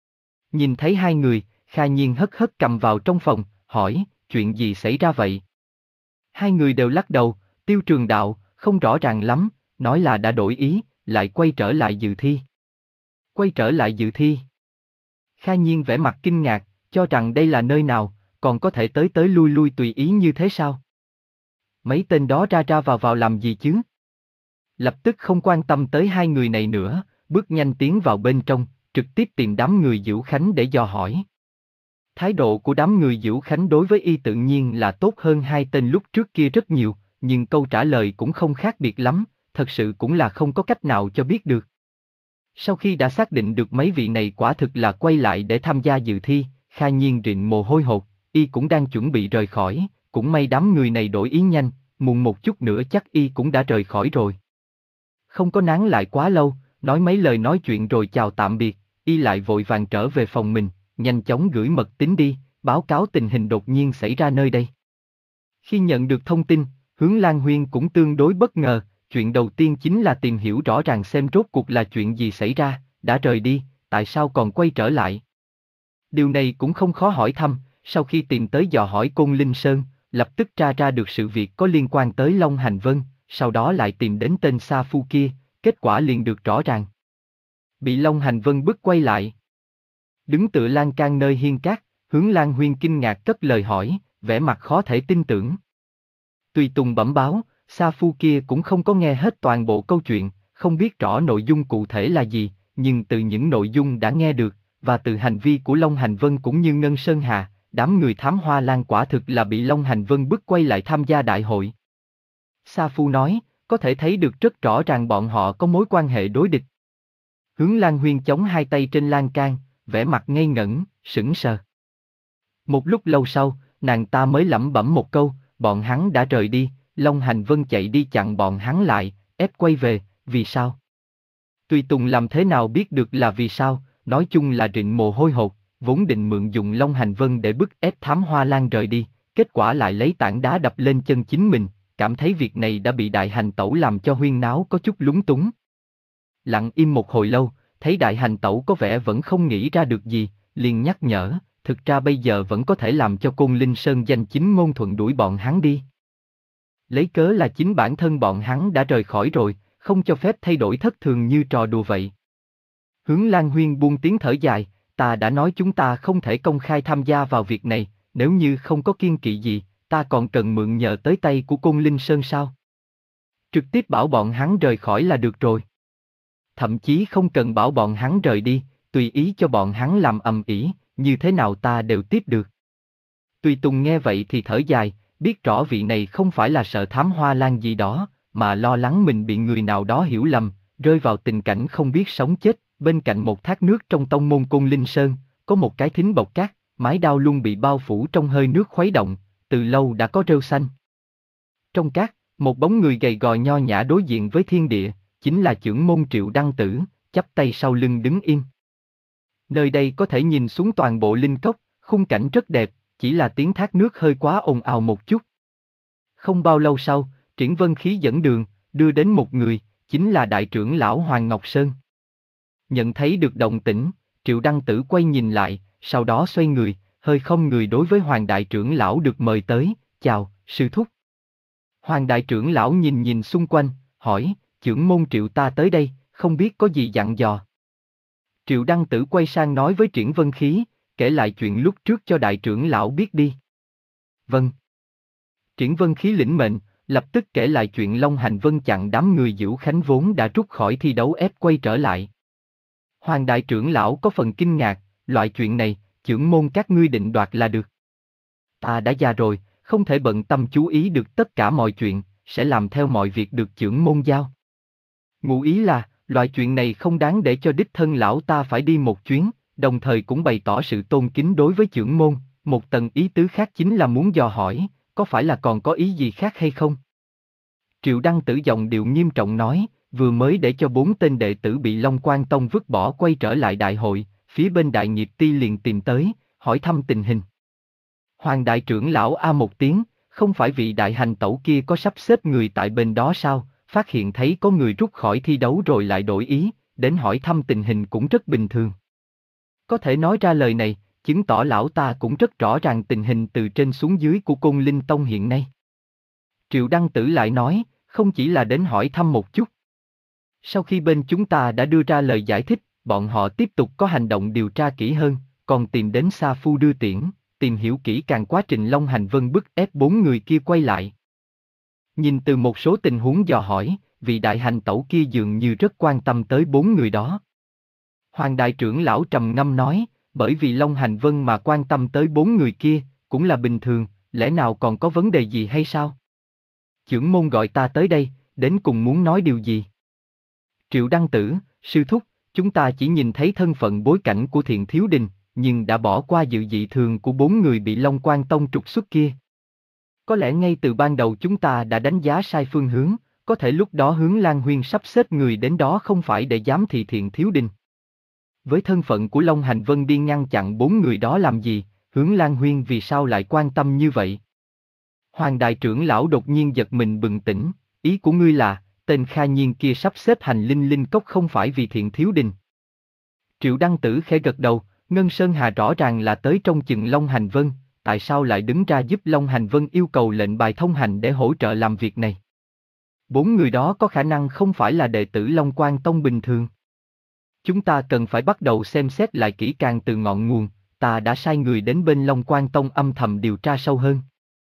Nhìn thấy hai người, Kha Nhiên hất hất cầm vào trong phòng, hỏi, chuyện gì xảy ra vậy? Hai người đều lắc đầu, Tiêu Trường Đạo, không rõ ràng lắm, nói là đã đổi ý, lại quay trở lại dự thi. Quay trở lại dự thi. Kha Nhiên vẻ mặt kinh ngạc, cho rằng đây là nơi nào, còn có thể tới tới lui lui tùy ý như thế sao? Mấy tên đó ra ra vào vào làm gì chứ? Lập tức không quan tâm tới hai người này nữa, bước nhanh tiến vào bên trong, trực tiếp tìm đám người Dữu Khánh để dò hỏi. Thái độ của đám người Dữu Khánh đối với y tự nhiên là tốt hơn hai tên lúc trước kia rất nhiều, nhưng câu trả lời cũng không khác biệt lắm, thật sự cũng là không có cách nào cho biết được. Sau khi đã xác định được mấy vị này quả thực là quay lại để tham gia dự thi, Kha Nhiên rịn mồ hôi hột, y cũng đang chuẩn bị rời khỏi, cũng may đám người này đổi ý nhanh, muộn một chút nữa chắc y cũng đã rời khỏi rồi. Không có nán lại quá lâu, nói mấy lời nói chuyện rồi chào tạm biệt, y lại vội vàng trở về phòng mình, nhanh chóng gửi mật tín đi, báo cáo tình hình đột nhiên xảy ra nơi đây. Khi nhận được thông tin, Hướng Lan Huyên cũng tương đối bất ngờ, chuyện đầu tiên chính là tìm hiểu rõ ràng xem rốt cuộc là chuyện gì xảy ra, đã rời đi, tại sao còn quay trở lại. Điều này cũng không khó hỏi thăm, sau khi tìm tới dò hỏi Côn Linh Sơn, lập tức tra ra được sự việc có liên quan tới Long Hành Vân, sau đó lại tìm đến tên Sa Phu kia, kết quả liền được rõ ràng. Bị Long Hành Vân bức quay lại. Đứng tựa lan can nơi hiên cát, Hướng Lan Huyên kinh ngạc cất lời hỏi, vẻ mặt khó thể tin tưởng. Tùy Tùng bẩm báo, Sa Phu kia cũng không có nghe hết toàn bộ câu chuyện, không biết rõ nội dung cụ thể là gì, nhưng từ những nội dung đã nghe được, và từ hành vi của Long Hành Vân cũng như Ngân Sơn Hà, đám người thám hoa lan quả thực là bị Long Hành Vân bức quay lại tham gia đại hội. Sa Phu nói, có thể thấy được rất rõ ràng bọn họ có mối quan hệ đối địch. Hướng Lan Huyên chống hai tay trên lan can, vẻ mặt ngây ngẩn, sững sờ. Một lúc lâu sau, nàng ta mới lẩm bẩm một câu, bọn hắn đã rời đi, Long Hành Vân chạy đi chặn bọn hắn lại, ép quay về, vì sao? Tùy Tùng làm thế nào biết được là vì sao, nói chung là rịn mồ hôi hột, vốn định mượn dùng Long Hành Vân để bức ép thám hoa lan rời đi, kết quả lại lấy tảng đá đập lên chân chính mình, cảm thấy việc này đã bị đại hành tẩu làm cho huyên náo có chút lúng túng. Lặng im một hồi lâu, thấy đại hành tẩu có vẻ vẫn không nghĩ ra được gì, liền nhắc nhở, thực ra bây giờ vẫn có thể làm cho Côn Linh Sơn danh chính ngôn thuận đuổi bọn hắn đi. Lấy cớ là chính bản thân bọn hắn đã rời khỏi rồi, không cho phép thay đổi thất thường như trò đùa vậy. Hướng Lan Huyên buông tiếng thở dài, ta đã nói chúng ta không thể công khai tham gia vào việc này, nếu như không có kiêng kỵ gì, ta còn cần mượn nhờ tới tay của Côn Linh Sơn sao? Trực tiếp bảo bọn hắn rời khỏi là được rồi. Thậm chí không cần bảo bọn hắn rời đi, tùy ý cho bọn hắn làm ầm ĩ, như thế nào ta đều tiếp được. Tùy Tùng nghe vậy thì thở dài, biết rõ vị này không phải là sợ thám hoa lan gì đó, mà lo lắng mình bị người nào đó hiểu lầm, rơi vào tình cảnh không biết sống chết. Bên cạnh một thác nước trong tông môn Côn Linh Sơn, có một cái thính bọc cát, mái đao luôn bị bao phủ trong hơi nước khuấy động, từ lâu đã có rêu xanh. Trong cát, một bóng người gầy gò nho nhã đối diện với thiên địa, chính là chưởng môn Triệu Đăng Tử, chắp tay sau lưng đứng im. Nơi đây có thể nhìn xuống toàn bộ linh cốc, khung cảnh rất đẹp, chỉ là tiếng thác nước hơi quá ồn ào một chút. Không bao lâu sau, Triển Vân Khí dẫn đường, đưa đến một người, chính là đại trưởng lão Hoàng Ngọc Sơn. Nhận thấy được động tĩnh, Triệu Đăng Tử quay nhìn lại, sau đó xoay người, hơi không người đối với Hoàng đại trưởng lão được mời tới, chào, sư thúc. Hoàng đại trưởng lão nhìn nhìn xung quanh, hỏi, trưởng môn Triệu ta tới đây, không biết có gì dặn dò. Triệu Đăng Tử quay sang nói với Triển Vân Khí, kể lại chuyện lúc trước cho đại trưởng lão biết đi. Vâng. Triển Vân Khí lĩnh mệnh, lập tức kể lại chuyện Long Hành Vân chặn đám người Dữu Khánh vốn đã rút khỏi thi đấu ép quay trở lại. Hoàng đại trưởng lão có phần kinh ngạc, loại chuyện này, trưởng môn các ngươi định đoạt là được. Ta đã già rồi, không thể bận tâm chú ý được tất cả mọi chuyện, sẽ làm theo mọi việc được trưởng môn giao. Ngụ ý là, loại chuyện này không đáng để cho đích thân lão ta phải đi một chuyến, đồng thời cũng bày tỏ sự tôn kính đối với trưởng môn, một tầng ý tứ khác chính là muốn dò hỏi, có phải là còn có ý gì khác hay không? Triệu Đăng Tử giọng điệu nghiêm trọng nói, vừa mới để cho bốn tên đệ tử bị Long Quan Tông vứt bỏ quay trở lại đại hội, phía bên Đại Nghiệp Ti liền tìm tới, hỏi thăm tình hình. Hoàng đại trưởng lão a một tiếng, không phải vị đại hành tẩu kia có sắp xếp người tại bên đó sao, phát hiện thấy có người rút khỏi thi đấu rồi lại đổi ý, đến hỏi thăm tình hình cũng rất bình thường. Có thể nói ra lời này, chứng tỏ lão ta cũng rất rõ ràng tình hình từ trên xuống dưới của Côn Linh Tông hiện nay. Triệu Đăng Tử lại nói, không chỉ là đến hỏi thăm một chút. Sau khi bên chúng ta đã đưa ra lời giải thích, bọn họ tiếp tục có hành động điều tra kỹ hơn, còn tìm đến Sa Phu đưa tiễn, tìm hiểu kỹ càng quá trình Long Hành Vân bức ép bốn người kia quay lại. Nhìn từ một số tình huống dò hỏi, vị đại hành tẩu kia dường như rất quan tâm tới bốn người đó. Hoàng đại trưởng lão trầm ngâm nói, bởi vì Long Hành Vân mà quan tâm tới bốn người kia, cũng là bình thường, lẽ nào còn có vấn đề gì hay sao? Chưởng môn gọi ta tới đây, đến cùng muốn nói điều gì? Triệu Đăng Tử, sư thúc, chúng ta chỉ nhìn thấy thân phận bối cảnh của Thiện Thiếu Đình, nhưng đã bỏ qua dự dị thường của bốn người bị Long Quan Tông trục xuất kia. Có lẽ ngay từ ban đầu chúng ta đã đánh giá sai phương hướng, có thể lúc đó Hướng Lan Huyên sắp xếp người đến đó không phải để giám thị Thiện Thiếu Đình. Với thân phận của Long Hành Vân đi ngăn chặn bốn người đó làm gì, Hướng Lan Huyên vì sao lại quan tâm như vậy? Hoàng đại trưởng lão đột nhiên giật mình bừng tỉnh, ý của ngươi là, tên Kha Nhiên kia sắp xếp hành linh linh cốc không phải vì Thiện Thiếu Đình. Triệu Đăng Tử khẽ gật đầu, Ngân Sơn Hà rõ ràng là tới trong chừng Long Hành Vân, tại sao lại đứng ra giúp Long Hành Vân yêu cầu lệnh bài thông hành để hỗ trợ làm việc này? Bốn người đó có khả năng không phải là đệ tử Long Quan Tông bình thường. Chúng ta cần phải bắt đầu xem xét lại kỹ càng từ ngọn nguồn, ta đã sai người đến bên Long Quan Tông âm thầm điều tra sâu hơn.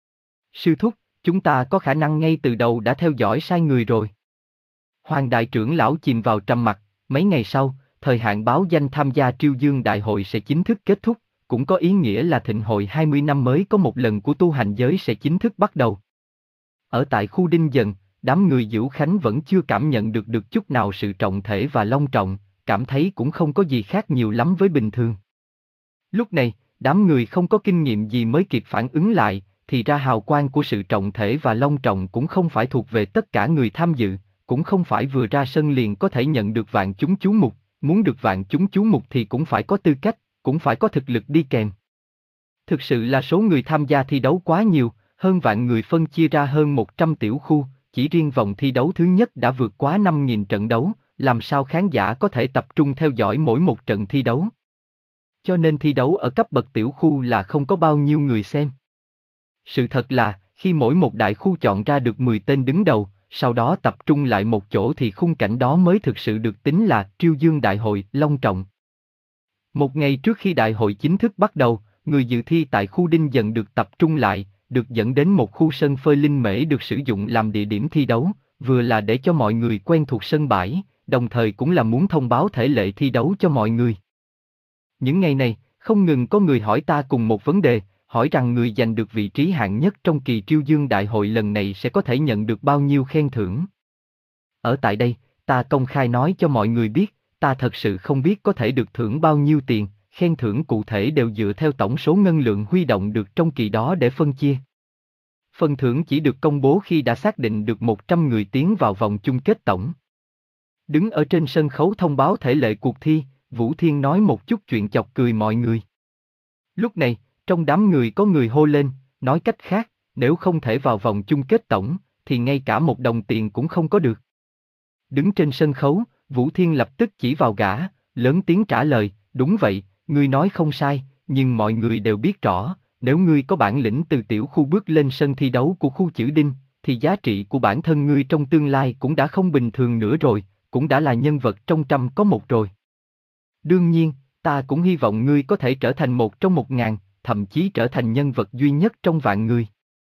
Sư thúc, chúng ta có khả năng ngay từ đầu đã theo dõi sai người rồi. Hoàng đại trưởng lão chìm vào trầm mặc, mấy ngày sau, thời hạn báo danh tham gia Triêu Dương Đại hội sẽ chính thức kết thúc, cũng có ý nghĩa là thịnh hội hai mươi năm mới có một lần của tu hành giới sẽ chính thức bắt đầu. Ở tại khu Đinh Dần, đám người Dữu Khánh vẫn chưa cảm nhận được được chút nào sự trọng thể và long trọng, cảm thấy cũng không có gì khác nhiều lắm với bình thường. Lúc này, đám người không có kinh nghiệm gì mới kịp phản ứng lại, thì ra hào quang của sự trọng thể và long trọng cũng không phải thuộc về tất cả người tham dự, cũng không phải vừa ra sân liền có thể nhận được vạn chúng chú mục, muốn được vạn chúng chú mục thì cũng phải có tư cách, cũng phải có thực lực đi kèm. Thực sự là số người tham gia thi đấu quá nhiều, hơn vạn người phân chia ra hơn một trăm tiểu khu, chỉ riêng vòng thi đấu thứ nhất đã vượt quá năm nghìn trận đấu, làm sao khán giả có thể tập trung theo dõi mỗi một trận thi đấu. Cho nên thi đấu ở cấp bậc tiểu khu là không có bao nhiêu người xem. Sự thật là, khi mỗi một đại khu chọn ra được mười tên đứng đầu, sau đó tập trung lại một chỗ thì khung cảnh đó mới thực sự được tính là Triêu Dương Đại hội long trọng. Một ngày trước khi đại hội chính thức bắt đầu, người dự thi tại khu Đinh Dần được tập trung lại, được dẫn đến một khu sân phơi linh mễ được sử dụng làm địa điểm thi đấu, vừa là để cho mọi người quen thuộc sân bãi, đồng thời cũng là muốn thông báo thể lệ thi đấu cho mọi người. Những ngày này, không ngừng có người hỏi ta cùng một vấn đề, hỏi rằng người giành được vị trí hạng nhất trong kỳ Triêu Dương Đại hội lần này sẽ có thể nhận được bao nhiêu khen thưởng. Ở tại đây, ta công khai nói cho mọi người biết, ta thật sự không biết có thể được thưởng bao nhiêu tiền, khen thưởng cụ thể đều dựa theo tổng số ngân lượng huy động được trong kỳ đó để phân chia. Phần thưởng chỉ được công bố khi đã xác định được một trăm người tiến vào vòng chung kết tổng. Đứng ở trên sân khấu thông báo thể lệ cuộc thi, Vũ Thiên nói một chút chuyện chọc cười mọi người. Lúc này, trong đám người có người hô lên, nói cách khác, nếu không thể vào vòng chung kết tổng, thì ngay cả một đồng tiền cũng không có được. Đứng trên sân khấu, Vũ Thiên lập tức chỉ vào gã, lớn tiếng trả lời, đúng vậy, ngươi nói không sai, nhưng mọi người đều biết rõ, nếu ngươi có bản lĩnh từ tiểu khu bước lên sân thi đấu của khu Chữ Đinh, thì giá trị của bản thân ngươi trong tương lai cũng đã không bình thường nữa rồi, cũng đã là nhân vật trong trăm có một rồi. Đương nhiên, ta cũng hy vọng ngươi có thể trở thành một trong một ngàn, thậm chí trở thành nhân vật duy nhất trong vạn người.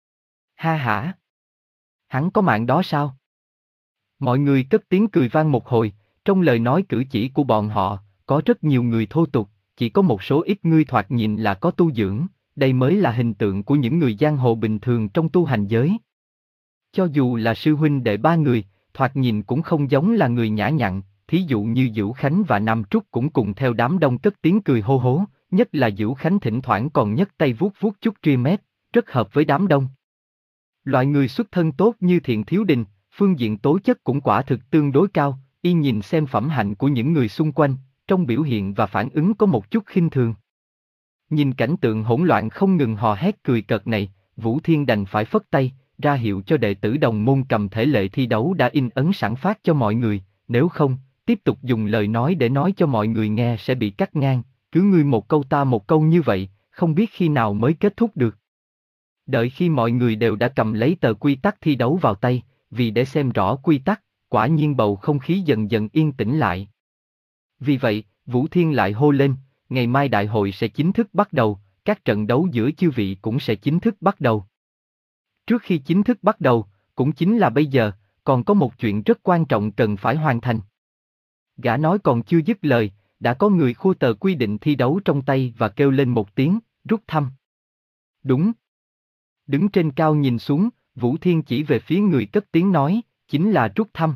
Ha hả? Hắn có mạng đó sao? Mọi người cất tiếng cười vang một hồi, trong lời nói cử chỉ của bọn họ, có rất nhiều người thô tục, chỉ có một số ít người thoạt nhìn là có tu dưỡng, đây mới là hình tượng của những người giang hồ bình thường trong tu hành giới. Cho dù là sư huynh đệ ba người, thoạt nhìn cũng không giống là người nhã nhặn, thí dụ như Dữu Khánh và Nam Trúc cũng cùng theo đám đông cất tiếng cười hô hố, nhất là Dữu Khánh thỉnh thoảng còn nhấc tay vuốt vuốt chút ria mép, rất hợp với đám đông. Loại người xuất thân tốt như Thiện Thiếu Đình, phương diện tố chất cũng quả thực tương đối cao, y nhìn xem phẩm hạnh của những người xung quanh, trong biểu hiện và phản ứng có một chút khinh thường. Nhìn cảnh tượng hỗn loạn không ngừng hò hét cười cợt này, Vũ Thiên đành phải phất tay, ra hiệu cho đệ tử đồng môn cầm thể lệ thi đấu đã in ấn sẵn phát cho mọi người, nếu không, tiếp tục dùng lời nói để nói cho mọi người nghe sẽ bị cắt ngang, cứ ngươi một câu ta một câu như vậy, không biết khi nào mới kết thúc được. Đợi khi mọi người đều đã cầm lấy tờ quy tắc thi đấu vào tay, vì để xem rõ quy tắc, quả nhiên bầu không khí dần dần yên tĩnh lại. Vì vậy, Vũ Thiên lại hô lên, ngày mai đại hội sẽ chính thức bắt đầu, các trận đấu giữa chư vị cũng sẽ chính thức bắt đầu. Trước khi chính thức bắt đầu, cũng chính là bây giờ, còn có một chuyện rất quan trọng cần phải hoàn thành. Gã nói còn chưa dứt lời, đã có người khua tờ quy định thi đấu trong tay và kêu lên một tiếng, rút thăm. Đúng. Đứng trên cao nhìn xuống, Vũ Thiên chỉ về phía người cất tiếng nói, chính là rút thăm.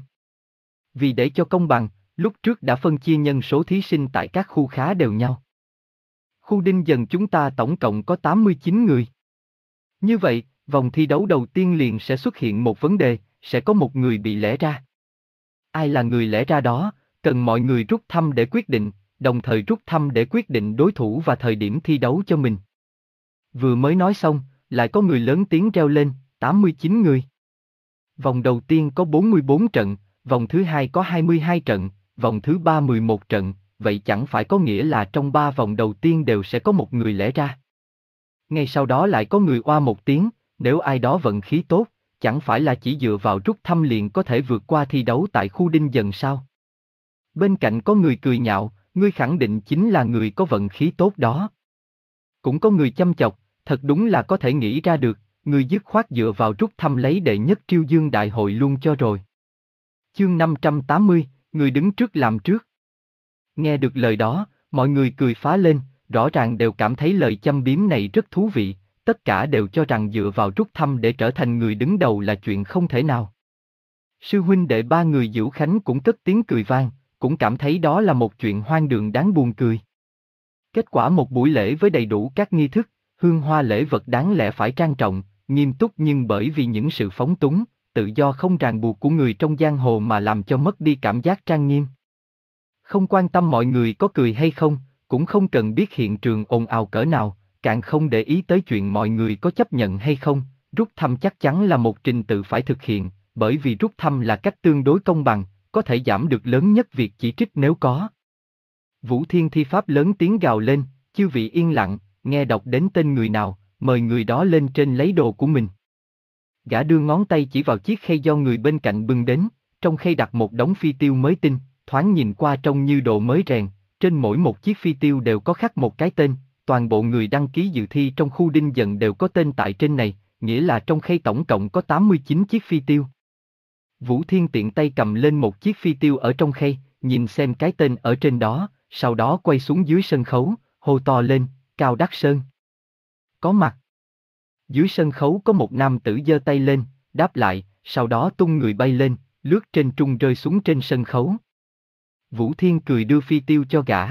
Vì để cho công bằng, lúc trước đã phân chia nhân số thí sinh tại các khu khá đều nhau. Khu Đinh Dần chúng ta tổng cộng có tám mươi chín người. Như vậy, vòng thi đấu đầu tiên liền sẽ xuất hiện một vấn đề, sẽ có một người bị lẻ ra. Ai là người lẻ ra đó, cần mọi người rút thăm để quyết định, đồng thời rút thăm để quyết định đối thủ và thời điểm thi đấu cho mình. Vừa mới nói xong, lại có người lớn tiếng reo lên, tám mươi chín người. Vòng đầu tiên có bốn mươi bốn trận, vòng thứ hai có hai mươi hai trận, vòng thứ ba mười một trận, vậy chẳng phải có nghĩa là trong ba vòng đầu tiên đều sẽ có một người lẻ ra. Ngay sau đó lại có người oa một tiếng, nếu ai đó vận khí tốt, chẳng phải là chỉ dựa vào rút thăm liền có thể vượt qua thi đấu tại khu Đinh Dần sao? Bên cạnh có người cười nhạo, ngươi khẳng định chính là người có vận khí tốt đó. Cũng có người châm chọc, thật đúng là có thể nghĩ ra được, ngươi dứt khoát dựa vào rút thăm lấy đệ nhất Triêu Dương đại hội luôn cho rồi. Chương năm trăm tám mươi, người đứng trước làm trước. Nghe được lời đó, mọi người cười phá lên, rõ ràng đều cảm thấy lời châm biếm này rất thú vị, tất cả đều cho rằng dựa vào rút thăm để trở thành người đứng đầu là chuyện không thể nào. Sư huynh đệ ba người Dữu Khánh cũng cất tiếng cười vang, cũng cảm thấy đó là một chuyện hoang đường đáng buồn cười. Kết quả một buổi lễ với đầy đủ các nghi thức, hương hoa lễ vật đáng lẽ phải trang trọng, nghiêm túc nhưng bởi vì những sự phóng túng, tự do không ràng buộc của người trong giang hồ mà làm cho mất đi cảm giác trang nghiêm. Không quan tâm mọi người có cười hay không, cũng không cần biết hiện trường ồn ào cỡ nào, càng không để ý tới chuyện mọi người có chấp nhận hay không, rút thăm chắc chắn là một trình tự phải thực hiện, bởi vì rút thăm là cách tương đối công bằng, có thể giảm được lớn nhất việc chỉ trích nếu có. Vũ Thiên thi pháp lớn tiếng gào lên, chư vị yên lặng, nghe đọc đến tên người nào, mời người đó lên trên lấy đồ của mình. Gã đưa ngón tay chỉ vào chiếc khay do người bên cạnh bưng đến, trong khay đặt một đống phi tiêu mới tinh, thoáng nhìn qua trông như đồ mới rèn, trên mỗi một chiếc phi tiêu đều có khắc một cái tên, toàn bộ người đăng ký dự thi trong khu Đinh Dần đều có tên tại trên này, nghĩa là trong khay tổng cộng có tám mươi chín chiếc phi tiêu. Vũ Thiên tiện tay cầm lên một chiếc phi tiêu ở trong khay, nhìn xem cái tên ở trên đó, sau đó quay xuống dưới sân khấu, hô to lên, Cao Đắc Sơn. Có mặt. Dưới sân khấu có một nam tử giơ tay lên, đáp lại, sau đó tung người bay lên, lướt trên trung rơi xuống trên sân khấu. Vũ Thiên cười đưa phi tiêu cho gã.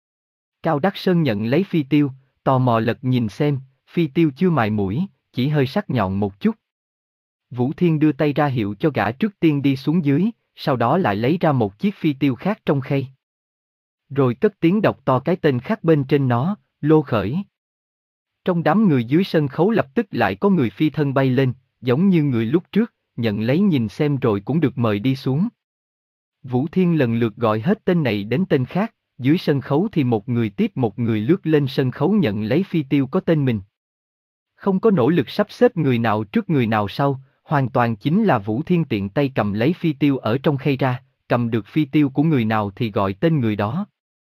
Cao Đắc Sơn nhận lấy phi tiêu, tò mò lật nhìn xem, phi tiêu chưa mài mũi, chỉ hơi sắc nhọn một chút. Vũ Thiên đưa tay ra hiệu cho gã trước tiên đi xuống dưới, sau đó lại lấy ra một chiếc phi tiêu khác trong khay. Rồi cất tiếng đọc to cái tên khác bên trên nó, Lô Khởi. Trong đám người dưới sân khấu lập tức lại có người phi thân bay lên, giống như người lúc trước, nhận lấy nhìn xem rồi cũng được mời đi xuống. Vũ Thiên lần lượt gọi hết tên này đến tên khác, dưới sân khấu thì một người tiếp một người lướt lên sân khấu nhận lấy phi tiêu có tên mình. Không có nỗ lực sắp xếp người nào trước người nào sau, hoàn toàn chính là Vũ Thiên tiện tay cầm lấy phi tiêu ở trong khay ra, cầm được phi tiêu của người nào thì gọi tên người đó.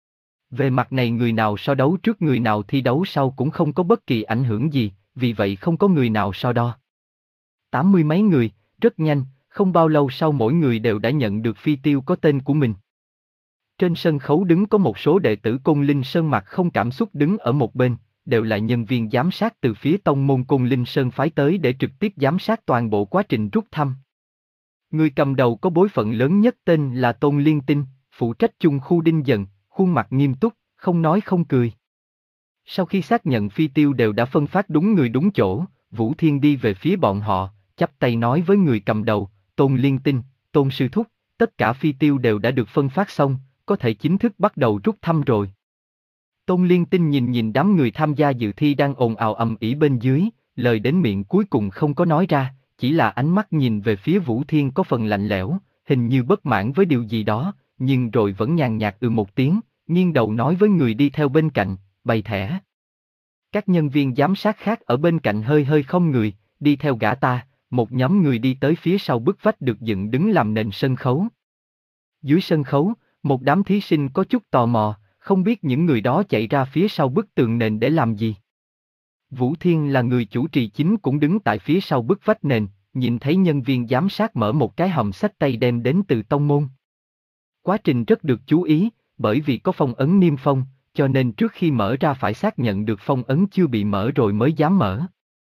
Về mặt này người nào so đấu trước người nào thi đấu sau cũng không có bất kỳ ảnh hưởng gì, vì vậy không có người nào so đo. Tám mươi mấy người, rất nhanh, không bao lâu sau mỗi người đều đã nhận được phi tiêu có tên của mình. Trên sân khấu đứng có một số đệ tử Côn Linh Sơn mặt không cảm xúc đứng ở một bên, đều là nhân viên giám sát từ phía tông môn Côn Linh Sơn phái tới để trực tiếp giám sát toàn bộ quá trình rút thăm. Người cầm đầu có bối phận lớn nhất tên là Tôn Liên Tinh, phụ trách chung khu Đinh Dần, khuôn mặt nghiêm túc, không nói không cười. Sau khi xác nhận phi tiêu đều đã phân phát đúng người đúng chỗ, Vũ Thiên đi về phía bọn họ, chắp tay nói với người cầm đầu, Tôn Liên Tinh, Tôn Sư Thúc, tất cả phi tiêu đều đã được phân phát xong, có thể chính thức bắt đầu rút thăm rồi. Tôn Liên Tinh nhìn nhìn đám người tham gia dự thi đang ồn ào ầm ĩ bên dưới, lời đến miệng cuối cùng không có nói ra, chỉ là ánh mắt nhìn về phía Vũ Thiên có phần lạnh lẽo, hình như bất mãn với điều gì đó, nhưng rồi vẫn nhàn nhạt ừ một tiếng, nghiêng đầu nói với người đi theo bên cạnh, bày thẻ. Các nhân viên giám sát khác ở bên cạnh hơi hơi không người, đi theo gã ta, một nhóm người đi tới phía sau bức vách được dựng đứng làm nền sân khấu. Dưới sân khấu, Một đám thí sinh có chút tò mò, không biết những người đó chạy ra phía sau bức tường nền để làm gì. Vũ Thiên là người chủ trì chính cũng đứng tại phía sau bức vách nền, nhìn thấy nhân viên giám sát mở một cái hòm xách tay đem đến từ tông môn. Quá trình rất được chú ý, bởi vì có phong ấn niêm phong, cho nên trước khi mở ra phải xác nhận được phong ấn chưa bị mở rồi mới dám mở.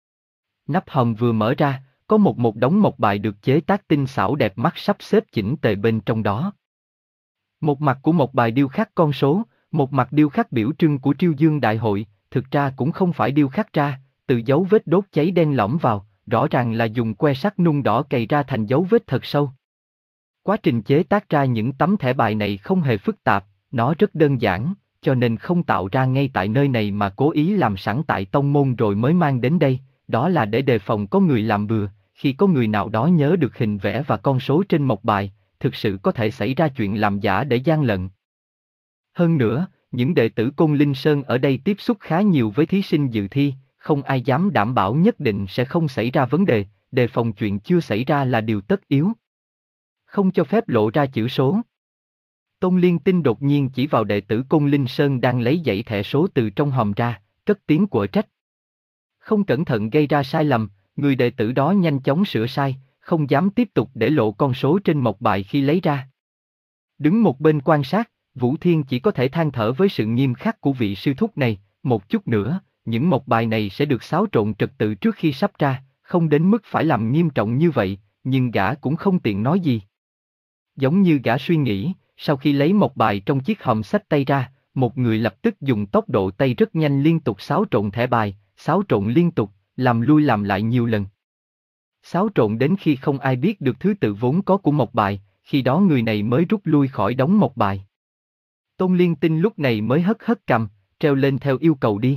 Nắp hòm vừa mở ra, có một một đống mộc bài được chế tác tinh xảo đẹp mắt sắp xếp chỉnh tề bên trong đó. Một mặt của mộc bài điêu khắc con số, một mặt điêu khắc biểu trưng của Triêu Dương Đại hội, thực ra cũng không phải điêu khắc ra, từ dấu vết đốt cháy đen lõm vào, rõ ràng là dùng que sắt nung đỏ cày ra thành dấu vết thật sâu. Quá trình chế tác ra những tấm thẻ bài này không hề phức tạp, nó rất đơn giản, cho nên không tạo ra ngay tại nơi này mà cố ý làm sẵn tại tông môn rồi mới mang đến đây, đó là để đề phòng có người làm bừa, khi có người nào đó nhớ được hình vẽ và con số trên mộc bài, thực sự có thể xảy ra chuyện làm giả để gian lận. Hơn nữa, những đệ tử Côn Linh Sơn ở đây tiếp xúc khá nhiều với thí sinh dự thi, không ai dám đảm bảo nhất định sẽ không xảy ra vấn đề, đề phòng chuyện chưa xảy ra là điều tất yếu. Không cho phép lộ ra chữ số. Tôn Liên Tinh đột nhiên chỉ vào đệ tử Côn Linh Sơn đang lấy dãy thẻ số từ trong hòm ra, cất tiếng quở trách. Không cẩn thận gây ra sai lầm, người đệ tử đó nhanh chóng sửa sai, không dám tiếp tục để lộ con số trên mộc bài khi lấy ra. Đứng một bên quan sát, Vũ Thiên chỉ có thể than thở với sự nghiêm khắc của vị sư thúc này, một chút nữa, những mộc bài này sẽ được xáo trộn trật tự trước khi sắp ra, không đến mức phải làm nghiêm trọng như vậy, nhưng gã cũng không tiện nói gì. Giống như gã suy nghĩ, sau khi lấy mộc bài trong chiếc hòm xách tay ra, một người lập tức dùng tốc độ tay rất nhanh liên tục xáo trộn thẻ bài, xáo trộn liên tục, làm lui làm lại nhiều lần. Xáo trộn đến khi không ai biết được thứ tự vốn có của mộc bài, khi đó người này mới rút lui khỏi đống mộc bài. Tôn Liên Tinh lúc này mới hất hất cầm, treo lên theo yêu cầu đi.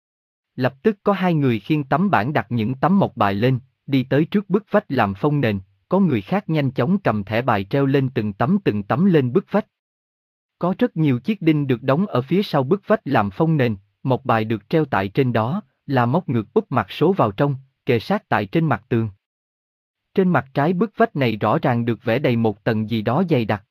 Lập tức có hai người khiêng tấm bảng đặt những tấm mộc bài lên, đi tới trước bức vách làm phông nền, có người khác nhanh chóng cầm thẻ bài treo lên từng tấm từng tấm lên bức vách. Có rất nhiều chiếc đinh được đóng ở phía sau bức vách làm phông nền, mộc bài được treo tại trên đó, là móc ngược úp mặt số vào trong, kề sát tại trên mặt tường. Trên mặt trái bức vách này rõ ràng được vẽ đầy một tầng gì đó dày đặc.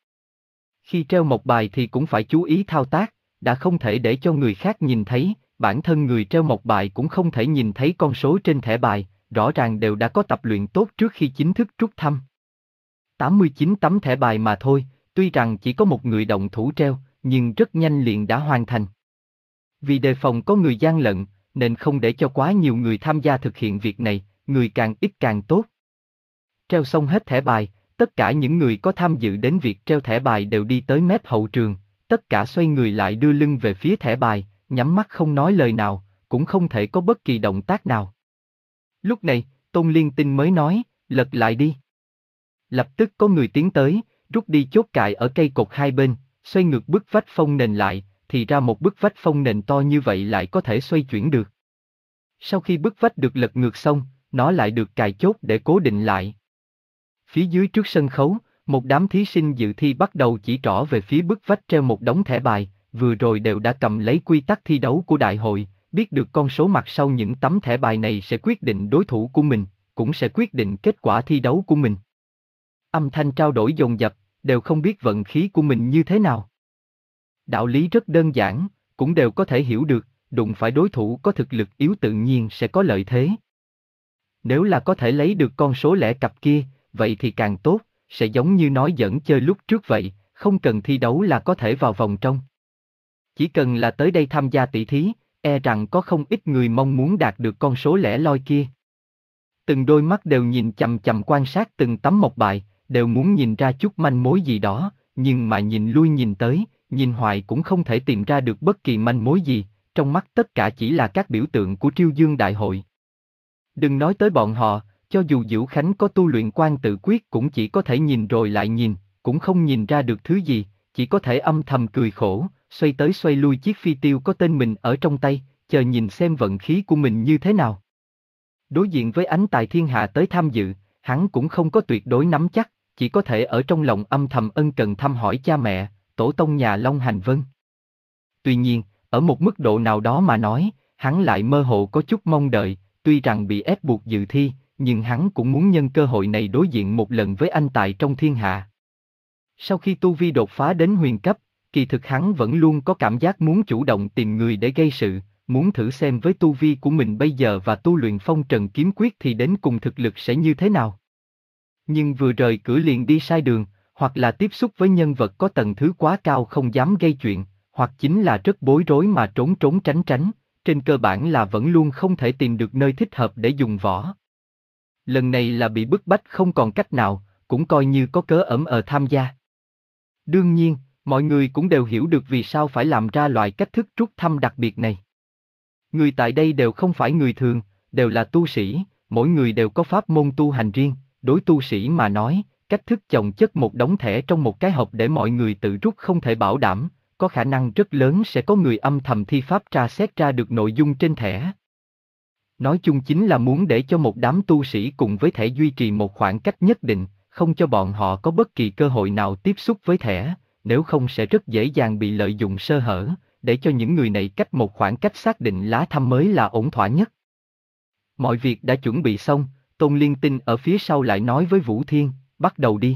Khi treo mộc bài thì cũng phải chú ý thao tác, đã không thể để cho người khác nhìn thấy, bản thân người treo mộc bài cũng không thể nhìn thấy con số trên thẻ bài, rõ ràng đều đã có tập luyện tốt trước khi chính thức rút thăm. tám mươi chín tấm thẻ bài mà thôi, tuy rằng chỉ có một người động thủ treo, nhưng rất nhanh liền đã hoàn thành. Vì đề phòng có người gian lận, nên không để cho quá nhiều người tham gia thực hiện việc này, người càng ít càng tốt. Treo xong hết thẻ bài, tất cả những người có tham dự đến việc treo thẻ bài đều đi tới mép hậu trường, tất cả xoay người lại đưa lưng về phía thẻ bài, nhắm mắt không nói lời nào, cũng không thể có bất kỳ động tác nào. Lúc này, Tôn Liên Tinh mới nói, lật lại đi. Lập tức có người tiến tới, rút đi chốt cài ở cây cột hai bên, xoay ngược bức vách phông nền lại, thì ra một bức vách phông nền to như vậy lại có thể xoay chuyển được. Sau khi bức vách được lật ngược xong, nó lại được cài chốt để cố định lại. Phía dưới trước sân khấu, một đám thí sinh dự thi bắt đầu chỉ trỏ về phía bức vách treo một đống thẻ bài, vừa rồi đều đã cầm lấy quy tắc thi đấu của đại hội, biết được con số mặt sau những tấm thẻ bài này sẽ quyết định đối thủ của mình, cũng sẽ quyết định kết quả thi đấu của mình. Âm thanh trao đổi dồn dập, đều không biết vận khí của mình như thế nào. Đạo lý rất đơn giản, cũng đều có thể hiểu được, đụng phải đối thủ có thực lực yếu tự nhiên sẽ có lợi thế. Nếu là có thể lấy được con số lẻ cặp kia, vậy thì càng tốt, sẽ giống như nói giỡn chơi lúc trước vậy, không cần thi đấu là có thể vào vòng trong. Chỉ cần là tới đây tham gia tỷ thí, e rằng có không ít người mong muốn đạt được con số lẻ loi kia. Từng đôi mắt đều nhìn chằm chằm quan sát từng tấm mộc bài, đều muốn nhìn ra chút manh mối gì đó, nhưng mà nhìn lui nhìn tới, nhìn hoài cũng không thể tìm ra được bất kỳ manh mối gì, trong mắt tất cả chỉ là các biểu tượng của Triêu Dương Đại hội. Đừng nói tới bọn họ, cho dù Diệu Khánh có tu luyện quan tự quyết cũng chỉ có thể nhìn rồi lại nhìn, cũng không nhìn ra được thứ gì, chỉ có thể âm thầm cười khổ, xoay tới xoay lui chiếc phi tiêu có tên mình ở trong tay, chờ nhìn xem vận khí của mình như thế nào. Đối diện với ánh tài thiên hạ tới tham dự, hắn cũng không có tuyệt đối nắm chắc, chỉ có thể ở trong lòng âm thầm ân cần thăm hỏi cha mẹ, tổ tông nhà Long Hành Vân. Tuy nhiên, ở một mức độ nào đó mà nói, hắn lại mơ hồ có chút mong đợi, tuy rằng bị ép buộc dự thi, nhưng hắn cũng muốn nhân cơ hội này đối diện một lần với anh tài trong thiên hạ. Sau khi tu vi đột phá đến huyền cấp, kỳ thực hắn vẫn luôn có cảm giác muốn chủ động tìm người để gây sự, muốn thử xem với tu vi của mình bây giờ và tu luyện phong trần kiếm quyết thì đến cùng thực lực sẽ như thế nào. Nhưng vừa rời cửa liền đi sai đường, hoặc là tiếp xúc với nhân vật có tầng thứ quá cao không dám gây chuyện, hoặc chính là rất bối rối mà trốn trốn tránh tránh, trên cơ bản là vẫn luôn không thể tìm được nơi thích hợp để dùng võ. Lần này là bị bức bách không còn cách nào, cũng coi như có cớ ẩm ờ tham gia. Đương nhiên, mọi người cũng đều hiểu được vì sao phải làm ra loại cách thức rút thăm đặc biệt này. Người tại đây đều không phải người thường, đều là tu sĩ, mỗi người đều có pháp môn tu hành riêng, đối tu sĩ mà nói, cách thức chồng chất một đống thẻ trong một cái hộp để mọi người tự rút không thể bảo đảm, có khả năng rất lớn sẽ có người âm thầm thi pháp tra xét ra được nội dung trên thẻ. Nói chung chính là muốn để cho một đám tu sĩ cùng với thẻ duy trì một khoảng cách nhất định, không cho bọn họ có bất kỳ cơ hội nào tiếp xúc với thẻ, nếu không sẽ rất dễ dàng bị lợi dụng sơ hở, để cho những người này cách một khoảng cách xác định lá thăm mới là ổn thỏa nhất. Mọi việc đã chuẩn bị xong, Tôn Liên Tinh ở phía sau lại nói với Vũ Thiên, bắt đầu đi.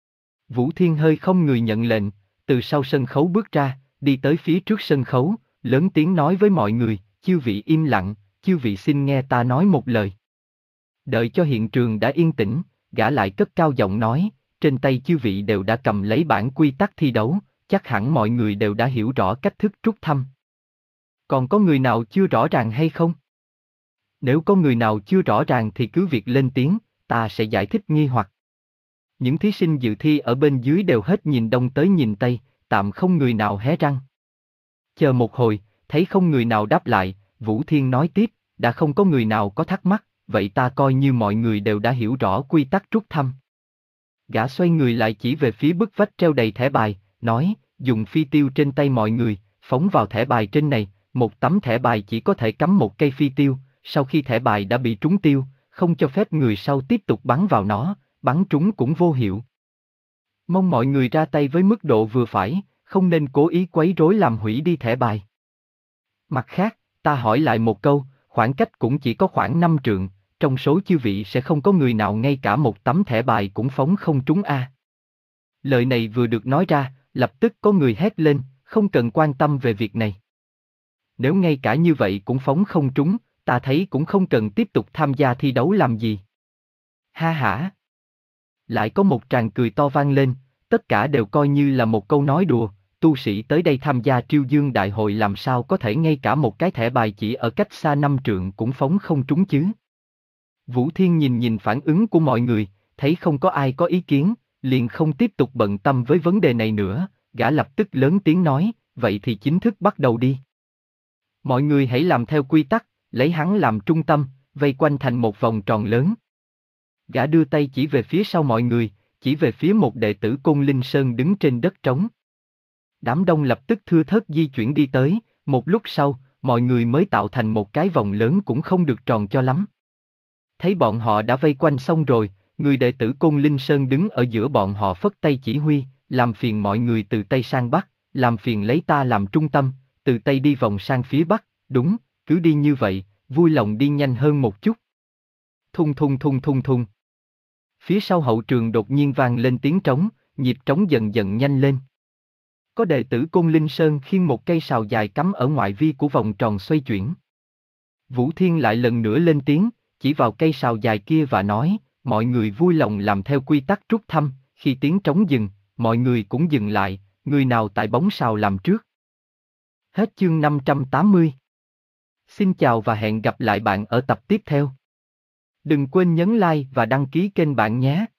Vũ Thiên hơi không người nhận lệnh, từ sau sân khấu bước ra, đi tới phía trước sân khấu, lớn tiếng nói với mọi người, chư vị im lặng, chư vị xin nghe ta nói một lời. Đợi cho hiện trường đã yên tĩnh, gã lại cất cao giọng nói, trên tay chư vị đều đã cầm lấy bản quy tắc thi đấu, chắc hẳn mọi người đều đã hiểu rõ cách thức rút thăm. Còn có người nào chưa rõ ràng hay không? Nếu có người nào chưa rõ ràng thì cứ việc lên tiếng, ta sẽ giải thích nghi hoặc. Những thí sinh dự thi ở bên dưới đều hết nhìn đông tới nhìn tây, tạm không người nào hé răng. Chờ một hồi, thấy không người nào đáp lại, Vũ Thiên nói tiếp, đã không có người nào có thắc mắc, vậy ta coi như mọi người đều đã hiểu rõ quy tắc rút thăm. Gã xoay người lại chỉ về phía bức vách treo đầy thẻ bài, nói, dùng phi tiêu trên tay mọi người, phóng vào thẻ bài trên này, một tấm thẻ bài chỉ có thể cắm một cây phi tiêu, sau khi thẻ bài đã bị trúng tiêu, không cho phép người sau tiếp tục bắn vào nó, bắn trúng cũng vô hiệu. Mong mọi người ra tay với mức độ vừa phải, không nên cố ý quấy rối làm hủy đi thẻ bài. Mặt khác, ta hỏi lại một câu, khoảng cách cũng chỉ có khoảng năm trượng, trong số chư vị sẽ không có người nào ngay cả một tấm thẻ bài cũng phóng không trúng a. À. Lời này vừa được nói ra, lập tức có người hét lên, không cần quan tâm về việc này. Nếu ngay cả như vậy cũng phóng không trúng, ta thấy cũng không cần tiếp tục tham gia thi đấu làm gì. Ha hả. Lại có một tràng cười to vang lên, tất cả đều coi như là một câu nói đùa, tu sĩ tới đây tham gia triêu dương đại hội làm sao có thể ngay cả một cái thẻ bài chỉ ở cách xa năm trượng cũng phóng không trúng chứ. Vũ Thiên nhìn nhìn phản ứng của mọi người, thấy không có ai có ý kiến, liền không tiếp tục bận tâm với vấn đề này nữa, gã lập tức lớn tiếng nói, vậy thì chính thức bắt đầu đi. Mọi người hãy làm theo quy tắc, lấy hắn làm trung tâm, vây quanh thành một vòng tròn lớn. Gã đưa tay chỉ về phía sau mọi người, chỉ về phía một đệ tử Côn Linh Sơn đứng trên đất trống. Đám đông lập tức thưa thớt di chuyển đi tới, một lúc sau, mọi người mới tạo thành một cái vòng lớn cũng không được tròn cho lắm. Thấy bọn họ đã vây quanh xong rồi, người đệ tử Côn Linh Sơn đứng ở giữa bọn họ phất tay chỉ huy, làm phiền mọi người từ Tây sang Bắc, làm phiền lấy ta làm trung tâm, từ Tây đi vòng sang phía Bắc, đúng, cứ đi như vậy, vui lòng đi nhanh hơn một chút. Thung thung thung thung thung. Phía sau hậu trường đột nhiên vang lên tiếng trống, nhịp trống dần dần nhanh lên. Có đệ tử Côn Linh Sơn khiêng một cây sào dài cắm ở ngoại vi của vòng tròn xoay chuyển. Vũ Thiên lại lần nữa lên tiếng, chỉ vào cây sào dài kia và nói, mọi người vui lòng làm theo quy tắc rút thăm, khi tiếng trống dừng, mọi người cũng dừng lại, người nào tại bóng sào làm trước. Hết chương năm trăm tám mươi. Xin chào và hẹn gặp lại bạn ở tập tiếp theo. Đừng quên nhấn like và đăng ký kênh bạn nhé.